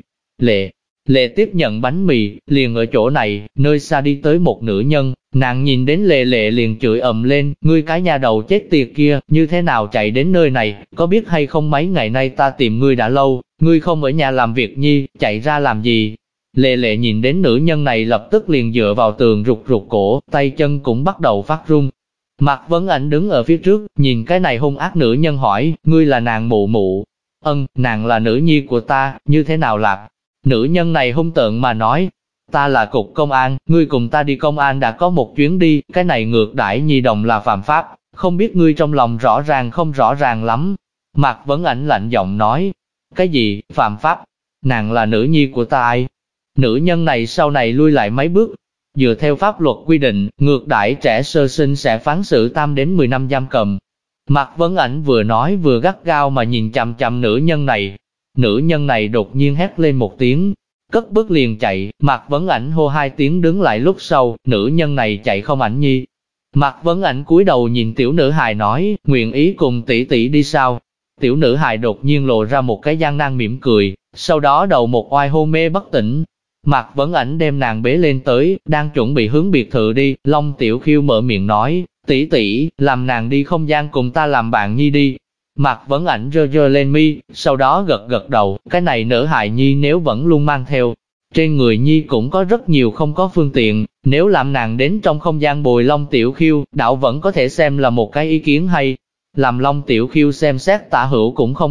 Speaker 1: Lệ tiếp nhận bánh mì, liền ở chỗ này, nơi xa đi tới một nữ nhân, nàng nhìn đến Lệ liền chửi ầm lên, ngươi cái nhà đầu chết tiệt kia, như thế nào chạy đến nơi này, có biết hay không mấy ngày nay ta tìm ngươi đã lâu, ngươi không ở nhà làm việc nhi, chạy ra làm gì? Lệ nhìn đến nữ nhân này lập tức liền dựa vào tường rụt cổ, tay chân cũng bắt đầu phát run. Mạc Vấn Ảnh đứng ở phía trước, nhìn cái này hung ác nữ nhân hỏi, ngươi là nàng mụ mụ? Nàng là nữ nhi của ta, như thế nào lạc? Nữ nhân này hung tợn mà nói, ta là cục công an, ngươi cùng ta đi công an đã có một chuyến đi, cái này ngược đãi nhi đồng là phạm pháp, không biết ngươi trong lòng rõ ràng không rõ ràng lắm. Mạc Vấn Ảnh lạnh giọng nói, cái gì, phạm pháp? Nàng là nữ nhi của ta ai? Nữ nhân này sau này lui lại mấy bước, dựa theo pháp luật quy định, ngược đãi trẻ sơ sinh sẽ phán xử 8 đến 10 năm giam cầm. Mạc Vấn Ảnh vừa nói vừa gắt gao mà nhìn chằm chằm nữ nhân này. Nữ nhân này đột nhiên hét lên một tiếng, cất bước liền chạy, Mạc Vấn Ảnh hô 2 tiếng đứng lại lúc sau, nữ nhân này chạy không ảnh nhi. Mạc Vấn Ảnh cúi đầu nhìn tiểu nữ hài nói, nguyện ý cùng tỷ tỷ đi sao? Tiểu nữ hài đột nhiên lộ ra một cái gian nan mỉm cười, sau đó đầu một oai hôn mê bất tỉnh. Mạc Vấn Ảnh đem nàng bế lên tới, đang chuẩn bị hướng biệt thự đi, Long Tiểu Khiêu mở miệng nói, tỷ tỷ, làm nàng đi không gian cùng ta làm bạn nhi đi. Mạc Vấn Ảnh giơ lên mi, sau đó gật đầu, cái này nữ hài nhi nếu vẫn luôn mang theo. Trên người nhi cũng có rất nhiều không có phương tiện, nếu làm nàng đến trong không gian bồi Long Tiểu Khiêu, đảo vẫn có thể xem là một cái ý kiến hay. Làm Long Tiểu Khiêu xem xét tả hữu cũng không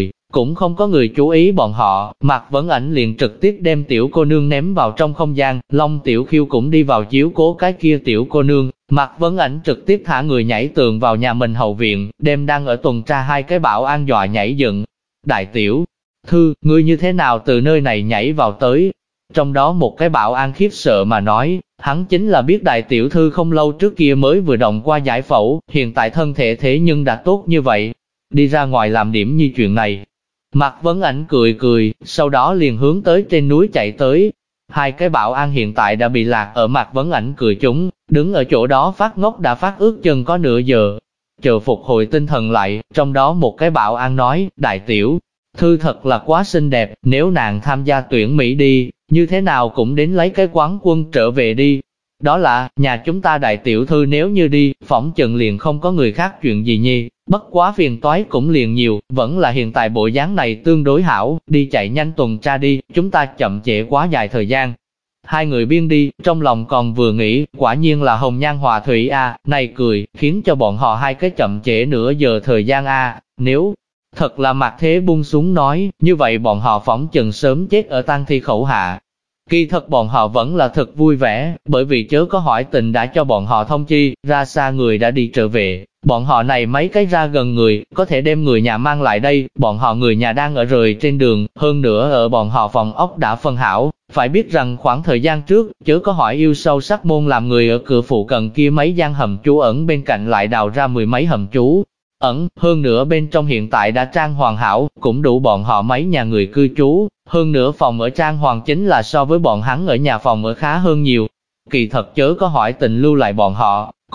Speaker 1: có người chú ý bọn họ, Mạc Vấn Ảnh liền trực tiếp đem tiểu cô nương ném vào trong không gian, Long Tiểu Khiêu cũng đi vào chiếu cố cái kia tiểu cô nương. Mạc Vấn Ảnh trực tiếp thả người nhảy tường vào nhà mình hậu viện, đem đang ở tuần tra 2 cái bảo an dọa nhảy dựng. Đại tiểu thư, ngươi như thế nào từ nơi này nhảy vào tới? Trong đó một cái bảo an khiếp sợ mà nói, hắn chính là biết đại tiểu thư không lâu trước kia mới vừa động qua giải phẫu, hiện tại thân thể thế nhưng đã tốt như vậy. Đi ra ngoài làm điểm như chuyện này. Mạc Vấn Ảnh cười, sau đó liền hướng tới trên núi chạy tới. 2 cái bảo an hiện tại đã bị lạc ở Mạc Vấn Ảnh cười chúng, đứng ở chỗ đó phát ngốc đã phát ước chừng có nửa giờ. Chờ phục hồi tinh thần lại, trong đó một cái bảo an nói, đại tiểu thư thật là quá xinh đẹp, nếu nàng tham gia tuyển Mỹ đi, như thế nào cũng đến lấy cái quán quân trở về đi. Đó là, nhà chúng ta đại tiểu thư nếu như đi, phỏng chừng liền không có người khác chuyện gì nhi, bất quá phiền toái cũng liền nhiều, vẫn là hiện tại bộ dáng này tương đối hảo, đi chạy nhanh tuần tra đi, chúng ta chậm trễ quá dài thời gian. 2 người biên đi, trong lòng còn vừa nghĩ, quả nhiên là hồng nhan họa thủy a, này cười, khiến cho bọn họ 2 cái chậm trễ nửa giờ thời gian a, nếu thật là Mạc Thế buông súng nói, như vậy bọn họ phỏng chừng sớm chết ở tang thi khẩu hạ. Kỳ thật bọn họ vẫn là thật vui vẻ, bởi vì chớ có hỏi tình đã cho bọn họ thông chi, ra xa người đã đi trở về. Bọn họ này mấy cái ra gần người, có thể đem người nhà mang lại đây, bọn họ người nhà đang ở rời trên đường, hơn nữa ở bọn họ phòng ốc đã phân hảo. Phải biết rằng khoảng thời gian trước, chớ có hỏi yêu sâu sắc môn làm người ở cửa phụ cận kia mấy gian hầm trú ẩn bên cạnh lại đào ra 10 mấy hầm trú ẩn, hơn nữa bên trong hiện tại đã trang hoàn hảo, cũng đủ bọn họ mấy nhà người cư trú, hơn nữa phòng ở trang hoàng chính là so với bọn hắn ở nhà phòng ở khá hơn nhiều. Kỳ thật chớ có hỏi tình lưu lại bọn họ,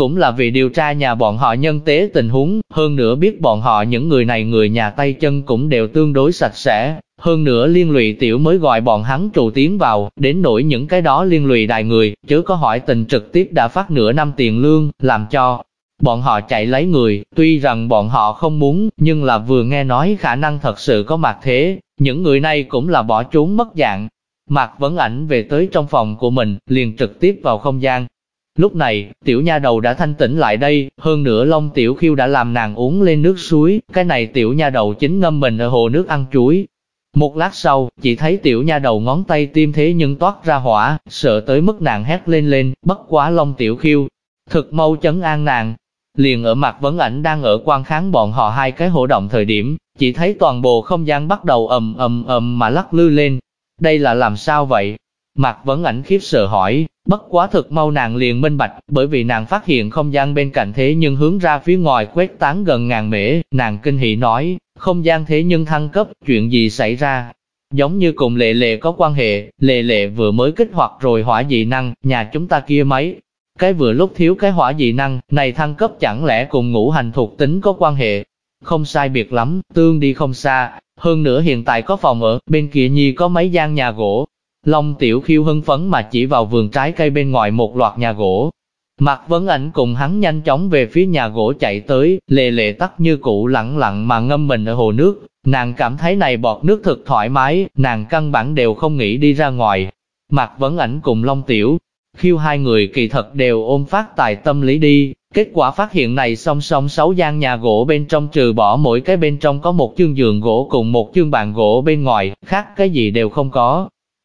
Speaker 1: cũng là vì điều tra nhà bọn họ nhân tế tình huống, hơn nữa biết bọn họ những người này người nhà tay chân cũng đều tương đối sạch sẽ, hơn nữa liên lụy tiểu mới gọi bọn hắn trụ tiến vào, đến nỗi những cái đó liên lụy đại người, chứ có hỏi tình trực tiếp đã phát nửa năm tiền lương, làm cho bọn họ chạy lấy người, tuy rằng bọn họ không muốn, nhưng là vừa nghe nói khả năng thật sự có mặt thế, những người này cũng là bỏ trốn mất dạng. Mạc Vấn Ảnh về tới trong phòng của mình, liền trực tiếp vào không gian. Lúc này, tiểu nha đầu đã thanh tỉnh lại đây, hơn nữa Long Tiểu Khiêu đã làm nàng uống lên nước suối, cái này tiểu nha đầu chính ngâm mình ở hồ nước ăn chuối. Một lát sau, chỉ thấy tiểu nha đầu ngón tay tim thế nhưng toát ra hỏa, sợ tới mức nàng hét lên, bất quá Long Tiểu Khiêu thực mau chấn an nàng. Liền ở Mạc Vấn Ảnh đang ở quan kháng bọn họ hai cái hổ động thời điểm, chỉ thấy toàn bộ không gian bắt đầu ầm mà lắc lư lên. Đây là làm sao vậy? Mạc Vấn Ảnh khiếp sợ hỏi, bất quá thực mau nàng liền minh bạch, bởi vì nàng phát hiện không gian bên cạnh thế nhưng hướng ra phía ngoài quét tán gần ngàn mễ, nàng kinh hỉ nói, không gian thế nhưng thăng cấp, chuyện gì xảy ra? Giống như cùng Lệ Lệ có quan hệ, Lệ Lệ vừa mới kích hoạt rồi hỏa dị năng, nhà chúng ta kia mấy cái vừa lúc thiếu cái hỏa dị năng, này thăng cấp chẳng lẽ cùng ngũ hành thuộc tính có quan hệ? Không sai biệt lắm, tương đi không xa, hơn nữa hiện tại có phòng ở, bên kia nhi có mấy gian nhà gỗ. Long Tiểu Khiêu hưng phấn mà chỉ vào vườn trái cây bên ngoài một loạt nhà gỗ. Mạc Vấn Ảnh cùng hắn nhanh chóng về phía nhà gỗ chạy tới, Lệ Lệ tắc như cũ lặng lặng mà ngâm mình ở hồ nước. Nàng cảm thấy này bọt nước thật thoải mái, nàng căn bản đều không nghĩ đi ra ngoài. Mạc Vấn Ảnh cùng Long Tiểu Khiêu hai người kỳ thật đều ôm phát tài tâm lý đi, kết quả phát hiện này song song 6 gian nhà gỗ bên trong trừ bỏ mỗi cái bên trong có một chương giường gỗ cùng một chương bàn gỗ bên ngoài, khác cái gì đều không có.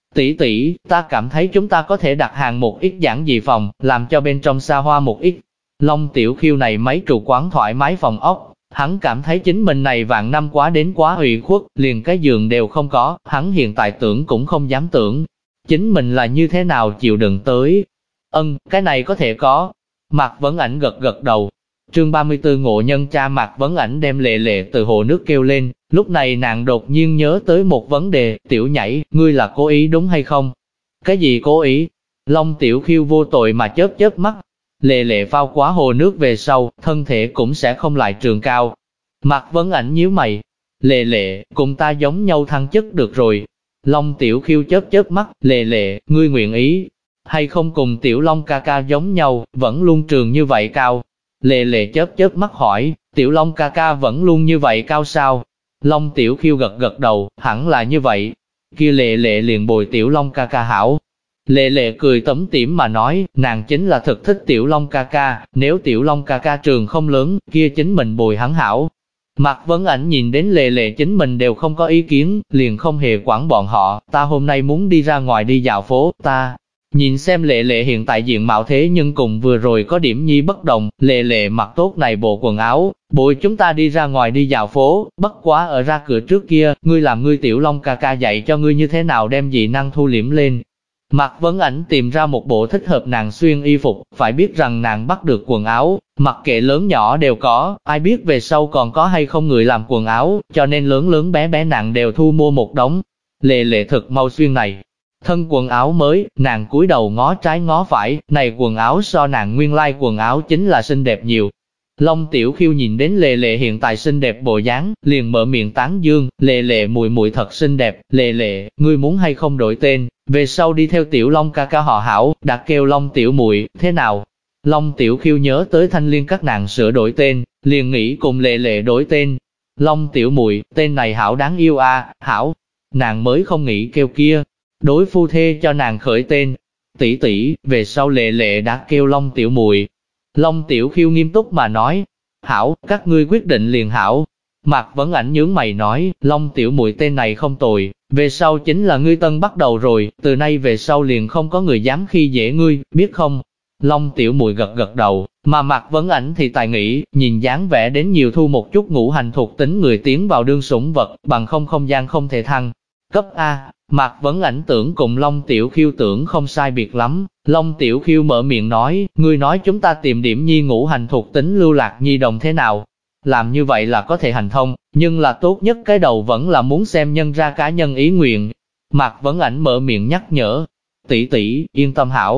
Speaker 1: Tỷ, ta cảm thấy chúng ta có thể đặt hàng một ít giản dị phòng, làm cho bên trong xa hoa một ít. Long Tiểu Khiêu này mấy trụ quán thoải mái phòng ốc, hắn cảm thấy chính mình này vạn năm quá đến quá ủy khuất, liền cái giường đều không có, hắn hiện tại tưởng cũng không dám tưởng. Chính mình là như thế nào chịu đựng tới. Cái này có thể có. Mạc Vấn Ảnh gật đầu. Chương 34 ngộ nhân cha. Mạc Vấn Ảnh đem Lệ Lệ từ hồ nước kêu lên, lúc này nàng đột nhiên nhớ tới một vấn đề, Tiểu Nhảy, ngươi là cố ý đúng hay không? Cái gì cố ý? Long Tiểu Khiêu vô tội mà chớp mắt. Lệ Lệ phao quá hồ nước về sau, thân thể cũng sẽ không lại trường cao. Mạc Vấn Ảnh nhíu mày. Lệ Lệ, cùng ta giống nhau thăng chức được rồi. Long Tiểu Khiêu chớp mắt, Lệ Lệ, ngươi nguyện ý hay không cùng Tiểu Long ca ca giống nhau, vẫn luôn trường như vậy cao? Lệ Lệ chớp mắt hỏi, Tiểu Long ca ca vẫn luôn như vậy cao sao? Long Tiểu Khiêu gật đầu, hẳn là như vậy. Kia Lệ Lệ liền bồi Tiểu Long ca ca hảo. Lệ Lệ cười tủm tỉm mà nói, nàng chính là thực thích Tiểu Long ca ca, nếu Tiểu Long ca ca trường không lớn, kia chính mình bồi hắn hảo. Mạc Vấn Ảnh nhìn đến Lệ Lệ chính mình đều không có ý kiến, liền không hề quản bọn họ, ta hôm nay muốn đi ra ngoài đi dạo phố, ta nhìn xem Lệ Lệ hiện tại diện mạo thế nhưng cùng vừa rồi có điểm nhi bất đồng, Lệ Lệ mặc tốt này bộ quần áo, bồi chúng ta đi ra ngoài đi dạo phố, bất quá ở ra cửa trước kia, ngươi làm ngươi Tiểu Long ca ca dạy cho ngươi như thế nào đem dị năng thu liễm lên. Mạc Vấn Ảnh tìm ra một bộ thích hợp nàng xuyên y phục, phải biết rằng nàng bắt được quần áo, mặc kệ lớn nhỏ đều có, ai biết về sau còn có hay không người làm quần áo, cho nên lớn bé nàng đều thu mua một đống. Lệ Lệ thực mau xuyên này thân quần áo mới, nàng cúi đầu ngó trái ngó phải, này quần áo so nàng nguyên lai quần áo chính là xinh đẹp nhiều. Long Tiểu Khiêu nhìn đến Lệ Lệ hiện tại xinh đẹp bộ dáng, liền mở miệng tán dương, Lệ Lệ muội thật xinh đẹp, Lệ Lệ, ngươi muốn hay không đổi tên, về sau đi theo Tiểu Long ca ca họ hảo, đã kêu Long Tiểu muội, thế nào? Long Tiểu Khiêu nhớ tới Thanh Liên các nàng sửa đổi tên, liền nghĩ cùng Lệ Lệ đổi tên. Long Tiểu muội, tên này hảo đáng yêu a, hảo. Nàng mới không nghĩ kêu kia, đối phu thê cho nàng khởi tên. Tỷ, về sau Lệ Lệ đã kêu Long Tiểu muội. Long Tiểu Khiêu nghiêm túc mà nói, hảo, các ngươi quyết định liền hảo. Mạc Vấn Ảnh nhướng mày nói, Long Tiểu muội tên này không tồi, về sau chính là ngươi tân bắt đầu rồi, từ nay về sau liền không có người dám khi dễ ngươi, biết không? Long Tiểu muội gật đầu, mà Mạc Vấn Ảnh thì tài nghĩ, nhìn dáng vẻ đến nhiều thu một chút ngũ hành thuộc tính người tiến vào đương sủng vật, bằng không gian không thể thăng cấp A. Mạc Vấn Ảnh tưởng cùng Long Tiểu Khiêu tưởng không sai biệt lắm. Long Tiểu Khiêu mở miệng nói, ngươi nói chúng ta tìm điểm nhi ngũ hành thuộc tính lưu lạc nhi đồng thế nào? Làm như vậy là có thể hành thông, nhưng là tốt nhất cái đầu vẫn là muốn xem nhân ra cá nhân ý nguyện. Mạc Vấn Ảnh mở miệng nhắc nhở, tỷ, yên tâm hảo.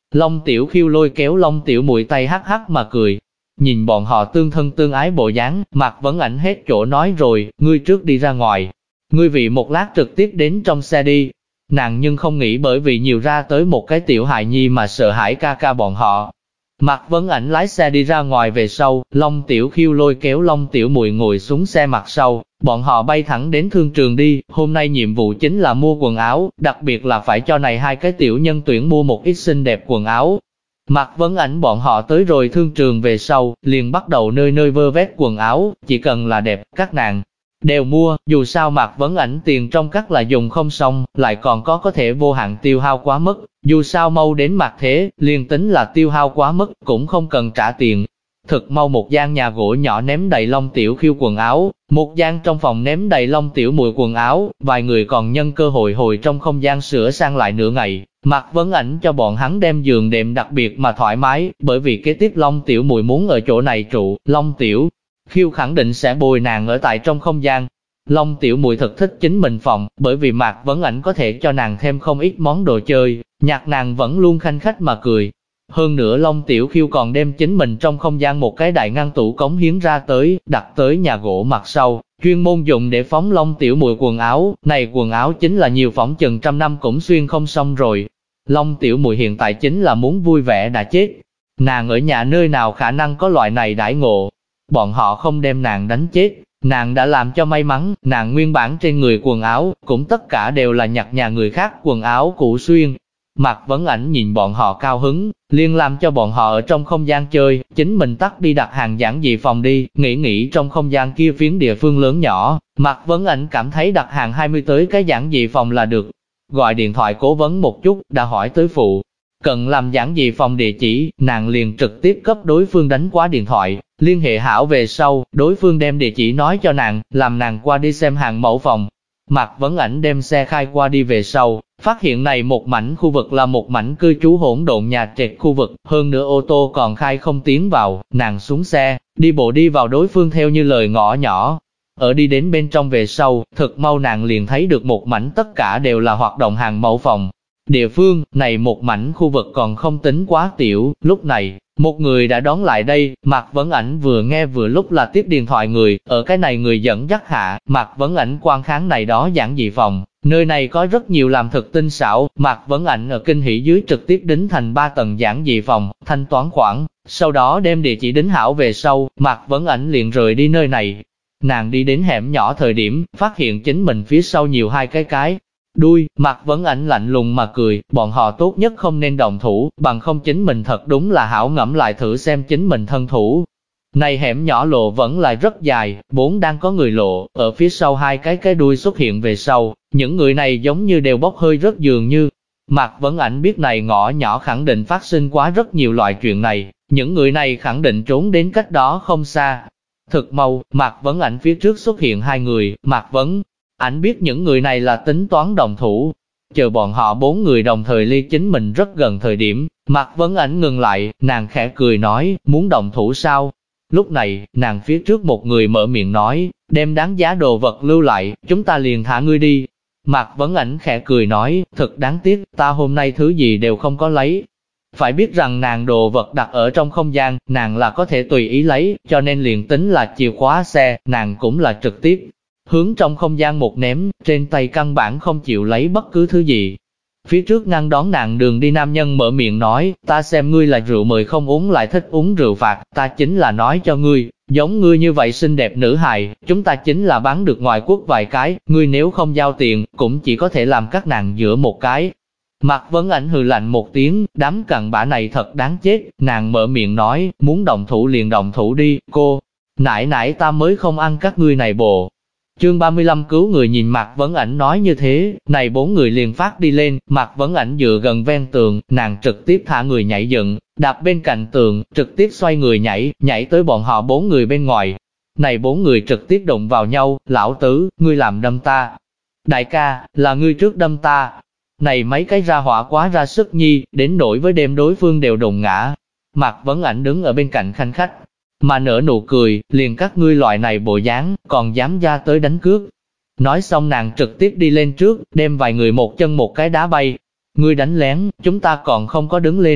Speaker 1: Long Tiểu Khiêu lôi kéo Long Tiểu Muội tay hắc hắc mà cười. Nhìn bọn họ tương thân tương ái bộ dáng, Mạc Vấn Ảnh hết chỗ nói rồi, ngươi trước đi ra ngoài. Ngươi vị một lát trực tiếp đến trong xe đi. Nàng nhưng không nghĩ bởi vì nhiều ra tới một cái tiểu hài nhi mà sợ hãi ca ca bọn họ. Mạc Vấn Ảnh lái xe đi ra ngoài về sau, Long Tiểu Khiêu lôi kéo Long Tiểu Muội ngồi xuống xe mặt sau, bọn họ bay thẳng đến thương trường đi. Hôm nay nhiệm vụ chính là mua quần áo, đặc biệt là phải cho này hai cái tiểu nhân tuyển mua một ít xinh đẹp quần áo. Mạc Vấn Ảnh bọn họ tới rồi thương trường về sau, liền bắt đầu nơi nơi vơ vét quần áo, chỉ cần là đẹp, các nàng đều mua, dù sao Mạc Vấn Ảnh tiền trong các là dùng không xong, lại còn có thể vô hạn tiêu hao quá mức, dù sao mau đến mặt thế, liền tính là tiêu hao quá mức, cũng không cần trả tiền. Thực mau một gian nhà gỗ nhỏ ném đầy Long Tiểu Khiêu quần áo, một gian trong phòng ném đầy Long Tiểu Muội quần áo, vài người còn nhân cơ hội hồi trong không gian sửa sang lại nửa ngày. Mạc Vấn Ảnh cho bọn hắn đem giường đệm đặc biệt mà thoải mái, bởi vì kế tiếp Long Tiểu Muội muốn ở chỗ này trụ, Long Tiểu Khiêu khẳng định sẽ bồi nàng ở tại trong không gian. Long Tiểu Muội thật thích chính mình phòng, bởi vì Mạc Vấn Ảnh có thể cho nàng thêm không ít món đồ chơi, nhạc nàng vẫn luôn khanh khách mà cười. Hơn nữa Long Tiểu Khiêu còn đem chính mình trong không gian một cái đại ngăn tủ cống hiến ra tới, đặt tới nhà gỗ mặt sau, chuyên môn dùng để phóng Long Tiểu Muội quần áo, này quần áo chính là nhiều phỏng chừng trăm năm cũng xuyên không xong rồi. Long Tiểu Muội hiện tại chính là muốn vui vẻ đã chết. Nàng ở nhà nơi nào khả năng có loại này đãi ngộ. Bọn họ không đem nàng đánh chết, nàng đã làm cho may mắn, nàng nguyên bản trên người quần áo, cũng tất cả đều là nhặt nhà người khác quần áo cũ xuyên. Mạc Vấn Ảnh nhìn bọn họ cao hứng, liền làm cho bọn họ ở trong không gian chơi, chính mình tắt đi đặt hàng giản dị phòng đi, nghĩ trong không gian kia phiến địa phương lớn nhỏ, Mạc Vấn Ảnh cảm thấy đặt hàng 20 tới cái giản dị phòng là được. Gọi điện thoại cố vấn một chút, đã hỏi tới phụ cần làm giản dị phòng địa chỉ, nàng liền trực tiếp cấp đối phương đánh qua điện thoại, liên hệ hảo về sau, đối phương đem địa chỉ nói cho nàng, làm nàng qua đi xem hàng mẫu phòng. Mạc Vấn Ảnh đem xe khai qua đi về sau, phát hiện này một mảnh khu vực là một mảnh cư trú hỗn độn nhà trệt khu vực, hơn nữa ô tô còn khai không tiến vào, nàng xuống xe, đi bộ đi vào đối phương theo như lời ngõ nhỏ. Ở đi đến bên trong về sau, thực mau nàng liền thấy được một mảnh tất cả đều là hoạt động hàng mẫu phòng. Địa phương, này một mảnh khu vực còn không tính quá tiểu, lúc này, một người đã đón lại đây, Mạc Vấn Ảnh vừa nghe vừa lúc là tiếp điện thoại người, ở cái này người dẫn dắt hạ, Mạc Vấn Ảnh quan kháng này đó giản dị phòng, nơi này có rất nhiều làm thực tinh xảo, Mạc Vấn Ảnh ở kinh hỉ dưới trực tiếp đính thành 3 tầng giản dị phòng, thanh toán khoản, sau đó đem địa chỉ đính hảo về sau, Mạc Vấn Ảnh liền rời đi nơi này. Nàng đi đến hẻm nhỏ thời điểm, phát hiện chính mình phía sau nhiều hai cái đuôi, Mạc Vấn Ảnh lạnh lùng mà cười, bọn họ tốt nhất không nên động thủ, bằng không chính mình thật đúng là hảo ngẫm lại thử xem chính mình thân thủ. Này hẻm nhỏ lộ vẫn là rất dài, vốn đang có người lộ, ở phía sau hai cái đuôi xuất hiện về sau, những người này giống như đều bốc hơi rất dường như. Mạc Vấn Ảnh biết này ngõ nhỏ khẳng định phát sinh quá rất nhiều loại chuyện này, những người này khẳng định trốn đến cách đó không xa. Thực mau, Mạc Vấn Ảnh phía trước xuất hiện hai người, Mạc Vấn Ảnh biết những người này là tính toán đồng thủ. Chờ bọn họ 4 người đồng thời ly chính mình rất gần thời điểm, Mạc Vấn Ảnh ngừng lại, nàng khẽ cười nói, muốn đồng thủ sao? Lúc này, nàng phía trước một người mở miệng nói, đem đáng giá đồ vật lưu lại, chúng ta liền thả ngươi đi. Mạc Vấn Ảnh khẽ cười nói, thật đáng tiếc, ta hôm nay thứ gì đều không có lấy. Phải biết rằng nàng đồ vật đặt ở trong không gian, nàng là có thể tùy ý lấy, cho nên liền tính là chìa khóa xe, nàng cũng là trực tiếp hướng trong không gian một ném, trên tay căn bản không chịu lấy bất cứ thứ gì. Phía trước ngăn đón nàng đường đi nam nhân mở miệng nói, ta xem ngươi là rượu mời không uống lại thích uống rượu phạt, ta chính là nói cho ngươi, giống ngươi như vậy xinh đẹp nữ hài, chúng ta chính là bán được ngoài quốc vài cái, ngươi nếu không giao tiền, cũng chỉ có thể làm các nàng giữa một cái. Mạc Vấn Ảnh hừ lạnh một tiếng, đám cặn bã này thật đáng chết, nàng mở miệng nói, muốn động thủ liền động thủ đi, cô, nãy nãy ta mới không ăn các ngươi này bồ. Chương 35 cứu người nhìn Mạc Vấn Ảnh nói như thế, này 4 người liền phát đi lên, Mạc Vấn Ảnh dựa gần ven tường, nàng trực tiếp thả người nhảy dựng, đạp bên cạnh tường, trực tiếp xoay người nhảy tới bọn họ 4 người bên ngoài. Này 4 người trực tiếp đụng vào nhau, lão tứ, ngươi làm đâm ta. Đại ca, là ngươi trước đâm ta. Này mấy cái ra hỏa quá ra sức nhi, đến nỗi với đêm đối phương đều đụng ngã. Mạc Vấn Ảnh đứng ở bên cạnh khanh khách, mà nở nụ cười, liền các ngươi loại này bộ dáng, còn dám ra tới đánh cướp. Nói xong nàng trực tiếp đi lên trước, đem vài người một chân một cái đá bay. Ngươi đánh lén, chúng ta còn không có đứng lên.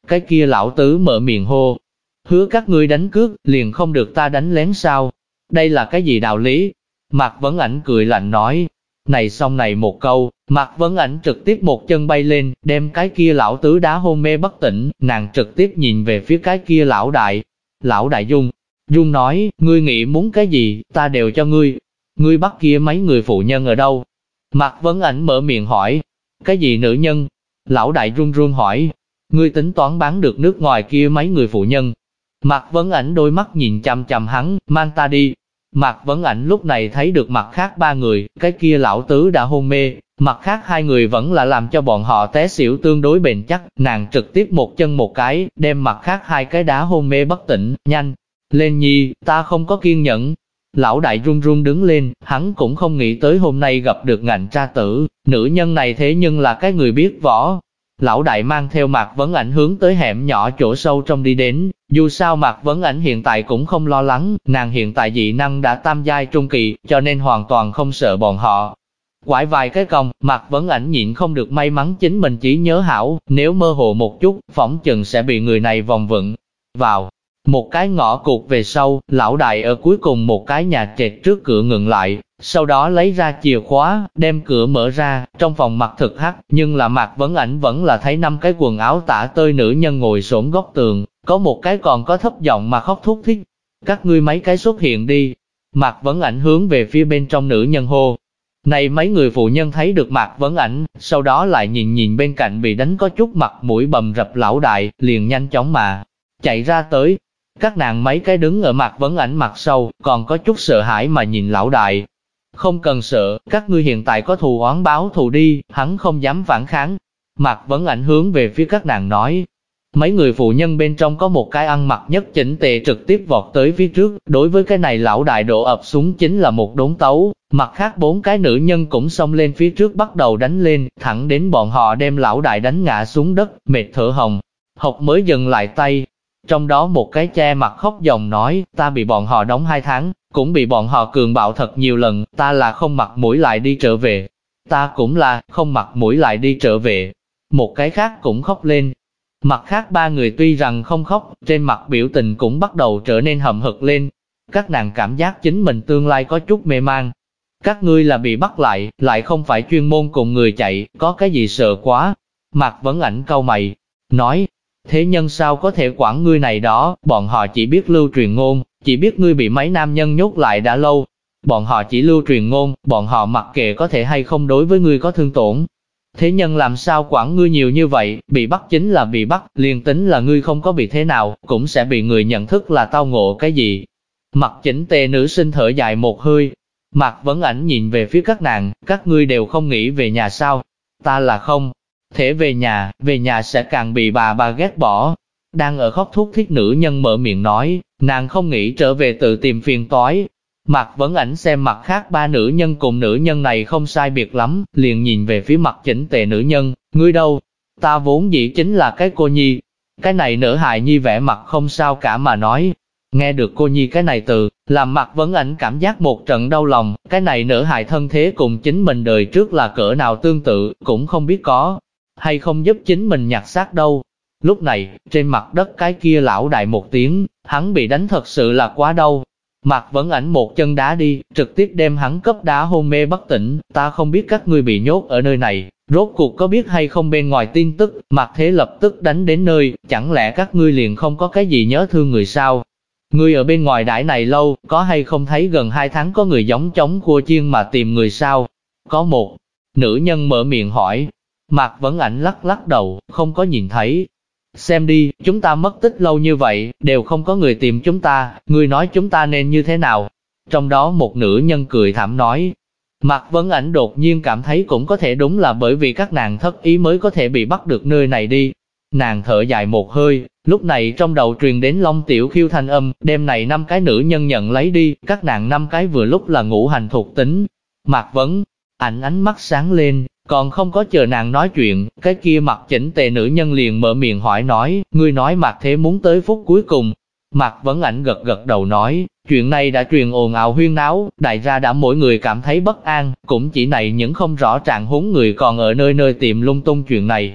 Speaker 1: Cái kia lão tứ mở miệng hô. Hứa các ngươi đánh cướp, liền không được ta đánh lén sao? Đây là cái gì đạo lý? Mạc Vấn Ảnh cười lạnh nói. Này xong này một câu, Mạc Vấn Ảnh trực tiếp một chân bay lên, đem cái kia lão tứ đá hôn mê bất tỉnh, nàng trực tiếp nhìn về phía cái kia lão đại. Lão đại Dung nói, ngươi nghĩ muốn cái gì, ta đều cho ngươi. Ngươi bắt kia mấy người phụ nhân ở đâu? Mạc Vấn Ảnh mở miệng hỏi. Cái gì nữ nhân? Lão đại run run hỏi. Ngươi tính toán bán được nước ngoài kia mấy người phụ nhân. Mạc Vấn Ảnh đôi mắt nhìn chằm chằm hắn, mang ta đi. Mạc Vấn Ảnh lúc này thấy được mặt khác ba người, cái kia lão tứ đã hôn mê, mặt khác hai người vẫn là làm cho bọn họ té xỉu tương đối bền chắc, nàng trực tiếp một chân một cái, đem mặt khác hai cái đá hôn mê bất tỉnh, nhanh lên nhi, ta không có kiên nhẫn. Lão đại run run đứng lên, hắn cũng không nghĩ tới hôm nay gặp được ngạnh tra tử, nữ nhân này thế nhưng là cái người biết võ. Lão đại mang theo Mạc Vấn Ảnh hướng tới hẻm nhỏ chỗ sâu trong đi đến, dù sao Mạc Vấn Ảnh hiện tại cũng không lo lắng, nàng hiện tại dị năng đã tam giai trung kỳ, cho nên hoàn toàn không sợ bọn họ. Quải vài cái cong, Mạc Vấn Ảnh nhịn không được may mắn chính mình chỉ nhớ hảo, nếu mơ hồ một chút, phỏng chừng sẽ bị người này vòng vựng vào. Một cái ngõ cụt về sau, lão đại ở cuối cùng một cái nhà trệt trước cửa ngừng lại, sau đó lấy ra chìa khóa, đem cửa mở ra, trong phòng mặt thực hắc, nhưng là Mạc Vấn Ảnh vẫn là thấy 5 cái quần áo tả tơi nữ nhân ngồi xổm góc tường, có một cái còn có thấp giọng mà khóc thút thít. Các ngươi mấy cái xuất hiện đi. Mạc Vấn Ảnh hướng về phía bên trong nữ nhân hô. Này mấy người phụ nhân thấy được Mạc Vấn Ảnh, sau đó lại nhìn bên cạnh bị đánh có chút mặt mũi bầm rập lão đại, liền nhanh chóng mà chạy ra tới. Các nàng mấy cái đứng ở Mạc Vấn Ảnh mặt sau, còn có chút sợ hãi mà nhìn lão đại. Không cần sợ, các ngươi hiện tại có thù oán báo thù đi, hắn không dám phản kháng. Mạc Vấn Ảnh hướng về phía các nàng nói. Mấy người phụ nhân bên trong có một cái ăn mặc nhất chỉnh tề trực tiếp vọt tới phía trước, đối với cái này lão đại đổ ập xuống chính là một đốn tấu, mặt khác 4 cái nữ nhân cũng xông lên phía trước bắt đầu đánh lên, thẳng đến bọn họ đem lão đại đánh ngã xuống đất, mệt thở hồng hộc mới dừng lại tay. Trong đó một cái che mặt khóc dòng nói, ta bị bọn họ đóng 2 tháng, cũng bị bọn họ cường bạo thật nhiều lần, ta là không mặt mũi lại đi trở về. Ta cũng là, không mặt mũi lại đi trở về. Một cái khác cũng khóc lên. Mặt khác 3 người tuy rằng không khóc, trên mặt biểu tình cũng bắt đầu trở nên hậm hực lên. Các nàng cảm giác chính mình tương lai có chút mê man. Các ngươi là bị bắt lại không phải chuyên môn cùng người chạy, có cái gì sợ quá. Mạc Vấn Ảnh cau mày, nói, thế nhân sao có thể quản ngươi này đó, bọn họ chỉ biết lưu truyền ngôn, chỉ biết ngươi bị mấy nam nhân nhốt lại đã lâu. Bọn họ chỉ lưu truyền ngôn, bọn họ mặc kệ có thể hay không đối với ngươi có thương tổn. Thế nhân làm sao quản ngươi nhiều như vậy, bị bắt chính là bị bắt, liền tính là ngươi không có bị thế nào, cũng sẽ bị người nhận thức là tao ngộ cái gì. Mặt chỉnh tề nữ sinh thở dài một hơi. Mạc Vấn Ảnh nhìn về phía các nàng, các ngươi đều không nghĩ về nhà sao? Ta là không thể về nhà sẽ càng bị bà ghét bỏ. Đang ở khóc thút thít nữ nhân mở miệng nói, nàng không nghĩ trở về tự tìm phiền toái. Mạc Vấn Ảnh xem mặt khác 3 nữ nhân cùng nữ nhân này không sai biệt lắm, liền nhìn về phía mặt chỉnh tề nữ nhân, ngươi đâu? Ta vốn dĩ chính là cái cô nhi. Cái này nữ hài nhi vẻ mặt không sao cả mà nói. Nghe được cô nhi cái này từ, làm Mạc Vấn Ảnh cảm giác một trận đau lòng, cái này nữ hài thân thế cùng chính mình đời trước là cỡ nào tương tự, cũng không biết có hay không giúp chính mình nhặt xác đâu. Lúc này, trên mặt đất cái kia lão đại một tiếng, hắn bị đánh thật sự là quá đau. Mạc Vấn Ảnh một chân đá đi, trực tiếp đem hắn cấp đá hôn mê bất tỉnh, ta không biết các ngươi bị nhốt ở nơi này, rốt cuộc có biết hay không bên ngoài tin tức, Mạc Thế lập tức đánh đến nơi, chẳng lẽ các ngươi liền không có cái gì nhớ thương người sao? Ngươi ở bên ngoài đãi này lâu, có hay không thấy gần 2 tháng có người giống trống cua chiên mà tìm người sao? Có một nữ nhân mở miệng hỏi. Mạc Vấn Ảnh lắc lắc đầu, không có nhìn thấy. Xem đi, chúng ta mất tích lâu như vậy, đều không có người tìm chúng ta, ngươi nói chúng ta nên như thế nào? Trong đó một nữ nhân cười thảm nói. Mạc Vấn Ảnh đột nhiên cảm thấy cũng có thể đúng là bởi vì các nàng thất ý mới có thể bị bắt được nơi này đi. Nàng thở dài một hơi, lúc này trong đầu truyền đến Long Tiểu Khiêu thanh âm, đêm này 5 cái nữ nhân nhận lấy đi, các nàng 5 cái vừa lúc là ngũ hành thuộc tính. Mạc Vấn Ảnh ánh mắt sáng lên, còn không có chờ nàng nói chuyện, cái kia mặt chỉnh tề nữ nhân liền mở miệng hỏi nói, ngươi nói Mạc Thế muốn tới phút cuối cùng. Mạc Vấn Ảnh gật gật đầu nói, chuyện này đã truyền ồn ào huyên náo, đại gia đã mỗi người cảm thấy bất an, cũng chỉ này những không rõ trạng huống người còn ở nơi nơi tìm lung tung chuyện này.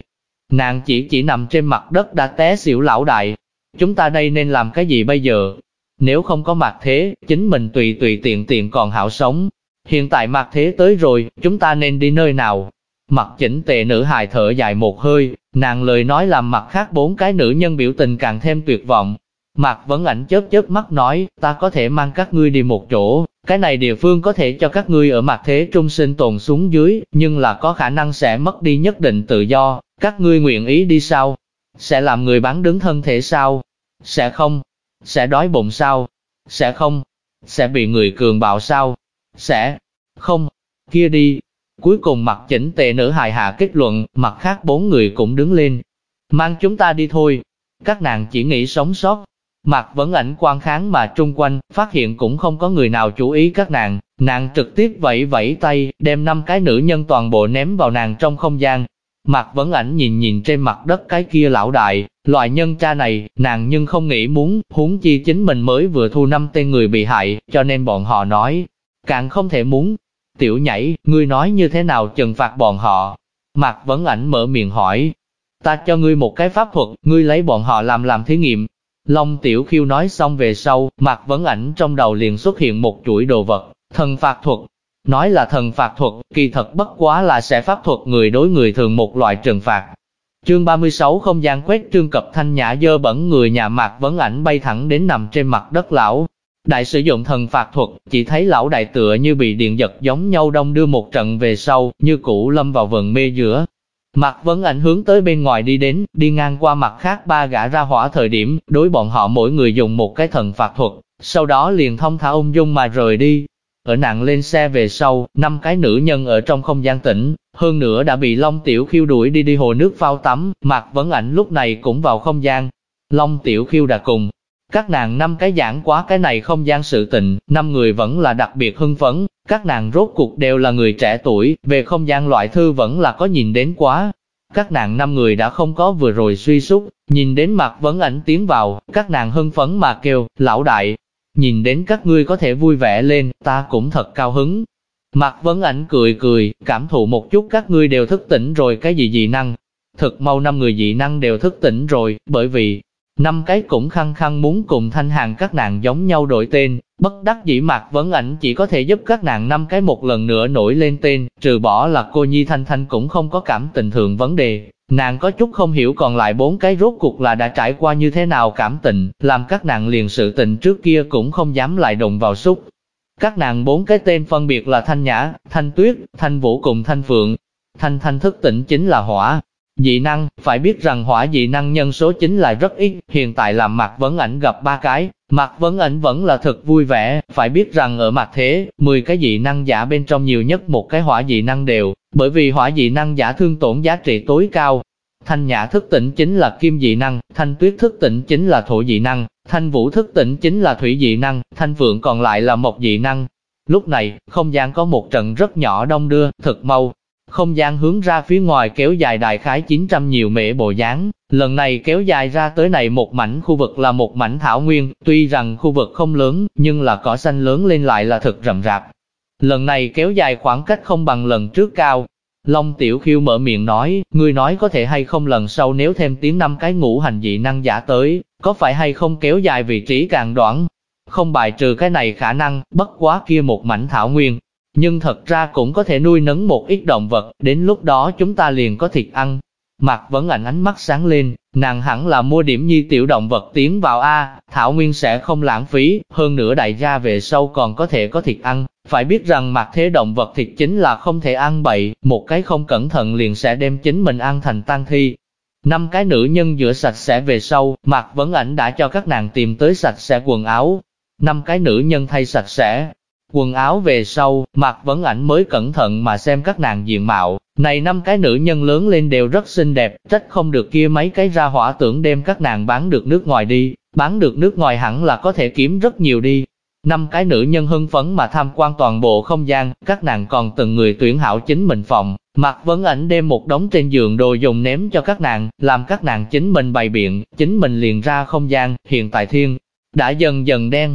Speaker 1: Nàng chỉ nằm trên mặt đất đã té xỉu lão đại. Chúng ta đây nên làm cái gì bây giờ? Nếu không có Mạc Thế, chính mình tùy tùy tiện tiện còn hảo sống. Hiện tại Mạc Thế tới rồi, chúng ta nên đi nơi nào? Mặc chỉnh tề nữ hài thở dài một hơi, nàng lời nói làm mặt khác 4 cái nữ nhân biểu tình càng thêm tuyệt vọng. Mạc Vấn Ảnh chớp chớp mắt nói, ta có thể mang các ngươi đi một chỗ, cái này địa phương có thể cho các ngươi ở Mạc Thế trung sinh tồn xuống dưới, nhưng là có khả năng sẽ mất đi nhất định tự do, các ngươi nguyện ý đi sao? Sẽ làm người bán đứng thân thể sao? Sẽ không? Sẽ đói bụng sao? Sẽ không? Sẽ bị người cường bạo sao? Sẽ không? Kia đi. Cuối cùng Mặc chỉnh tề nữ hài hạ kết luận, mặt khác 4 người cũng đứng lên. Mang chúng ta đi thôi. Các nàng chỉ nghĩ sống sót. Mạc Vấn Ảnh quan kháng mà trung quanh, phát hiện cũng không có người nào chú ý các nàng. Nàng trực tiếp vẫy vẫy tay, đem 5 cái nữ nhân toàn bộ ném vào nàng trong không gian. Mạc Vấn Ảnh nhìn trên mặt đất cái kia lão đại, loại nhân cha này, nàng nhưng không nghĩ muốn, huống chi chính mình mới vừa thu 5 tên người bị hại, cho nên bọn họ nói, càng không thể muốn. Tiểu Nhảy, ngươi nói như thế nào trừng phạt bọn họ? Mạc Vấn Ảnh mở miệng hỏi, ta cho ngươi một cái pháp thuật, ngươi lấy bọn họ làm thí nghiệm. Long Tiểu Khiêu nói xong về sau, Mạc Vấn Ảnh trong đầu liền xuất hiện một chuỗi đồ vật, thần phạt thuật. Nói là thần phạt thuật, kỳ thật bất quá là sẽ pháp thuật người đối người thường một loại trừng phạt. Chương 36 không gian quét Trương Cập Thanh nhã dơ bẩn người nhà Mạc Vấn Ảnh bay thẳng đến nằm trên mặt đất lão. Đại sử dụng thần phạt thuật, chỉ thấy lão đại tựa như bị điện giật giống nhau đông đưa một trận về sau, như cũ lâm vào vần mê giữa. Mạc Vấn Ảnh hướng tới bên ngoài đi đến, đi ngang qua mặt khác 3 gã ra hỏa thời điểm, đối bọn họ mỗi người dùng một cái thần phạt thuật, sau đó liền thông thả ung dung mà rời đi. Ở nàng lên xe về sau, 5 cái nữ nhân ở trong không gian tĩnh, hơn nữa đã bị Long Tiểu Khiêu đuổi đi hồ nước phao tắm, Mạc Vấn Ảnh lúc này cũng vào không gian. Long Tiểu Khiêu đã cùng các nàng 5 cái giảng quá cái này không gian sự tình, 5 người vẫn là đặc biệt hưng phấn, các nàng rốt cuộc đều là người trẻ tuổi, về không gian loại thư vẫn là có nhìn đến quá. Các nàng 5 người đã không có vừa rồi suy sút, nhìn đến Mạc Vấn Ảnh tiến vào, các nàng hưng phấn mà kêu, lão đại. Nhìn đến các ngươi có thể vui vẻ lên, ta cũng thật cao hứng. Mạc Vấn Ảnh cười, cảm thụ một chút các ngươi đều thức tỉnh rồi cái gì dị năng. Thực mau 5 người dị năng đều thức tỉnh rồi, bởi vì 5 cái cũng khăng khăng muốn cùng Thanh Hàn các nàng giống nhau đổi tên, bất đắc dĩ Mạc Vấn Ảnh chỉ có thể giúp các nàng 5 cái một lần nữa nổi lên tên, trừ bỏ là cô Nhi Thanh Thanh cũng không có cảm tình thượng vấn đề. Nàng có chút không hiểu còn lại 4 cái rốt cuộc là đã trải qua như thế nào cảm tình, làm các nàng liền sự tình trước kia cũng không dám lại đụng vào xúc. Các nàng 4 cái tên phân biệt là Thanh Nhã, Thanh Tuyết, Thanh Vũ cùng Thanh Phượng. Thanh Thanh thức tỉnh chính là hỏa dị năng, phải biết rằng hỏa dị năng nhân số chính là rất ít, hiện tại làm Mạc Vấn Ảnh gặp 3 cái, Mạc Vấn Ảnh vẫn là thật vui vẻ, phải biết rằng ở Mạc Thế, 10 cái dị năng giả bên trong nhiều nhất một cái hỏa dị năng đều, bởi vì hỏa dị năng giả thương tổn giá trị tối cao. Thanh Nhã thức tỉnh chính là kim dị năng, Thanh Tuyết thức tỉnh chính là thổ dị năng, Thanh Vũ thức tỉnh chính là thủy dị năng, Thanh Phượng còn lại là mộc dị năng. Lúc này, không gian có một trận rất nhỏ đông đưa, thật mau. Không gian hướng ra phía ngoài kéo dài đại khái 900 nhiều mễ bộ dáng, lần này kéo dài ra tới này một mảnh khu vực là một mảnh thảo nguyên, tuy rằng khu vực không lớn, nhưng là cỏ xanh lớn lên lại là thực rậm rạp. Lần này kéo dài khoảng cách không bằng lần trước cao. Long Tiểu Khiêu mở miệng nói, ngươi nói có thể hay không lần sau nếu thêm tiếng 5 cái ngũ hành dị năng giả tới, có phải hay không kéo dài vị trí càng đoạn? Không bài trừ cái này khả năng, bất quá kia một mảnh thảo nguyên. Nhưng thật ra cũng có thể nuôi nấng một ít động vật, đến lúc đó chúng ta liền có thịt ăn. Mạc Vấn Ảnh ánh mắt sáng lên, nàng hẳn là mua điểm nhi tiểu động vật tiến vào thảo nguyên sẽ không lãng phí, hơn nữa đại gia về sau còn có thể có thịt ăn. Phải biết rằng Mạc Thế động vật thịt chính là không thể ăn bậy, một cái không cẩn thận liền sẽ đem chính mình ăn thành tang thi. 5 cái nữ nhân rửa sạch sẽ về sau, Mạc Vấn Ảnh đã cho các nàng tìm tới sạch sẽ quần áo. 5 cái nữ nhân thay sạch sẽ quần áo về sau, Mạc Vấn Ảnh mới cẩn thận mà xem các nàng diện mạo. Này 5 cái nữ nhân lớn lên đều rất xinh đẹp, trách không được kia mấy cái ra hỏa tưởng đem các nàng bán được nước ngoài đi, bán được nước ngoài hẳn là có thể kiếm rất nhiều đi. 5 cái nữ nhân hưng phấn mà tham quan toàn bộ không gian, các nàng còn từng người tuyển hảo chính mình phòng. Mạc Vấn Ảnh đem một đống trên giường đồ dùng ném cho các nàng, làm các nàng chính mình bày biện, chính mình liền ra không gian. Hiện tại thiên đã dần dần đen,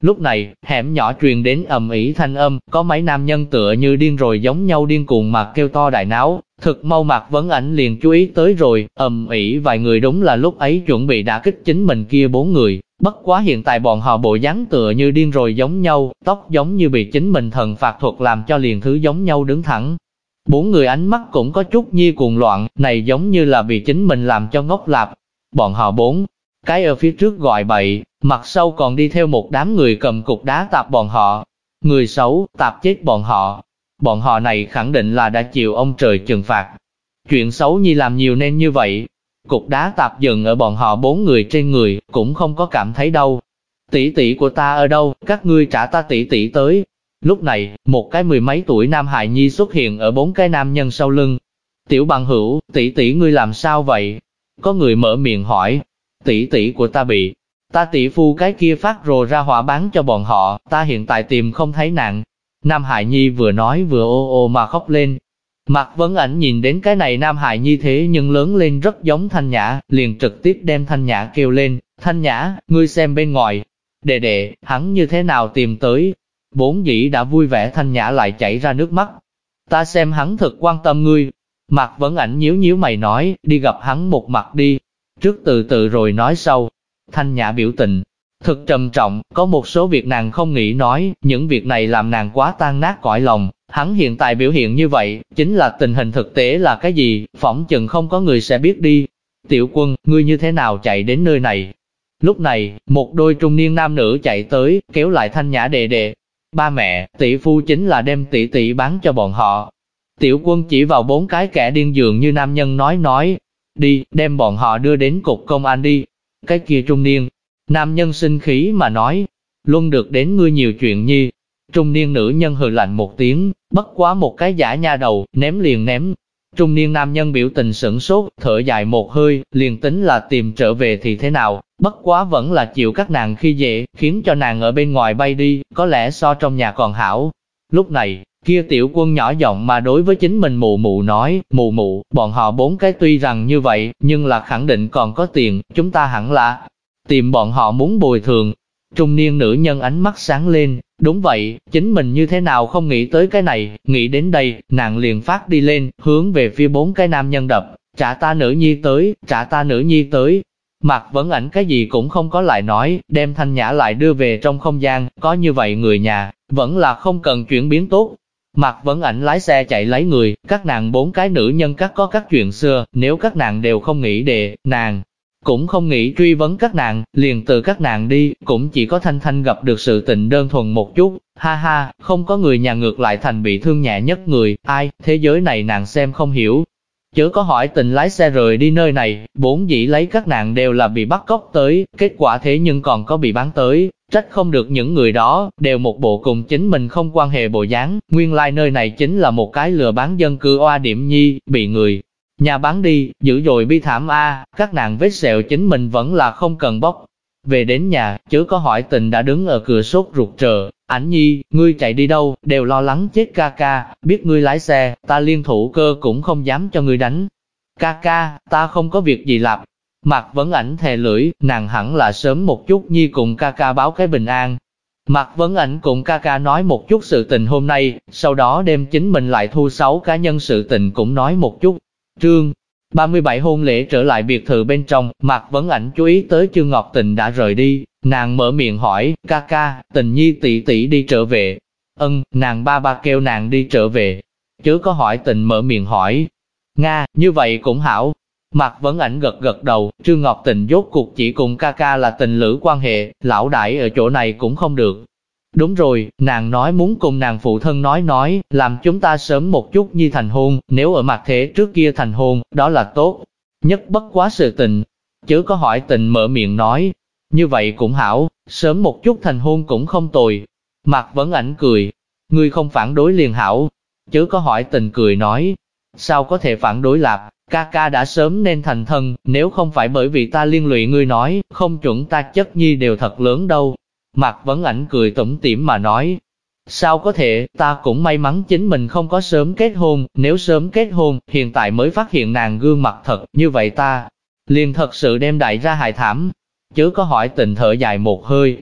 Speaker 1: Lúc này, hẻm nhỏ truyền đến ầm ĩ thanh âm, có mấy nam nhân tựa như điên rồi giống nhau điên cuồng mà kêu to đại náo. Thực mau Mạc Vấn Ảnh liền chú ý tới rồi, ầm ĩ vài người đúng là lúc ấy chuẩn bị đả kích chính mình kia 4 người. Bất quá hiện tại bọn họ bộ dáng tựa như điên rồi giống nhau, tóc giống như bị chính mình thần phạt thuật làm cho liền thứ giống nhau đứng thẳng. 4 người ánh mắt cũng có chút nhi cuồng loạn, này giống như là bị chính mình làm cho ngốc lạp. Bọn họ 4 cái ở phía trước gọi bậy, mặt sau còn đi theo một đám người cầm cục đá tạp bọn họ. Người xấu, tạp chết bọn họ. Bọn họ này khẳng định là đã chịu ông trời trừng phạt. Chuyện xấu nhi làm nhiều nên như vậy. Cục đá tạp dừng ở bọn họ 4 người trên người, cũng không có cảm thấy đau. Tỷ tỷ của ta ở đâu, các ngươi trả ta tỷ tỷ tới. Lúc này, một cái 10 mấy tuổi nam hài nhi xuất hiện ở 4 cái nam nhân sau lưng. Tiểu bằng hữu, tỷ tỷ ngươi làm sao vậy? Có người mở miệng hỏi. Tỷ tỷ của ta bị ta tỷ phu cái kia phát rồ ra hỏa bán cho bọn họ, ta hiện tại tìm không thấy nàng. Nam hài nhi vừa nói vừa ô ô mà khóc lên. Mạc Vấn Ảnh nhìn đến cái này nam hài nhi thế nhưng lớn lên rất giống Thanh Nhã, liền trực tiếp đem Thanh Nhã kêu lên. Thanh Nhã, ngươi xem bên ngoài. Đệ đệ, hắn như thế nào tìm tới? Vốn dĩ đã vui vẻ Thanh Nhã lại chảy ra nước mắt. Ta xem hắn thực quan tâm ngươi. Mạc Vấn Ảnh nhíu nhíu mày nói, đi gặp hắn một mặt đi. Trước từ từ rồi nói sau. Thanh Nhã biểu tình thực trầm trọng, có một số việc nàng không nghĩ nói, những việc này làm nàng quá tan nát cõi lòng. Hắn hiện tại biểu hiện như vậy, chính là tình hình thực tế là cái gì, phỏng chừng không có người sẽ biết đi. Tiểu Quân, ngươi như thế nào chạy đến nơi này? Lúc này, một đôi trung niên nam nữ chạy tới, kéo lại Thanh Nhã đệ đệ. Ba mẹ, tỷ phu chính là đem tỷ tỷ bán cho bọn họ. Tiểu Quân chỉ vào 4 cái kẻ điên dường như nam nhân nói, đi, đem bọn họ đưa đến cục công an đi. Cái kia trung niên nam nhân sinh khí mà nói, luôn được đến ngươi nhiều chuyện nhi. Trung niên nữ nhân hừ lạnh một tiếng, bất quá một cái giả nha đầu, ném liền ném. Trung niên nam nhân biểu tình sửng sốt, thở dài một hơi, liền tính là tìm trở về thì thế nào, bất quá vẫn là chịu các nàng khi dễ, khiến cho nàng ở bên ngoài bay đi, có lẽ so trong nhà còn hảo. Lúc này, kia Tiểu Quân nhỏ giọng mà đối với chính mình mụ mụ nói, mụ mụ, bọn họ 4 cái tuy rằng như vậy, nhưng là khẳng định còn có tiền, chúng ta hẳn là tìm bọn họ muốn bồi thường. Trung niên nữ nhân ánh mắt sáng lên, đúng vậy, chính mình như thế nào không nghĩ tới cái này, nghĩ đến đây, nàng liền phát đi lên, hướng về phía 4 cái nam nhân đập, trả ta nữ nhi tới, trả ta nữ nhi tới. Mạc Vấn Ảnh cái gì cũng không có lại nói, đem Thanh Nhã lại đưa về trong không gian, có như vậy người nhà, vẫn là không cần chuyển biến tốt. Mạc Vấn Ảnh lái xe chạy lấy người, các nàng 4 cái nữ nhân các có các chuyện xưa, nếu các nàng đều không nghĩ để, nàng cũng không nghĩ truy vấn các nàng, liền từ các nàng đi, cũng chỉ có Thanh Thanh gặp được sự tình đơn thuần một chút, ha ha, không có người nhà ngược lại thành bị thương nhẹ nhất người, ai, thế giới này nàng xem không hiểu. Chớ có hỏi tình lái xe rời đi nơi này, vốn dĩ lấy các nàng đều là bị bắt cóc tới, kết quả thế nhưng còn có bị bán tới, trách không được những người đó, đều một bộ cùng chính mình không quan hệ bộ dáng, nguyên lai nơi này chính là một cái lừa bán dân cư oa điểm nhi, bị người nhà bán đi, dữ dội bi thảm a, các nàng vết sẹo chính mình vẫn là không cần bóc. Về đến nhà, chớ có hỏi tình đã đứng ở cửa sốt ruột chờ, Ảnh nhi, ngươi chạy đi đâu, đều lo lắng chết ca ca, biết ngươi lái xe, ta liên thủ cơ cũng không dám cho ngươi đánh. Ca ca, ta không có việc gì làm. Mạc Vấn Ảnh thè lưỡi, nàng hẳn là sớm một chút nhi cùng ca ca báo cái bình an. Mạc Vấn Ảnh cùng ca ca nói một chút sự tình hôm nay, sau đó đem chính mình lại thu 6 cá nhân sự tình cũng nói một chút. Trương 37 hôn lễ trở lại biệt thự bên trong, Mạc Vấn Ảnh chú ý tới Trương Ngọc Tình đã rời đi, nàng mở miệng hỏi, ca ca, Tình nhi tỷ tỷ đi trở về. Nàng ba ba kêu nàng đi trở về. Chớ có hỏi Tình mở miệng hỏi. Nga, như vậy cũng hảo. Mạc Vấn Ảnh gật gật đầu, Trương Ngọc Tình rốt cuộc chỉ cùng ca ca là tình lữ quan hệ, lão đại ở chỗ này cũng không được. Đúng rồi, nàng nói muốn cùng nàng phụ thân nói, làm chúng ta sớm một chút nhi thành hôn, nếu ở mặt thế trước kia thành hôn, đó là tốt. Nhất bất quá sự tình. Chớ có hỏi Tình mở miệng nói. Như vậy cũng hảo, sớm một chút thành hôn cũng không tồi. Mạc Vấn Ảnh cười. Ngươi không phản đối liền hảo. Chớ có hỏi Tình cười nói. Sao có thể phản đối lạc, ca ca đã sớm nên thành thân, nếu không phải bởi vì ta liên lụy ngươi nói, không chuẩn ta chất nhi đều thật lớn đâu. Mạc Vấn Ảnh cười tủm tỉm mà nói, sao có thể, ta cũng may mắn chính mình không có sớm kết hôn, nếu sớm kết hôn, hiện tại mới phát hiện nàng gương mặt thật, như vậy ta liền thật sự đem đại ra hại thảm. Chớ có hỏi Tình thở dài một hơi.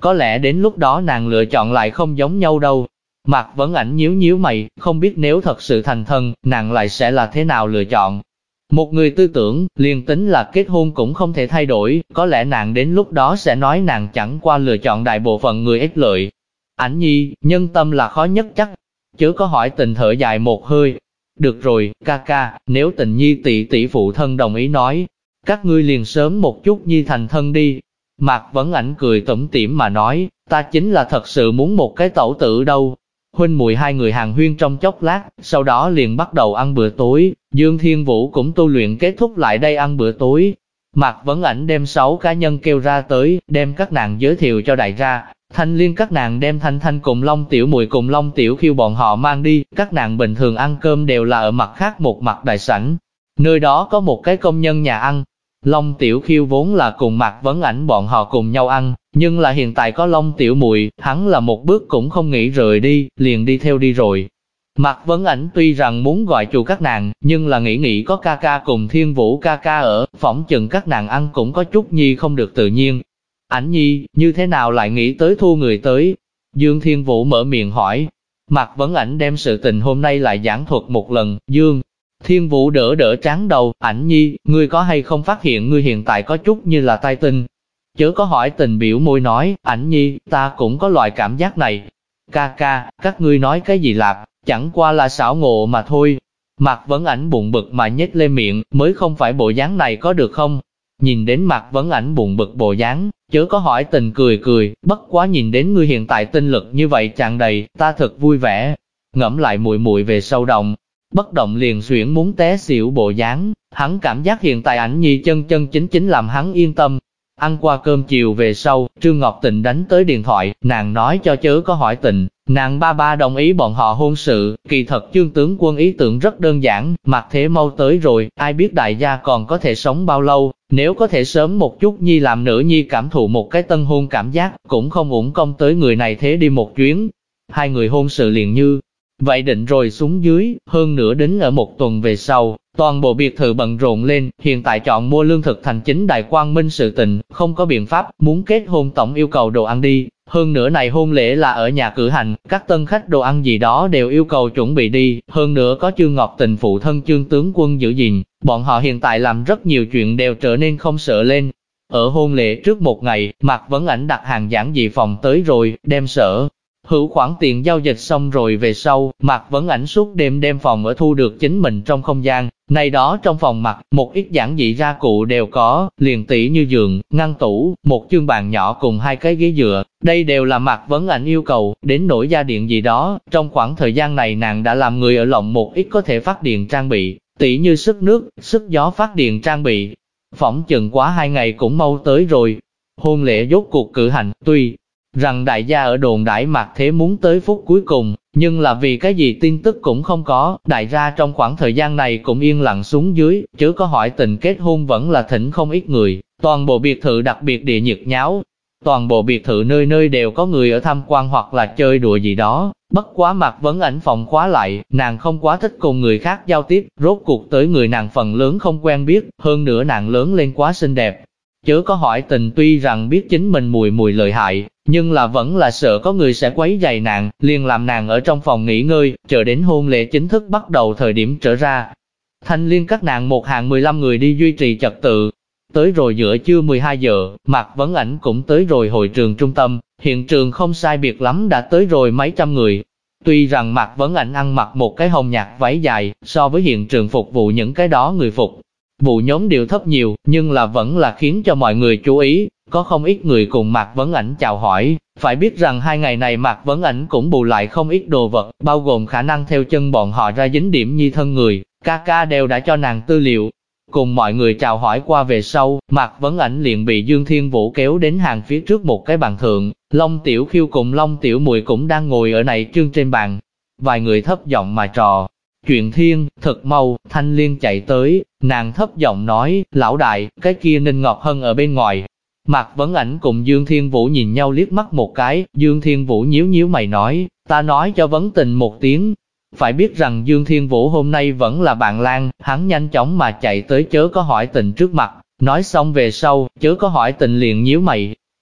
Speaker 1: có lẽ đến lúc đó nàng lựa chọn lại không giống nhau đâu. Mạc Vấn Ảnh nhíu nhíu mày, không biết nếu thật sự thành thân, nàng lại sẽ là thế nào lựa chọn. Một người tư tưởng, liền tính là kết hôn cũng không thể thay đổi, có lẽ nàng đến lúc đó sẽ nói nàng chẳng qua lựa chọn đại bộ phận người ích lợi. Ảnh nhi, nhân tâm là khó nhất chắc, chớ có hỏi Tình thở dài một hơi. Được rồi, ca ca, nếu Tình nhi tỷ tỷ phụ thân đồng ý nói, các ngươi liền sớm một chút nhi thành thân đi. Mạc Vấn Ảnh cười tủm tỉm mà nói, ta chính là thật sự muốn một cái tẩu tử đâu. Huynh muội hai người hàn huyên trong chốc lát, sau đó liền bắt đầu ăn bữa tối. Dương Thiên Vũ cũng tu luyện kết thúc lại đây ăn bữa tối. Mạc Vấn Ảnh đem 6 cá nhân kêu ra tới, đem các nàng giới thiệu cho đại gia. Thanh Liên các nàng đem Thanh Thanh cùng Long Tiểu Muội cùng Long Tiểu Khiêu bọn họ mang đi, các nàng bình thường ăn cơm đều là ở mặt khác một mặt đại sảnh. Nơi đó có một cái công nhân nhà ăn. Long Tiểu Khiêu vốn là cùng Mạc Vấn Ảnh bọn họ cùng nhau ăn, nhưng là hiện tại có Long Tiểu Muội, hắn là một bước cũng không nghĩ rời đi, liền đi theo đi rồi. Mạc Vấn Ảnh tuy rằng muốn gọi chủ các nàng, nhưng là nghĩ có ca ca cùng Thiên Vũ ca ca ở, phỏng chừng các nàng ăn cũng có chút nhi không được tự nhiên. Ảnh nhi, như thế nào lại nghĩ tới thu người tới? Dương Thiên Vũ mở miệng hỏi. Mạc Vấn Ảnh đem sự tình hôm nay lại giảng thuật một lần. Dương Thiên Vũ đỡ đỡ trán đầu, Ảnh nhi, ngươi có hay không phát hiện ngươi hiện tại có chút như là tai tinh? Chớ có hỏi Tình biểu môi nói, Ảnh nhi, ta cũng có loại cảm giác này. Ca ca, các ngươi nói cái gì lạp, chẳng qua là xảo ngộ mà thôi. Mạc Vấn Ảnh buồn bực mà nhếch lên miệng, mới không phải bộ dáng này có được không? Nhìn đến Mạc Vấn Ảnh buồn bực bộ dáng, chớ có hỏi Tình cười, bất quá nhìn đến ngươi hiện tại tinh lực như vậy tràn đầy, ta thật vui vẻ. Ngẫm lại muội muội về sâu động, bất động liền xuyển muốn té xỉu bộ dáng, hắn cảm giác hiện tại Ảnh nhi chân chính làm hắn yên tâm. Ăn qua cơm chiều về sau, Trương Ngọc Tịnh đánh tới điện thoại, nàng nói cho chớ có hỏi Tịnh, nàng ba đồng ý bọn họ hôn sự, kỳ thật Trương tướng quân ý tưởng rất đơn giản, Mạc Thế mau tới rồi, ai biết đại gia còn có thể sống bao lâu, nếu có thể sớm một chút nhi làm nữ nhi cảm thụ một cái tân hôn cảm giác, cũng không uổng công tới người này thế đi một chuyến. Hai người hôn sự liền như vậy định rồi xuống dưới, hơn nữa đến ở một tuần về sau, toàn bộ biệt thự bận rộn lên, hiện tại chọn mua lương thực thành chính đại quang minh sự tình, không có biện pháp, muốn kết hôn tổng yêu cầu đồ ăn đi, hơn nữa này hôn lễ là ở nhà cử hành, các tân khách đồ ăn gì đó đều yêu cầu chuẩn bị đi, hơn nữa có Trương Ngọc Tình phụ thân Trương tướng quân giữ gìn, bọn họ hiện tại làm rất nhiều chuyện đều trở nên không sợ lên. Ở hôn lễ trước một ngày, Mạc Vấn Ảnh đặt hàng giản dị phòng tới rồi, đem sở hữu khoản tiền giao dịch xong rồi về sau, Mạc Vấn Ảnh suốt đêm đem phòng ở thu được chính mình trong không gian. Này đó trong phòng mặt, một ít giản dị gia cụ đều có, liền tỉ như giường, ngăn tủ, một chương bàn nhỏ cùng 2 cái ghế dựa. Đây đều là Mạc Vấn Ảnh yêu cầu, đến nỗi gia điện gì đó, trong khoảng thời gian này nàng đã làm người ở lộng một ít có thể phát điện trang bị, tỉ như sức nước, sức gió phát điện trang bị. Phỏng chừng quá 2 ngày cũng mau tới rồi. Hôn lễ rốt cuộc cử hành, tuy rằng đại gia ở đồn đãi Mạc Thế muốn tới phút cuối cùng, nhưng là vì cái gì tin tức cũng không có, đại gia trong khoảng thời gian này cũng yên lặng xuống dưới, chứ có hỏi Tình kết hôn vẫn là thỉnh không ít người, toàn bộ biệt thự đặc biệt địa nhiệt nháo, toàn bộ biệt thự nơi nơi đều có người ở tham quan hoặc là chơi đùa gì đó, bất quá Mạc Vấn Ảnh phòng khóa lại, nàng không quá thích cùng người khác giao tiếp, rốt cuộc tới người nàng phần lớn không quen biết, hơn nữa nàng lớn lên quá xinh đẹp. Chớ có hỏi Tình tuy rằng biết chính mình mùi lợi hại, nhưng là vẫn là sợ có người sẽ quấy rầy nàng, liền làm nàng ở trong phòng nghỉ ngơi, chờ đến hôn lễ chính thức bắt đầu thời điểm trở ra. Thanh Liên các nàng một hàng 15 người đi duy trì trật tự. Tới rồi giữa trưa 12 giờ, Mạc Vấn Ảnh cũng tới rồi hội trường trung tâm, hiện trường không sai biệt lắm đã tới rồi mấy trăm người. Tuy rằng Mạc Vấn Ảnh ăn mặc một cái hồng nhạt váy dài, so với hiện trường phục vụ những cái đó người phục vụ nhóm đều thấp nhiều, nhưng là vẫn là khiến cho mọi người chú ý, có không ít người cùng Mạc Vấn Ảnh chào hỏi, phải biết rằng 2 ngày này Mạc Vấn Ảnh cũng bù lại không ít đồ vật, bao gồm khả năng theo chân bọn họ ra dính điểm nhi thân người, ca đều đã cho nàng tư liệu. Cùng mọi người chào hỏi qua về sau, Mạc Vấn Ảnh liền bị Dương Thiên Vũ kéo đến hàng phía trước một cái bàn thượng, Long Tiểu Khiêu cùng Long Tiểu Muội cũng đang ngồi ở này trương trên bàn. Vài người thấp giọng mà trò chuyện thiên, thật mau, Thanh Liên chạy tới, nàng thấp giọng nói, lão đại, cái kia Ninh Ngọc Hân ở bên ngoài. Mạc Vấn Ảnh cùng Dương Thiên Vũ nhìn nhau liếc mắt một cái, Dương Thiên Vũ nhíu mày nói, ta nói cho Vấn Tình một tiếng. Phải biết rằng Dương Thiên Vũ hôm nay vẫn là bạn lang, hắn nhanh chóng mà chạy tới chớ có hỏi Tình trước mặt, nói xong về sau, chớ có hỏi Tình liền nhíu mày.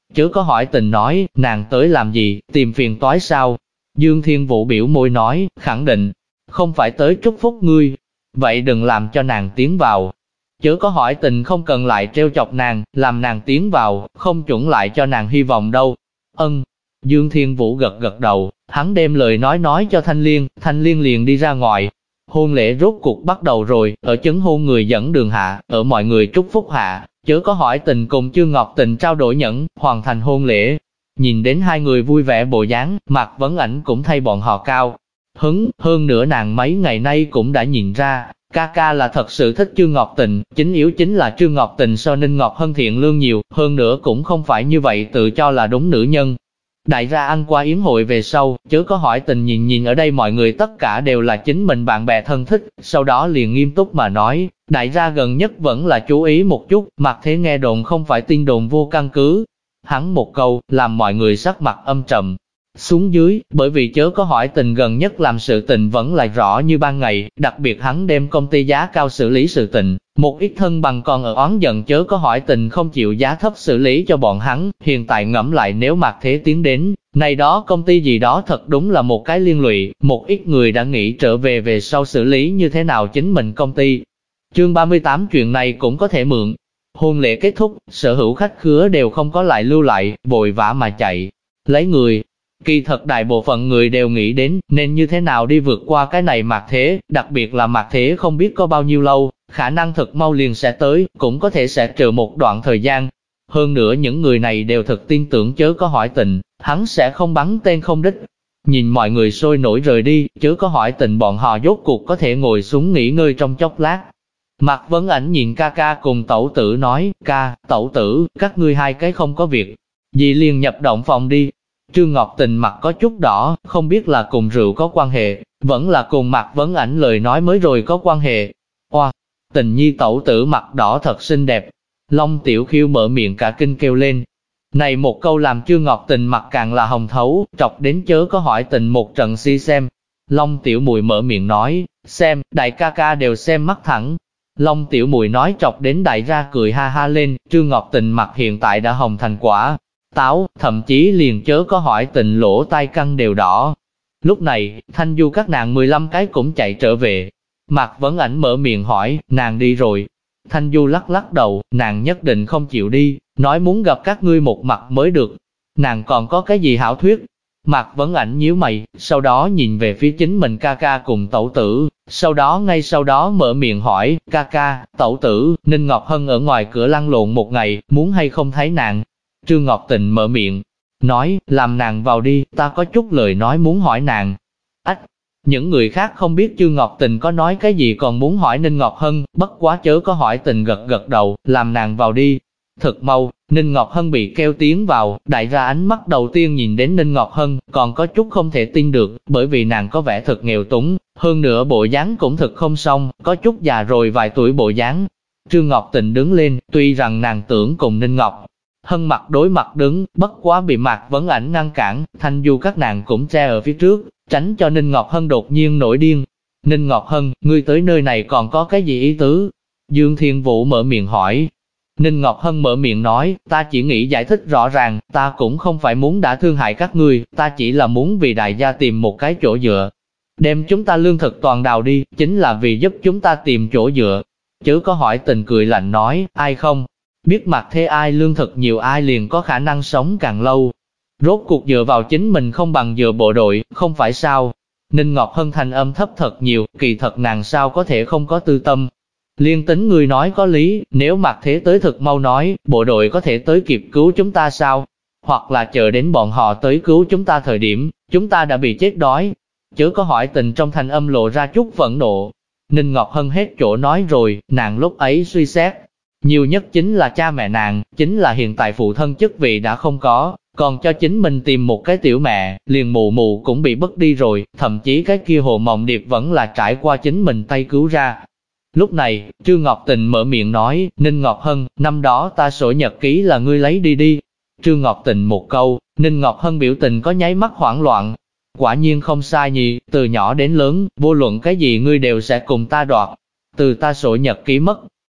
Speaker 1: chớ có hỏi tình nói, nàng tới làm gì, tìm phiền toái sao? Dương Thiên Vũ biểu môi nói, khẳng định, không phải tới chúc phúc ngươi, vậy đừng làm cho nàng tiến vào. Chớ có hỏi tình không cần lại trêu chọc nàng, làm nàng tiến vào, không chuẩn lại cho nàng hy vọng đâu. Ân. Dương Thiên Vũ gật gật đầu, hắn đem lời nói cho Thanh Liên liền đi ra ngoài. Hôn lễ rốt cuộc bắt đầu rồi, ở chấn hôn người dẫn đường hạ, ở mọi người chúc phúc hạ, chớ có hỏi tình cùng Trương Ngọc Tình trao đổi nhẫn, hoàn thành hôn lễ. Nhìn đến hai người vui vẻ bộ dáng, Mạc Vấn Ảnh cũng thay bọn họ cao hứng, hơn nữa nàng mấy ngày nay cũng đã nhìn ra, ca là thật sự thích Trương Ngọc Tình, chính yếu chính là Trương Ngọc Tình so Ninh Ngọc Hân thiện lương nhiều, hơn nữa cũng không phải như vậy tự cho là đúng nữ nhân. Đại gia ăn qua yến hội về sau, chớ có hỏi tình nhìn ở đây mọi người tất cả đều là chính mình bạn bè thân thích, sau đó liền nghiêm túc mà nói, đại gia gần nhất vẫn là chú ý một chút, mặc thế nghe đồn không phải tin đồn vô căn cứ. Hắn một câu, làm mọi người sắc mặt âm trầm xuống dưới, bởi vì chớ có hỏi tình gần nhất làm sự tình vẫn là rõ như ban ngày, đặc biệt hắn đem công ty giá cao xử lý sự tình, một ít thân bằng còn ở oán giận chớ có hỏi tình không chịu giá thấp xử lý cho bọn hắn, hiện tại ngẫm lại nếu Mạc Thế tiến đến, này đó công ty gì đó thật đúng là một cái liên lụy, một ít người đã nghĩ trở về sau xử lý như thế nào chính mình công ty. Chương 38 chuyện này cũng có thể mượn. Hôn lễ kết thúc, sở hữu khách khứa đều không có lại lưu lại, vội vã mà chạy lấy người. Kỳ thật đại bộ phận người đều nghĩ đến nên như thế nào đi vượt qua cái này Mạc Thế, đặc biệt là Mạc Thế không biết có bao nhiêu lâu, khả năng thật mau liền sẽ tới, cũng có thể sẽ trừ một đoạn thời gian. Hơn nữa những người này đều thật tin tưởng chớ có hỏi tình, hắn sẽ không bắn tên không đích. Nhìn mọi người sôi nổi rời đi, chớ có hỏi tình bọn họ rốt cuộc có thể ngồi xuống nghỉ ngơi trong chốc lát. Mạc Vấn Ảnh nhìn ca cùng tẩu tử nói, tẩu tử, các ngươi hai cái không có việc gì liền nhập động phòng đi. Trương Ngọc Tình mặt có chút đỏ, không biết là cùng rượu có quan hệ, vẫn là cùng Mạc Vấn Ảnh lời nói mới rồi có quan hệ. Oa, Tình nhi tẩu tử mặt đỏ thật xinh đẹp. Long Tiểu Khiêu mở miệng cả kinh kêu lên. Này một câu làm Trương Ngọc Tình mặt càng là hồng thấu, trọc đến chớ có hỏi tình một trận si xem. Long Tiểu Mùi mở miệng nói, xem, đại ca đều xem mắt thẳng. Long Tiểu Mùi nói trọc đến đại ra cười ha ha lên, Trương Ngọc Tình mặt hiện tại đã hồng thành quả táo, thậm chí liền chớ có hỏi tình lỗ tai căng đều đỏ. Lúc này, Thanh Du các nàng 15 cái cũng chạy trở về. Mạc Vấn Ảnh mở miệng hỏi, nàng đi rồi. Thanh Du lắc đầu, nàng nhất định không chịu đi, nói muốn gặp các ngươi một mặt mới được. Nàng còn có cái gì hảo thuyết? Mạc Vấn Ảnh nhíu mày, sau đó nhìn về phía chính mình ca cùng tẩu tử, ngay sau đó mở miệng hỏi, ca, tẩu tử, Ninh Ngọc Hân ở ngoài cửa lăn lộn một ngày, muốn hay không thấy nàng? Trương Ngọc Tình mở miệng, nói, làm nàng vào đi, ta có chút lời nói muốn hỏi nàng. Ách, những người khác không biết Trương Ngọc Tình có nói cái gì còn muốn hỏi Ninh Ngọc Hân, bất quá chớ có hỏi tình gật đầu, làm nàng vào đi. Thực mau, Ninh Ngọc Hân bị kêu tiến vào, đại ra ánh mắt đầu tiên nhìn đến Ninh Ngọc Hân, còn có chút không thể tin được, bởi vì nàng có vẻ thật nghèo túng, hơn nữa bộ dáng cũng thật không xong, có chút già rồi vài tuổi bộ dáng. Trương Ngọc Tình đứng lên, tuy rằng nàng tưởng cùng Ninh Ngọc Hân mặt đối mặt đứng, bất quá bị Mạc Vấn Ảnh ngăn cản, Thanh Du các nàng cũng che ở phía trước, tránh cho Ninh Ngọc Hân đột nhiên nổi điên. Ninh Ngọc Hân, ngươi tới nơi này còn có cái gì ý tứ? Dương Thiên Vũ mở miệng hỏi. Ninh Ngọc Hân mở miệng nói, ta chỉ nghĩ giải thích rõ ràng, ta cũng không phải muốn đã thương hại các ngươi, ta chỉ là muốn vì đại gia tìm một cái chỗ dựa. Đem chúng ta lương thực toàn đào đi, chính là vì giúp chúng ta tìm chỗ dựa. Chớ có hỏi tình cười lạnh nói, ai không? Biết mặt thế ai lương thực nhiều ai liền có khả năng sống càng lâu. Rốt cuộc dựa vào chính mình không bằng dựa bộ đội, không phải sao? Ninh Ngọc Hân thanh âm thấp thật nhiều, kỳ thật nàng sao có thể không có tư tâm. Liên tính người nói có lý, nếu mặt thế tới thực mau nói, bộ đội có thể tới kịp cứu chúng ta sao? Hoặc là chờ đến bọn họ tới cứu chúng ta thời điểm, chúng ta đã bị chết đói. Chớ có hỏi tình trong thanh âm lộ ra chút phẫn nộ. Ninh Ngọc Hân hết chỗ nói rồi, nàng lúc ấy suy xét. Nhiều nhất chính là cha mẹ nàng, chính là hiện tại phụ thân chức vị đã không có, còn cho chính mình tìm một cái tiểu mẹ, liền mụ cũng bị mất đi rồi, thậm chí cái kia Hồ Mộng Điệp vẫn là trải qua chính mình tay cứu ra. Lúc này, Trương Ngọc Tình mở miệng nói, Ninh Ngọc Hân, năm đó ta sổ nhật ký là ngươi lấy đi đi. Trương Ngọc Tình một câu, Ninh Ngọc Hân biểu tình có nháy mắt hoảng loạn. Quả nhiên không sai nhỉ, từ nhỏ đến lớn, vô luận cái gì ngươi đều sẽ cùng ta đoạt. Từ ta sổ nhật ký mất,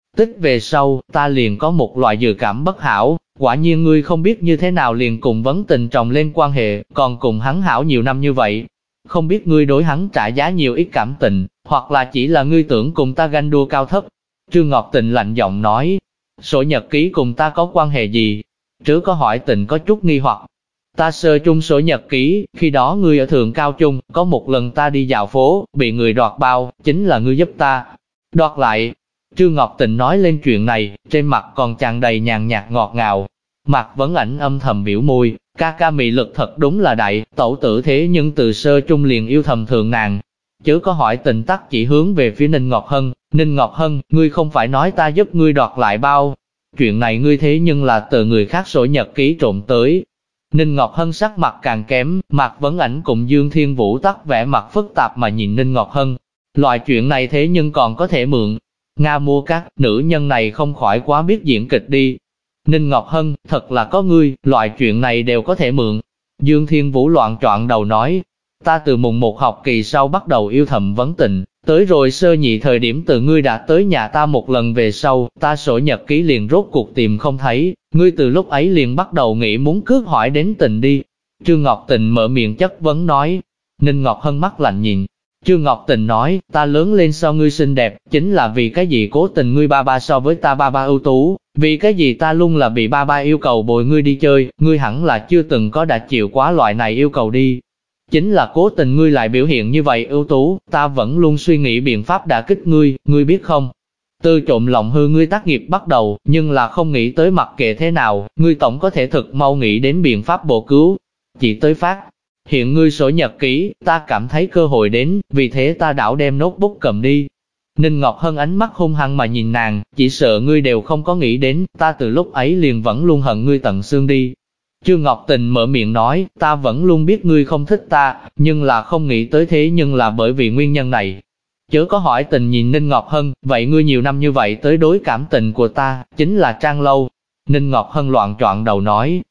Speaker 1: tích về sau, ta liền có một loại dự cảm bất hảo, quả nhiên ngươi không biết như thế nào liền cùng Vấn Tình trồng lên quan hệ, còn cùng hắn hảo nhiều năm như vậy. Không biết ngươi đối hắn trả giá nhiều ít cảm tình, hoặc là chỉ là ngươi tưởng cùng ta ganh đua cao thấp. Trương Ngọc Tình lạnh giọng nói, sổ nhật ký cùng ta có quan hệ gì? Trứ có hỏi Tình có chút nghi hoặc. Ta sơ chung sổ nhật ký, khi đó ngươi ở Thượng Cao Trung, có một lần ta đi dạo phố, bị người đoạt bao, chính là ngươi giúp ta đoạt lại. Trương Ngọc Tình nói lên chuyện này, trên mặt còn tràn đầy nhàn nhạt ngọt ngào. Mạc Vấn Ảnh âm thầm biểu môi, ca ca mị lực thật đúng là đại, tẩu tử thế nhưng từ sơ trung liền yêu thầm thượng nàng. Chớ có hỏi Tình tắc chỉ hướng về phía Ninh Ngọc Hân, Ninh Ngọc Hân, ngươi không phải nói ta giúp ngươi đoạt lại bao. Chuyện này ngươi thế nhưng là từ người khác sổ nhật ký trộm tới. Ninh Ngọc Hân sắc mặt càng kém, Mạc Vấn Ảnh cùng Dương Thiên Vũ tắc vẻ mặt phức tạp mà nhìn Ninh Ngọc Hân. Loại chuyện này thế nhưng còn có thể mượn. Nga mua các nữ nhân này không khỏi quá biết diễn kịch đi. Ninh Ngọc Hân, thật là có ngươi, loại chuyện này đều có thể mượn. Dương Thiên Vũ loạn choạng đầu nói, ta từ mùng 1 học kỳ sau bắt đầu yêu thầm Vấn Tình, tới rồi sơ nhị thời điểm từ ngươi đã tới nhà ta một lần về sau, ta sổ nhật ký liền rốt cuộc tìm không thấy, ngươi từ lúc ấy liền bắt đầu nghĩ muốn cướp hỏi đến Tình đi. Trương Ngọc Tình mở miệng chất vấn nói. Ninh Ngọc Hân mắt lạnh nhìn. Trương Ngọc Tình nói, ta lớn lên so ngươi xinh đẹp, chính là vì cái gì cố tình ngươi ba ba so với ta ba ba ưu tú, vì cái gì ta luôn là bị ba ba yêu cầu bồi ngươi đi chơi, ngươi hẳn là chưa từng có đã chịu quá loại này yêu cầu đi. Chính là cố tình ngươi lại biểu hiện như vậy ưu tú, ta vẫn luôn suy nghĩ biện pháp đả kích ngươi, ngươi biết không? Từ trộm lòng hư ngươi tác nghiệp bắt đầu, nhưng là không nghĩ tới mặc kệ thế nào, ngươi tổng có thể thực mau nghĩ đến biện pháp bổ cứu. Chỉ tới phát hiện ngươi sổ nhật ký, ta cảm thấy cơ hội đến, vì thế ta đảo đem notebook cầm đi. Ninh Ngọc Hân ánh mắt hung hăng mà nhìn nàng, chỉ sợ ngươi đều không có nghĩ đến, ta từ lúc ấy liền vẫn luôn hận ngươi tận xương đi. Trương Ngọc Tình mở miệng nói, ta vẫn luôn biết ngươi không thích ta, nhưng là không nghĩ tới thế nhưng là bởi vì nguyên nhân này. Chớ có hỏi Tình nhìn Ninh Ngọc Hân, vậy ngươi nhiều năm như vậy tới đối cảm tình của ta, chính là Trang Lâu. Ninh Ngọc Hân loạn choạng đầu nói,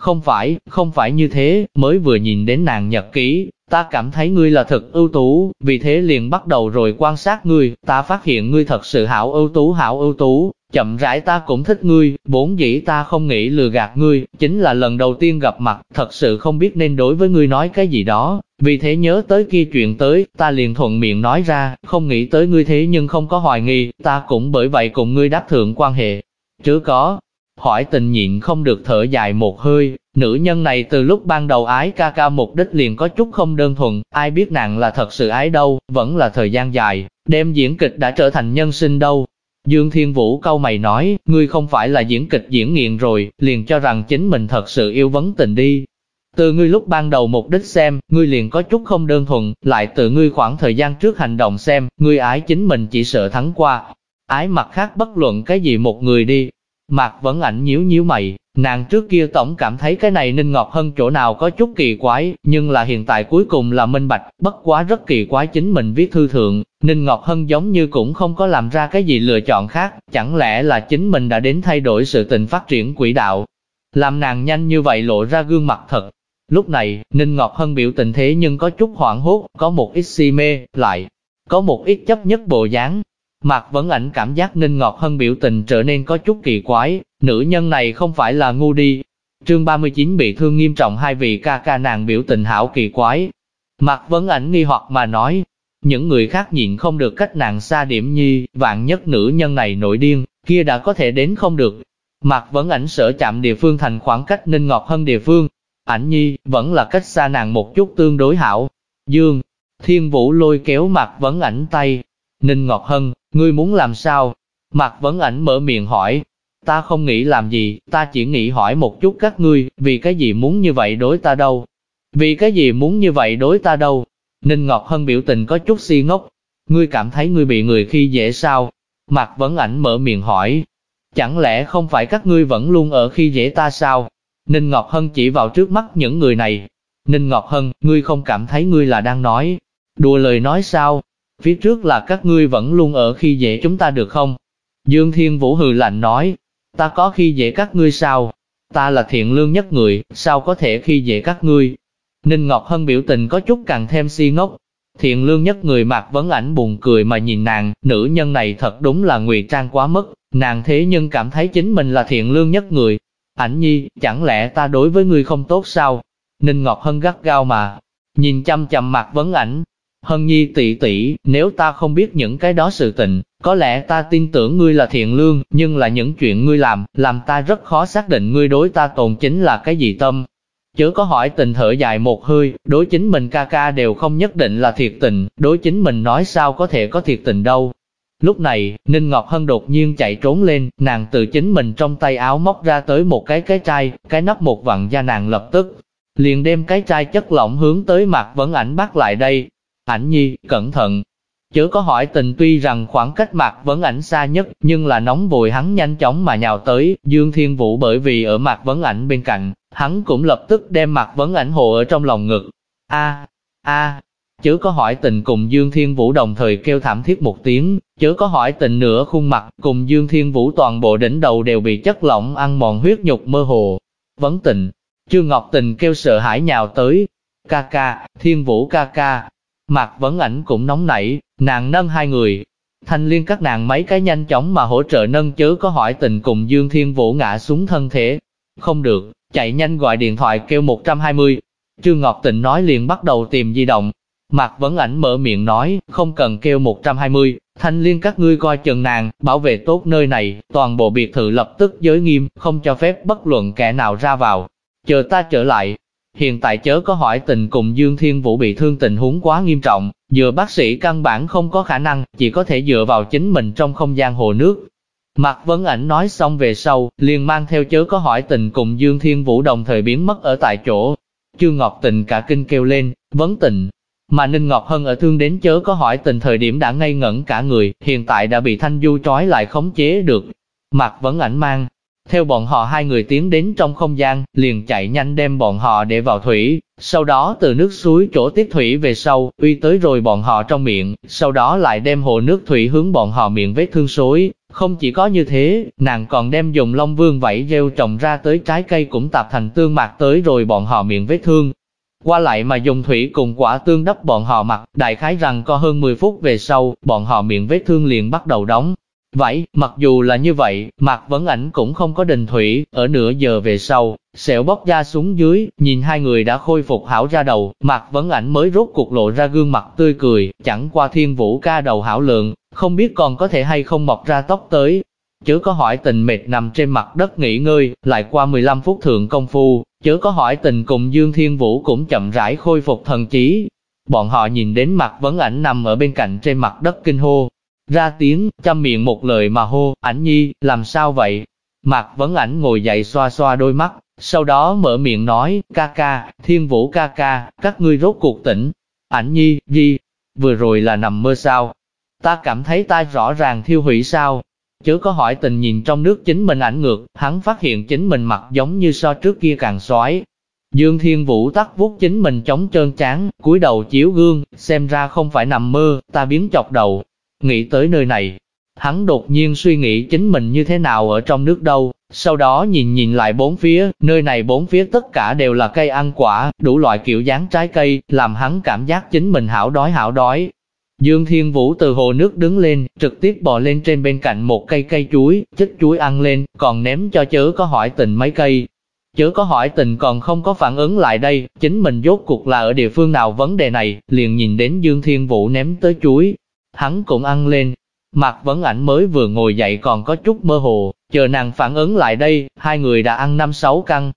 Speaker 1: không phải như thế, mới vừa nhìn đến nàng nhật ký, ta cảm thấy ngươi là thật ưu tú, vì thế liền bắt đầu rồi quan sát ngươi, ta phát hiện ngươi thật sự hảo ưu tú, chậm rãi ta cũng thích ngươi, vốn dĩ ta không nghĩ lừa gạt ngươi, chính là lần đầu tiên gặp mặt, thật sự không biết nên đối với ngươi nói cái gì đó, vì thế nhớ tới kia chuyện tới, ta liền thuận miệng nói ra, không nghĩ tới ngươi thế nhưng không có hoài nghi, ta cũng bởi vậy cùng ngươi đáp thượng quan hệ. Chứ có hỏi Tình nhịn không được thở dài một hơi, nữ nhân này từ lúc ban đầu ái ca ca mục đích liền có chút không đơn thuần, ai biết nàng là thật sự ái đâu, vẫn là thời gian dài, đem diễn kịch đã trở thành nhân sinh đâu. Dương Thiên Vũ cau mày nói, ngươi không phải là diễn kịch diễn nghiện rồi, liền cho rằng chính mình thật sự yêu Vấn Tình đi. Từ ngươi lúc ban đầu mục đích xem, ngươi liền có chút không đơn thuần, lại từ ngươi khoảng thời gian trước hành động xem, ngươi ái chính mình chỉ sợ thắng qua. Ái mặt khác bất luận cái gì một người đi. Mạc Vấn Ảnh nhíu mày, nàng trước kia tổng cảm thấy cái này Ninh Ngọc Hân chỗ nào có chút kỳ quái, nhưng là hiện tại cuối cùng là minh bạch, bất quá rất kỳ quái chính mình viết thư thượng, Ninh Ngọc Hân giống như cũng không có làm ra cái gì lựa chọn khác, chẳng lẽ là chính mình đã đến thay đổi sự tình phát triển quỹ đạo, làm nàng nhanh như vậy lộ ra gương mặt thật. Lúc này, Ninh Ngọc Hân biểu tình thế nhưng có chút hoảng hốt, có một ít si mê, lại có một ít chấp nhất bộ dáng. Mạc Vấn Ảnh cảm giác Ninh Ngọc Hân biểu tình trở nên có chút kỳ quái, nữ nhân này không phải là ngu đi. Chương 39 bị thương nghiêm trọng, hai vị ca ca nàng biểu tình hảo kỳ quái. Mạc Vấn Ảnh nghi hoặc mà nói, những người khác nhịn không được cách nàng xa điểm nhi, vạn nhất nữ nhân này nổi điên, kia đã có thể đến không được. Mạc Vấn Ảnh sợ chạm địa phương thành khoảng cách Ninh Ngọc Hân địa phương. Ảnh nhi, vẫn là cách xa nàng một chút tương đối hảo. Dương Thiên Vũ lôi kéo Mạc Vấn Ảnh tay. Ninh Ngọc Hân, ngươi muốn làm sao? Mạc Vấn Ảnh mở miệng hỏi. Ta không nghĩ làm gì, ta chỉ nghĩ hỏi một chút các ngươi, vì cái gì muốn như vậy đối ta đâu? Vì cái gì muốn như vậy đối ta đâu? Ninh Ngọc Hân biểu tình có chút si ngốc. Ngươi cảm thấy ngươi bị người khi dễ sao? Mạc Vấn Ảnh mở miệng hỏi. Chẳng lẽ không phải các ngươi vẫn luôn ở khi dễ ta sao? Ninh Ngọc Hân chỉ vào trước mắt những người này. Ninh Ngọc Hân, ngươi không cảm thấy ngươi là đang nói đùa lời nói sao? Phía trước là các ngươi vẫn luôn ở khi dễ chúng ta được không? Dương Thiên Vũ hừ lạnh nói, ta có khi dễ các ngươi sao? Ta là thiện lương nhất người, sao có thể khi dễ các ngươi? Ninh Ngọc Hân biểu tình có chút càng thêm si ngốc. Thiện lương nhất người Mạc Vấn Ảnh buồn cười mà nhìn nàng, nữ nhân này thật đúng là ngụy trang quá mức, nàng thế nhưng cảm thấy chính mình là thiện lương nhất người. Ảnh Nhi, chẳng lẽ ta đối với ngươi không tốt sao? Ninh Ngọc Hân gắt gao mà nhìn chăm chăm Mạc Vấn Ảnh. Hân Nhi tỷ tỷ, nếu ta không biết những cái đó sự tình, có lẽ ta tin tưởng ngươi là thiện lương, nhưng là những chuyện ngươi làm ta rất khó xác định ngươi đối ta tồn chính là cái gì tâm. Chớ có hỏi tình thở dài một hơi, đối chính mình ca ca đều không nhất định là thiệt tình, đối chính mình nói sao có thể có thiệt tình đâu. Lúc này, Ninh Ngọc Hân đột nhiên chạy trốn lên, nàng từ chính mình trong tay áo móc ra tới một cái chai, cái nắp một vặn ra, nàng lập tức liền đem cái chai chất lỏng hướng tới Mạc Vấn Ảnh bắt lại đây. Ảnh Nhi, cẩn thận. Chớ có hỏi tình, tuy rằng khoảng cách Mạc Vấn Ảnh xa nhất, nhưng là nóng vội hắn nhanh chóng mà nhào tới. Dương Thiên Vũ bởi vì ở Mạc Vấn Ảnh bên cạnh, hắn cũng lập tức đem Mạc Vấn Ảnh hộ ở trong lòng ngực. A, chớ có hỏi tình cùng Dương Thiên Vũ đồng thời kêu thảm thiết một tiếng. Chớ có hỏi tình nửa khuôn mặt cùng Dương Thiên Vũ toàn bộ đỉnh đầu đều bị chất lỏng ăn mòn, huyết nhục mơ hồ. Vấn Tình, Trương Ngọc Tình kêu sợ hãi nhào tới. Ca ca, Thiên Vũ ca ca. Mạc Vấn Ảnh cũng nóng nảy, nàng nâng hai người. Thanh Liên các nàng mấy cái nhanh chóng mà hỗ trợ nâng Chớ có hỏi tình cùng Dương Thiên Vũ ngã xuống thân thể. Không được, chạy nhanh gọi điện thoại kêu 120. Trương Ngọc Tình nói liền bắt đầu tìm di động. Mạc Vấn Ảnh mở miệng nói, không cần kêu 120, Thanh Liên các ngươi coi chừng nàng, bảo vệ tốt nơi này, toàn bộ biệt thự lập tức giới nghiêm, không cho phép bất luận kẻ nào ra vào. Chờ ta trở lại. Hiện tại Chớ có hỏi tình cùng Dương Thiên Vũ bị thương, tình huống quá nghiêm trọng, dựa bác sĩ căn bản không có khả năng, chỉ có thể dựa vào chính mình trong không gian hồ nước. Mạc Vấn Ảnh nói xong về sau, liền mang theo Chớ có hỏi tình cùng Dương Thiên Vũ đồng thời biến mất ở tại chỗ. Trương Ngọc Tình cả kinh kêu lên, Vấn Tình. Mà Ninh Ngọc Hân ở thương đến Chớ có hỏi tình thời điểm đã ngây ngẩn cả người, hiện tại đã bị Thanh Du trói lại khống chế được. Mạc Vấn Ảnh mang theo bọn họ hai người tiến đến trong không gian, liền chạy nhanh đem bọn họ để vào thủy, sau đó từ nước suối chỗ tiếp thủy về sau, uy tới rồi bọn họ trong miệng, sau đó lại đem hồ nước thủy hướng bọn họ miệng vết thương xối. Không chỉ có như thế, nàng còn đem dùng Long Vương vảy gieo trồng ra tới trái cây cũng tạp thành tương mạc tới rồi bọn họ miệng vết thương. Qua lại mà dùng thủy cùng quả tương đắp bọn họ mặt, đại khái rằng có hơn 10 phút về sau, bọn họ miệng vết thương liền bắt đầu đóng vảy. Mặc dù là như vậy, Mạc Vấn Ảnh cũng không có đình thủy, ở nửa giờ về sau, sẹo bóc ra xuống dưới, nhìn hai người đã khôi phục hảo ra đầu, Mạc Vấn Ảnh mới rốt cuộc lộ ra gương mặt tươi cười, chẳng qua Thiên Vũ ca đầu hảo lượng, không biết còn có thể hay không mọc ra tóc tới. Chớ có hỏi tình mệt nằm trên mặt đất nghỉ ngơi, lại qua 15 phút thượng công phu, Chớ có hỏi tình cùng Dương Thiên Vũ cũng chậm rãi khôi phục thần trí. Bọn họ nhìn đến Mạc Vấn Ảnh nằm ở bên cạnh trên mặt đất kinh hô ra tiếng, chăm miệng một lời mà hô, Ảnh Nhi, làm sao vậy? Mạc Vấn Ảnh ngồi dậy xoa xoa đôi mắt, sau đó mở miệng nói, ca ca, Thiên Vũ ca ca, các ngươi rốt cuộc tỉnh. Ảnh Nhi, gì? Vừa rồi là nằm mơ sao? Ta cảm thấy ta rõ ràng thiêu hủy sao? Chớ có hỏi tình nhìn trong nước chính mình ảnh ngược, hắn phát hiện chính mình mặt giống như so trước kia càng xoái. Dương Thiên Vũ tắt vuốt chính mình trống trơn trán, cúi đầu chiếu gương, xem ra không phải nằm mơ, ta biến chọc đầu. Nghĩ tới nơi này, hắn đột nhiên suy nghĩ chính mình như thế nào ở trong nước đâu, sau đó nhìn lại bốn phía, nơi này bốn phía tất cả đều là cây ăn quả, đủ loại kiểu dáng trái cây, làm hắn cảm giác chính mình hảo đói. Dương Thiên Vũ từ hồ nước đứng lên, trực tiếp bò lên trên bên cạnh một cây chuối, chích chuối ăn lên, còn ném cho Chớ có hỏi tình mấy cây. Chớ có hỏi tình còn không có phản ứng lại đây, chính mình rốt cuộc là ở địa phương nào vấn đề này, liền nhìn đến Dương Thiên Vũ ném tới chuối. Hắn cũng ăn lên. Mạc Vấn Ảnh mới vừa ngồi dậy còn có chút mơ hồ, chờ nàng phản ứng lại đây, hai người đã ăn 5-6 căn.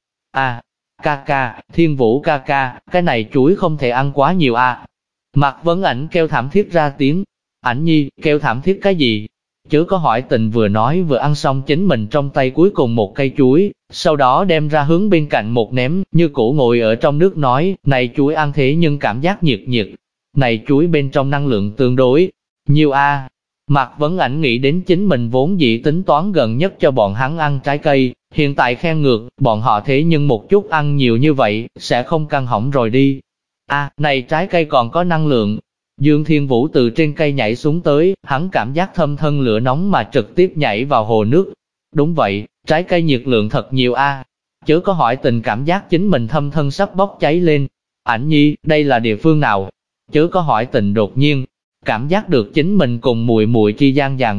Speaker 1: Ca ca, Thiên Vũ ca ca, cái này chuối không thể ăn quá nhiều Mạc Vấn Ảnh kêu thảm thiết ra tiếng. Ảnh Nhi, kêu thảm thiết cái gì? Chớ có hỏi tình vừa nói vừa ăn xong chính mình trong tay cuối cùng một cây chuối, sau đó đem ra hướng bên cạnh một ném, như cũ ngồi ở trong nước nói, này chuối ăn thế nhưng cảm giác nhiệt, này chuối bên trong năng lượng tương đối nhiều Mạc Vấn Ảnh nghĩ đến chính mình vốn dĩ tính toán gần nhất cho bọn hắn ăn trái cây, hiện tại khen ngược, bọn họ thế nhưng một chút ăn nhiều như vậy, sẽ không căng hỏng rồi đi. Này trái cây còn có năng lượng. Dương Thiên Vũ từ trên cây nhảy xuống tới, hắn cảm giác thâm thân lửa nóng mà trực tiếp nhảy vào hồ nước. Đúng vậy, trái cây nhiệt lượng thật nhiều Chớ có hỏi tình cảm giác chính mình thâm thân sắp bốc cháy lên. Ảnh Nhi, đây là địa phương nào? Chớ có hỏi tình đột nhiên cảm giác được chính mình cùng muội muội chi gian ràng buộc,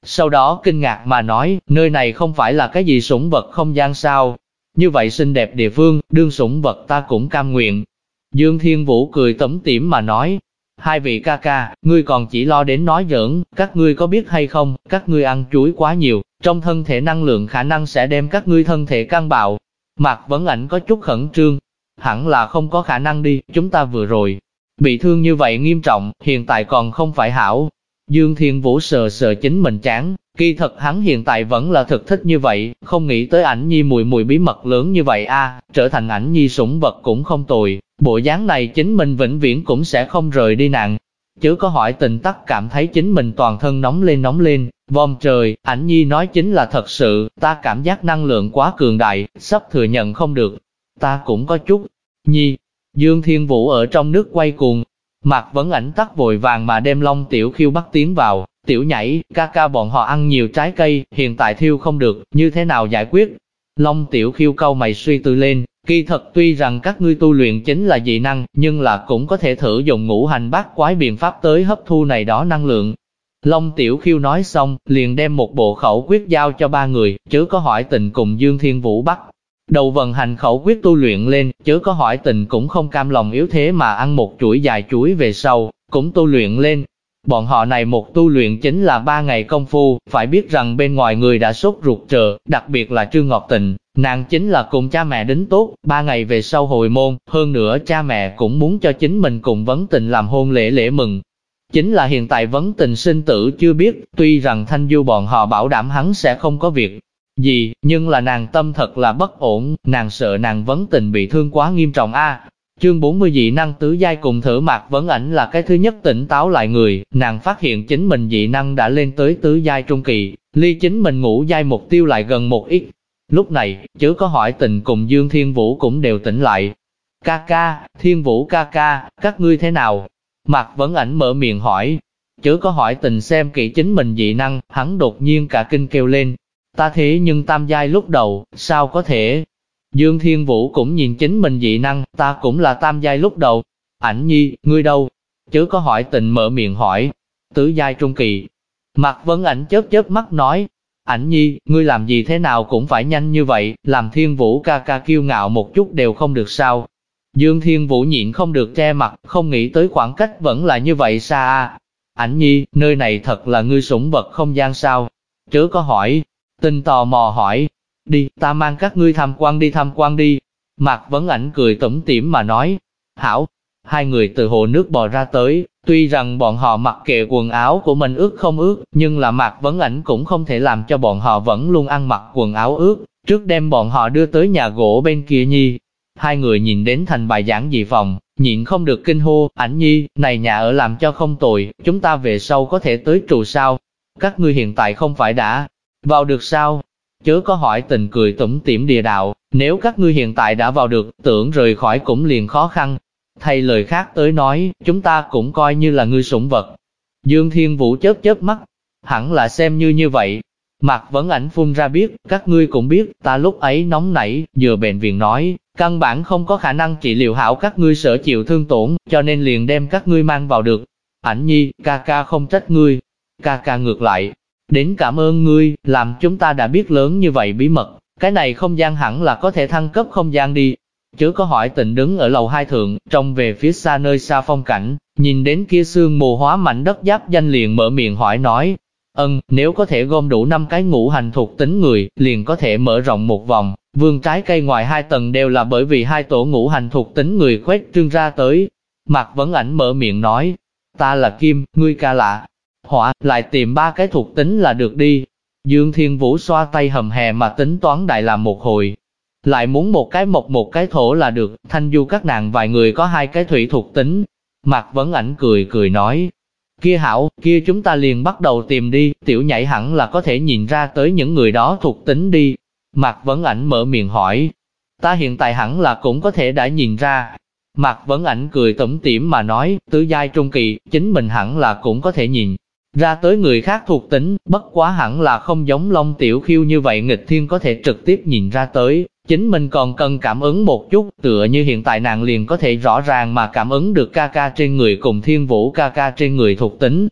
Speaker 1: Sau đó kinh ngạc mà nói, nơi này không phải là cái gì sủng vật không gian sao? Như vậy xinh đẹp địa phương, đương sủng vật ta cũng cam nguyện. Dương Thiên Vũ cười tủm tỉm mà nói, hai vị ca ca, ngươi còn chỉ lo đến nói giỡn, các ngươi có biết hay không, các ngươi ăn chuối quá nhiều, trong thân thể năng lượng khả năng sẽ đem các ngươi thân thể căng bạo. Mạc Vấn Ảnh có chút khẩn trương, hẳn là không có khả năng đi, chúng ta vừa rồi bị thương như vậy nghiêm trọng, hiện tại còn không phải hảo. Dương Thiên Vũ sờ sờ chính mình chán, kỳ thật hắn hiện tại vẫn là thực thích như vậy, không nghĩ tới Ảnh Nhi mùi mùi bí mật lớn như vậy trở thành Ảnh Nhi sủng vật cũng không tồi, bộ dáng này chính mình vĩnh viễn cũng sẽ không rời đi nàng. Chứ có hỏi Tình Tắc cảm thấy chính mình toàn thân nóng lên, vòng trời, Ảnh Nhi nói chính là thật sự, ta cảm giác năng lượng quá cường đại, sắp thừa nhận không được, ta cũng có chút. Nhi, Dương Thiên Vũ ở trong nước quay cuồng, Mạc Vấn Ảnh tắc vội vàng mà đem Long Tiểu Khiêu bắt tiến vào, tiểu nhảy, ca ca bọn họ ăn nhiều trái cây, hiện tại thiêu không được, như thế nào giải quyết? Long Tiểu Khiêu cau mày suy tư lên, kỳ thật tuy rằng các ngươi tu luyện chính là dị năng, nhưng là cũng có thể thử dùng ngũ hành bát quái biện pháp tới hấp thu này đó năng lượng. Long Tiểu Khiêu nói xong, liền đem một bộ khẩu quyết giao cho ba người, chứ có hỏi Tình cùng Dương Thiên Vũ bắt đầu vận hành khẩu quyết tu luyện lên, chứ có hỏi Tình cũng không cam lòng yếu thế mà ăn một chuỗi dài chuối về sau, cũng tu luyện lên. Bọn họ này một tu luyện chính là 3 ngày công phu, phải biết rằng bên ngoài người đã sốt ruột chờ, đặc biệt là Trương Ngọc Tình, nàng chính là cùng cha mẹ đính tốt, 3 ngày về sau hồi môn, hơn nữa cha mẹ cũng muốn cho chính mình cùng Vấn Tình làm hôn lễ mừng. Chính là hiện tại Vấn Tình sinh tử chưa biết, tuy rằng Thanh Du bọn họ bảo đảm hắn sẽ không có việc gì, nhưng là nàng tâm thật là bất ổn, nàng sợ nàng Vấn Tình bị thương quá nghiêm trọng Chương 40 dị năng tứ giai cùng thử Mạc Vấn Ảnh là cái thứ nhất tỉnh táo lại người, nàng phát hiện chính mình dị năng đã lên tới tứ giai trung kỳ, ly chính mình ngũ giai mục tiêu lại gần một ít. Lúc này, chứ có hỏi Tình cùng Dương Thiên Vũ cũng đều tỉnh lại. Ca ca, Thiên Vũ ca ca, các ngươi thế nào? Mạc Vấn Ảnh mở miệng hỏi. Chứ có hỏi Tình xem kỹ chính mình dị năng, hắn đột nhiên cả kinh kêu lên. Ta thế nhưng tam giai lúc đầu, sao có thể? Dương Thiên Vũ cũng nhìn chính mình dị năng, ta cũng là tam giai lúc đầu. Ảnh Nhi, ngươi đâu? Chứ có hỏi Tình mở miệng hỏi. Tứ giai trung kỳ. Mạc Vấn Ảnh chớp mắt nói. Ảnh Nhi, ngươi làm gì thế nào cũng phải nhanh như vậy, làm Thiên Vũ ca ca kiêu ngạo một chút đều không được sao? Dương Thiên Vũ nhịn không được che mặt, không nghĩ tới khoảng cách vẫn là như vậy xa Ảnh Nhi, nơi này thật là ngươi sủng vật không gian sao? Chứ có hỏi. Tình tò mò hỏi. Đi, ta mang các ngươi tham quan đi. Mạc Vấn Ảnh cười tủm tỉm mà nói. Hảo. Hai người từ hồ nước bò ra tới, tuy rằng bọn họ mặc kệ quần áo của mình ướt không ướt, nhưng là Mạc Vấn Ảnh cũng không thể làm cho bọn họ vẫn luôn ăn mặc quần áo ướt, trước đem bọn họ đưa tới nhà gỗ bên kia Nhi. Hai người nhìn đến thành bài giảng dị phòng, nhịn không được kinh hô, Ảnh Nhi, này nhà ở làm cho không tồi, chúng ta về sau có thể tới trụ sao? Các ngươi hiện tại không phải đã vào được sao? Chớ có hỏi Tình cười tủm tỉm địa đạo, nếu các ngươi hiện tại đã vào được, tưởng rời khỏi cũng liền khó khăn. Thay lời khác tới nói, chúng ta cũng coi như là ngươi sủng vật. Dương Thiên Vũ chớp mắt, hẳn là xem như vậy. Mạc Vấn Ảnh phun ra biết, các ngươi cũng biết, ta lúc ấy nóng nảy, vừa bệnh viện nói, căn bản không có khả năng trị liệu hảo các ngươi sở chịu thương tổn, cho nên liền đem các ngươi mang vào được. Ảnh Nhi, ca ca không trách ngươi, ca ca ngược lại. Đến cảm ơn ngươi, làm chúng ta đã biết lớn như vậy bí mật, cái này không gian hẳn là có thể thăng cấp không gian đi. Chứ có hỏi Tình đứng ở lầu 2 thượng, trông về phía xa nơi xa phong cảnh, nhìn đến kia sương mù hóa mảnh đất giáp danh liền mở miệng hỏi nói. Nếu có thể gom đủ 5 cái ngũ hành thuộc tính người, liền có thể mở rộng một vòng, vườn trái cây ngoài 2 tầng đều là bởi vì 2 tổ ngũ hành thuộc tính người khuếch trương ra tới. Mạc Vấn Ảnh mở miệng nói, ta là kim, ngươi ca lạ. Hỏa, lại tìm 3 cái thuộc tính là được đi. Dương Thiên Vũ xoa tay hầm hè mà tính toán đại làm một hồi. Lại muốn một cái mộc một cái thổ là được, Thanh Du các nàng vài người có 2 cái thủy thuộc tính. Mạc Vấn Ảnh cười nói, kia hảo, kia chúng ta liền bắt đầu tìm đi, tiểu nhảy hẳn là có thể nhìn ra tới những người đó thuộc tính đi. Mạc Vấn Ảnh mở miệng hỏi, ta hiện tại hẳn là cũng có thể đã nhìn ra. Mạc Vấn Ảnh cười tủm tỉm mà nói, tứ giai trung kỳ, chính mình hẳn là cũng có thể nhìn ra tới người khác thuộc tính, bất quá hẳn là không giống Long Tiểu Khiêu như vậy nghịch thiên có thể trực tiếp nhìn ra tới, chính mình còn cần cảm ứng một chút, tựa như hiện tại nàng liền có thể rõ ràng mà cảm ứng được ca ca trên người cùng Thiên Vũ ca ca trên người thuộc tính.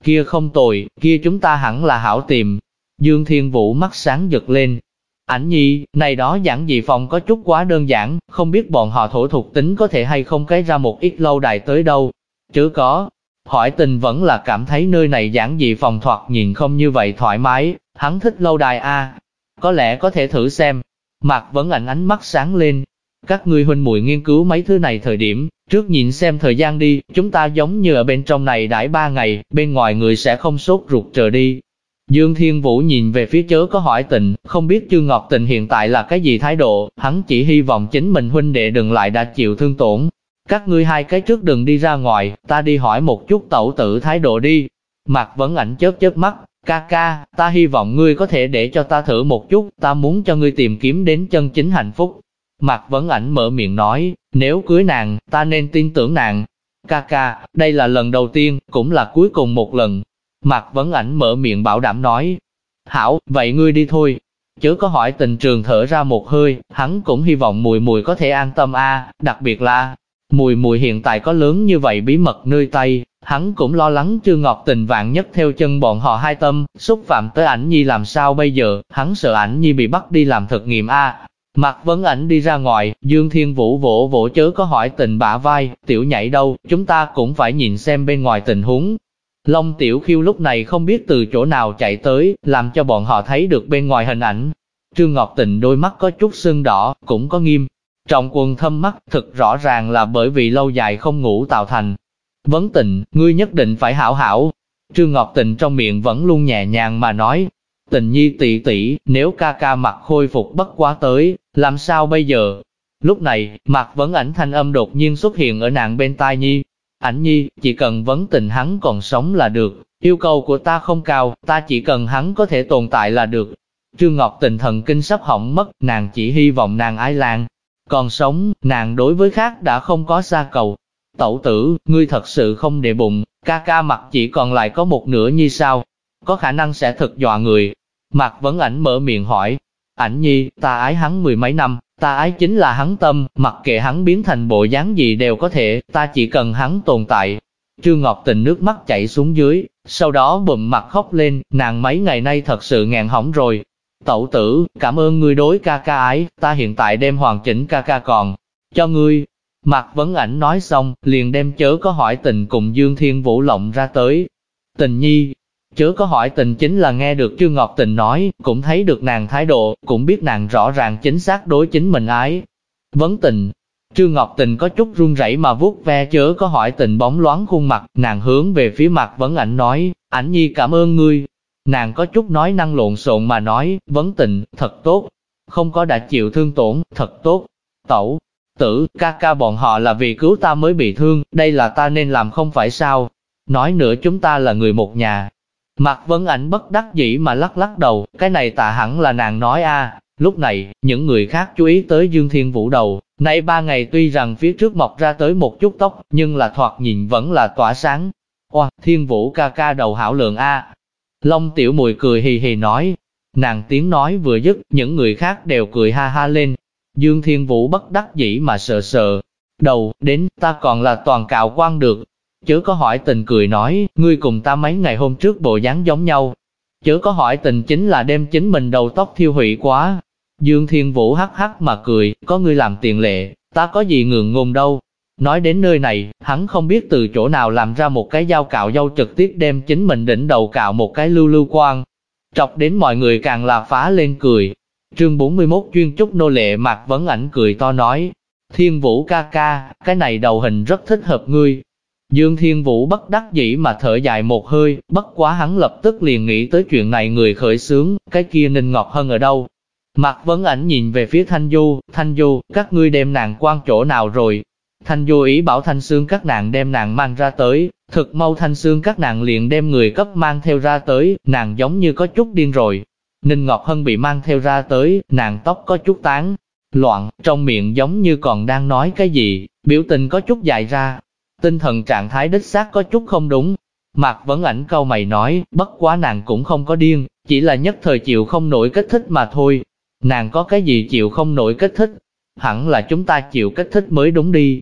Speaker 1: Kia không tồi, kia chúng ta hẳn là hảo tìm. Dương Thiên Vũ mắt sáng giật lên. Ảnh nhi, này đó giản dị phòng có chút quá đơn giản, không biết bọn họ thổ thuộc tính có thể hay không cái ra một ít lâu đài tới đâu. Chứ có. Hỏi Tình vẫn là cảm thấy nơi này giản dị phòng thoạt nhìn không như vậy thoải mái, hắn thích lâu đài a. Có lẽ có thể thử xem. Mạc Vấn Ảnh ánh mắt sáng lên. Các ngươi huynh muội nghiên cứu mấy thứ này thời điểm, trước nhìn xem thời gian đi, chúng ta giống như ở bên trong này đãi 3 ngày, bên ngoài người sẽ không sốt ruột chờ đi. Dương Thiên Vũ nhìn về phía Chớ Có Hỏi Tình, không biết Trương Ngọc Tình hiện tại là cái gì thái độ, hắn chỉ hy vọng chính mình huynh đệ đừng lại đã chịu thương tổn. Các ngươi hai cái trước đừng đi ra ngoài, ta đi hỏi một chút tẩu tử thái độ đi. Mạc Vấn Ảnh chớp chớp mắt, ca ca, ta hy vọng ngươi có thể để cho ta thử một chút, ta muốn cho ngươi tìm kiếm đến chân chính hạnh phúc. Mạc Vấn Ảnh mở miệng nói, nếu cưới nàng, ta nên tin tưởng nàng. Ca ca, đây là lần đầu tiên, cũng là cuối cùng một lần. Mạc Vấn Ảnh mở miệng bảo đảm nói. Hảo, vậy ngươi đi thôi. Chớ Có Hỏi Tình trường thở ra một hơi, hắn cũng hy vọng mùi mùi có thể an tâm đặc biệt là, mùi mùi hiện tại có lớn như vậy bí mật nơi tay, hắn cũng lo lắng Trương Ngọc Tình vạn nhất theo chân bọn họ hai tâm, xúc phạm tới Ảnh nhi làm sao bây giờ, hắn sợ Ảnh nhi bị bắt đi làm thực nghiệm Mạc Vấn Ảnh đi ra ngoài, Dương Thiên Vũ vỗ vỗ Chớ Có Hỏi Tình bả vai, tiểu nhảy đâu, chúng ta cũng phải nhìn xem bên ngoài tình huống. Long Tiểu Khiêu lúc này không biết từ chỗ nào chạy tới, làm cho bọn họ thấy được bên ngoài hình ảnh. Trương Ngọc Tình đôi mắt có chút sưng đỏ, cũng có nghiêm trọng quầng thâm mắt, thực rõ ràng là bởi vì lâu dài không ngủ tạo thành. Vấn Tình, ngươi nhất định phải hảo hảo. Trương Ngọc Tình trong miệng vẫn luôn nhẹ nhàng mà nói. Tình nhi tỷ tỷ, nếu ca ca mặt khôi phục bất quá tới, làm sao bây giờ? Lúc này, Mạc Vấn Ảnh thanh âm đột nhiên xuất hiện ở nàng bên tai nhi. Ảnh nhi, chỉ cần Vấn Tình hắn còn sống là được, yêu cầu của ta không cao, ta chỉ cần hắn có thể tồn tại là được. Trương Ngọc Tình thần kinh sắp hỏng mất, nàng chỉ hy vọng nàng ái lang còn sống, nàng đối với khác đã không có xa cầu. Tẩu tử, ngươi thật sự không để bụng, ca ca mặt chỉ còn lại có một nửa như sao? Có khả năng sẽ thật dọa người. Mạc Vấn Ảnh mở miệng hỏi. Ảnh nhi, ta ái hắn 10 mấy năm, ta ái chính là hắn tâm, mặc kệ hắn biến thành bộ dáng gì đều có thể, ta chỉ cần hắn tồn tại. Trương Ngọc Tình nước mắt chảy xuống dưới, sau đó bụm mặt khóc lên, nàng mấy ngày nay thật sự nghẹn hỏng rồi. Tẩu tử, cảm ơn ngươi đối ca ca ái, ta hiện tại đem hoàn chỉnh ca ca còn cho ngươi. Mạc Vấn Ảnh nói xong, liền đem Chớ Có Hỏi Tình cùng Dương Thiên Vũ lộng ra tới. Tình nhi, Chớ Có Hỏi Tình chính là nghe được Trương Ngọc Tình nói, cũng thấy được nàng thái độ, cũng biết nàng rõ ràng chính xác đối chính mình ái. Vấn Tình, Trương Ngọc Tình có chút run rẩy mà vuốt ve Chớ Có Hỏi Tình bóng loáng khuôn mặt, nàng hướng về phía Mạc Vấn Ảnh nói, Ảnh nhi cảm ơn ngươi. Nàng có chút nói năng lộn xộn mà nói, Vấn Tình, thật tốt, không có đã chịu thương tổn, thật tốt. Tẩu tử, ca ca bọn họ là vì cứu ta mới bị thương, đây là ta nên làm không phải sao? Nói nữa chúng ta là người một nhà. Mạc Vấn Ảnh bất đắc dĩ mà lắc lắc đầu, cái này tạ hẳn là nàng nói Lúc này, những người khác chú ý tới Dương Thiên Vũ đầu. Nay 3 ngày tuy rằng phía trước mọc ra tới một chút tóc, nhưng là thoạt nhìn vẫn là tỏa sáng. Oa, Thiên Vũ ca ca đầu hảo lượng Long Tiểu Mùi cười hì hì nói. Nàng tiếng nói vừa dứt, những người khác đều cười ha ha lên. Dương Thiên Vũ bất đắc dĩ mà sợ sợ. Đầu, đến, ta còn là toàn cạo quan được. Chớ Có Hỏi Tình cười nói, ngươi cùng ta mấy ngày hôm trước bộ dáng giống nhau. Chớ Có Hỏi Tình chính là đem chính mình đầu tóc thiêu hủy quá. Dương Thiên Vũ hắc hắc mà cười, có ngươi làm tiền lệ, ta có gì ngượng ngùng đâu. Nói đến nơi này, hắn không biết từ chỗ nào làm ra một cái dao cạo dâu trực tiếp đem chính mình đỉnh đầu cạo một cái lưu lưu quang. Trọc đến mọi người càng là phá lên cười. Chương 41 chuyên chúc nô lệ Mạc Vấn Ảnh cười to nói, Thiên Vũ ca ca, cái này đầu hình rất thích hợp ngươi. Dương Thiên Vũ bất đắc dĩ mà thở dài một hơi, bất quá hắn lập tức liền nghĩ tới chuyện này người khởi xướng, cái kia Ninh Ngọc Hân ở đâu. Mạc Vấn Ảnh nhìn về phía Thanh Du, các ngươi đem nàng quan chỗ nào rồi? Thanh Du ý bảo Thanh Sương các nàng đem nàng mang ra tới, thực mau Thanh Sương các nàng liền đem người cấp mang theo ra tới, nàng giống như có chút điên rồi. Ninh Ngọc Hân bị mang theo ra tới, nàng tóc có chút tán loạn, trong miệng giống như còn đang nói cái gì, biểu tình có chút dại ra. Tinh thần trạng thái đích xác có chút không đúng. Mạc Vấn Ảnh cau mày nói, bất quá nàng cũng không có điên, chỉ là nhất thời chịu không nổi kích thích mà thôi. Nàng có cái gì chịu không nổi kích thích? Hẳn là chúng ta chịu kích thích mới đúng đi.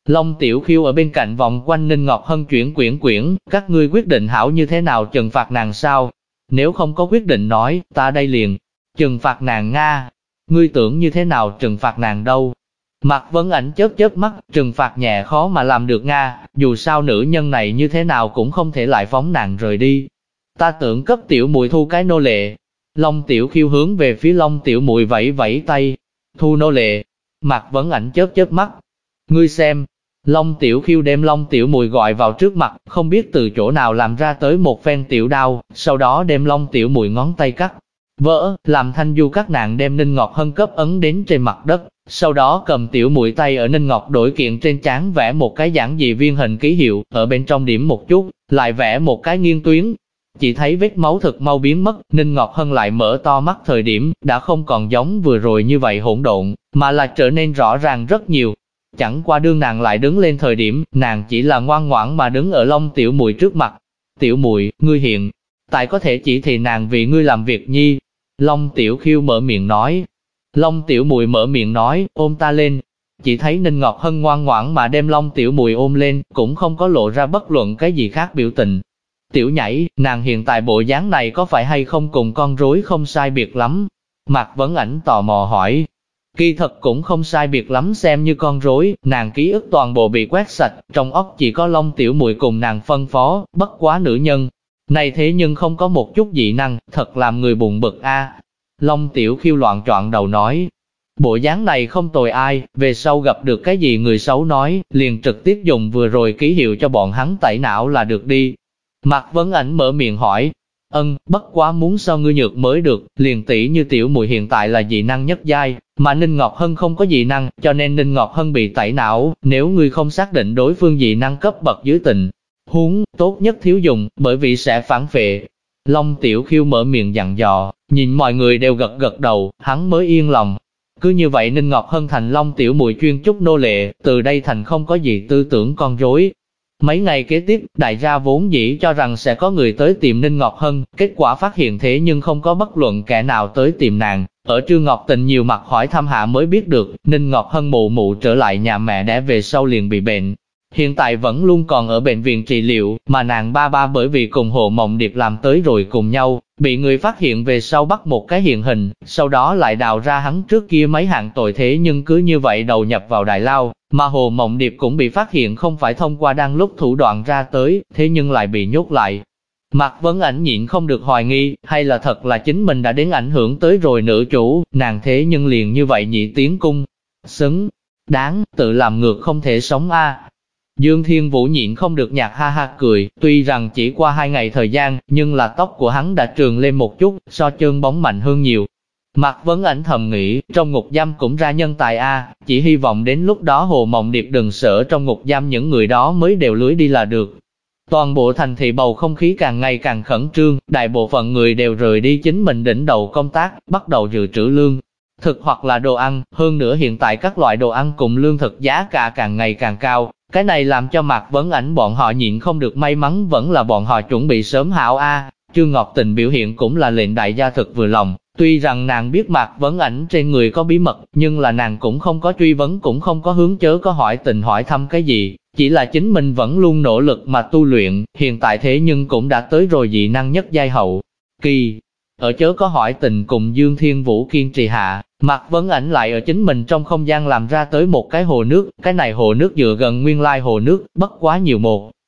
Speaker 1: Long Tiểu Khiêu ở bên cạnh vòng quanh Ninh Ngọc Hân chuyển quyển, các ngươi quyết định hảo như thế nào trừng phạt nàng sao? Nếu không có quyết định nói, ta đây liền trừng phạt nàng Nga. Ngươi tưởng như thế nào trừng phạt nàng đâu? Mạc Vấn Ảnh chớp mắt, trừng phạt nhẹ khó mà làm được Nga, dù sao nữ nhân này như thế nào cũng không thể lại phóng nàng rời đi. Ta tưởng cấp tiểu muội thu cái nô lệ. Long Tiểu Khiêu hướng về phía Long Tiểu muội vẫy vẫy tay. Thu nô lệ. Mạc Vấn Ảnh chớp mắt. Ngươi xem. Long Tiểu Khiêu đem Long Tiểu muội gọi vào trước mặt, không biết từ chỗ nào làm ra tới một phen tiểu đao, sau đó đem Long Tiểu muội ngón tay cắt vỡ, làm Thanh Du các nàng đem Ninh Ngọc Hân cấp ấn đến trên mặt đất, sau đó cầm tiểu muội tay ở Ninh Ngọc đổi kiện trên trán vẽ một cái giản dị viên hình ký hiệu, ở bên trong điểm một chút, lại vẽ một cái nghiêng tuyến. Chỉ thấy vết máu thực mau biến mất, Ninh Ngọc Hân lại mở to mắt thời điểm, đã không còn giống vừa rồi như vậy hỗn độn, mà là trở nên rõ ràng rất nhiều. Chẳng qua đương nàng lại đứng lên thời điểm, nàng chỉ là ngoan ngoãn mà đứng ở Long Tiểu muội trước mặt. Tiểu muội, ngươi hiện tại có thể chỉ thị nàng vì ngươi làm việc nhi. Long Tiểu Khiêu mở miệng nói. Long Tiểu muội mở miệng nói, ôm ta lên. Chỉ thấy Ninh Ngọc Hân ngoan ngoãn mà đem Long Tiểu muội ôm lên, cũng không có lộ ra bất luận cái gì khác biểu tình. Tiểu nhảy, nàng hiện tại bộ dáng này có phải hay không cùng con rối không sai biệt lắm? Mạc Vấn Ảnh tò mò hỏi. Kỳ thật cũng không sai biệt lắm, xem như con rối, nàng ký ức toàn bộ bị quét sạch, trong óc chỉ có Long Tiểu muội cùng nàng phân phó, bất quá nữ nhân này thế nhưng không có một chút dị năng, thật làm người buồn bực a. Long Tiểu Khiêu loạn trọn đầu nói, bộ dáng này không tồi ai, về sau gặp được cái gì người xấu nói, liền trực tiếp dùng vừa rồi ký hiệu cho bọn hắn tẩy não là được đi. Mạc Vấn Ảnh mở miệng hỏi, bất quá muốn so ngươi nhược mới được, liền tỷ như tiểu muội hiện tại là dị năng nhất giai, mà Ninh Ngọc Hân không có dị năng, cho nên Ninh Ngọc Hân bị tẩy não, nếu ngươi không xác định đối phương dị năng cấp bậc dưới tình huống, tốt nhất thiếu dùng, bởi vì sẽ phản phệ. Long Tiểu Khiêu mở miệng dặn dò, nhìn mọi người đều gật gật đầu, hắn mới yên lòng. Cứ như vậy Ninh Ngọc Hân thành Long Tiểu muội chuyên chúc nô lệ, từ đây thành không có gì tư tưởng con rối. Mấy ngày kế tiếp, đại gia vốn dĩ cho rằng sẽ có người tới tìm Ninh Ngọc Hân, kết quả phát hiện thế nhưng không có bất luận kẻ nào tới tìm nàng. Ở Trương Ngọc Tình nhiều mặt hỏi thăm hạ mới biết được, Ninh Ngọc Hân mụ mụ trở lại nhà mẹ đẻ về sau liền bị bệnh. Hiện tại vẫn luôn còn ở bệnh viện trị liệu, mà nàng ba ba bởi vì cùng Hồ Mộng Điệp làm tới rồi cùng nhau, bị người phát hiện về sau bắt một cái hiện hình, sau đó lại đào ra hắn trước kia mấy hạng tội thế nhưng cứ như vậy đầu nhập vào đại lao, mà Hồ Mộng Điệp cũng bị phát hiện không phải thông qua đang lúc thủ đoạn ra tới, thế nhưng lại bị nhốt lại. Mạc Vấn Ảnh nhịn không được hoài nghi, hay là thật là chính mình đã đến ảnh hưởng tới rồi nữ chủ, nàng thế nhưng liền như vậy nhị tiến cung. Xứng đáng, tự làm ngược không thể sống a. Dương Thiên Vũ nhịn không được nhạt ha ha cười, tuy rằng chỉ qua 2 ngày thời gian, nhưng là tóc của hắn đã trường lên một chút, so chân bóng mạnh hơn nhiều. Mạc Vấn Ảnh thầm nghĩ, trong ngục giam cũng ra nhân tài a, chỉ hy vọng đến lúc đó Hồ Mộng Điệp đừng sợ trong ngục giam những người đó mới đều lưới đi là được. Toàn bộ thành thị bầu không khí càng ngày càng khẩn trương, đại bộ phận người đều rời đi chính mình đỉnh đầu công tác, bắt đầu dự trữ lương thực hoặc là đồ ăn, hơn nữa hiện tại các loại đồ ăn cùng lương thực giá cả càng ngày càng cao. Cái này làm cho Mạc Vấn Ảnh bọn họ nhịn không được may mắn vẫn là bọn họ chuẩn bị sớm hảo a. Trương Ngọc Tình biểu hiện cũng là lệnh đại gia thực vừa lòng, tuy rằng nàng biết Mạc Vấn Ảnh trên người có bí mật, nhưng là nàng cũng không có truy vấn cũng không có hướng chớ có hỏi tình hỏi thăm cái gì, chỉ là chính mình vẫn luôn nỗ lực mà tu luyện, hiện tại thế nhưng cũng đã tới rồi dị năng nhất giai hậu kỳ. Ở chớ có hỏi tình cùng Dương Thiên Vũ kiên trì hạ, Mạc Vấn Ảnh lại ở chính mình trong không gian làm ra tới một cái hồ nước, cái này hồ nước dựa gần nguyên lai hồ nước, bất quá nhiều một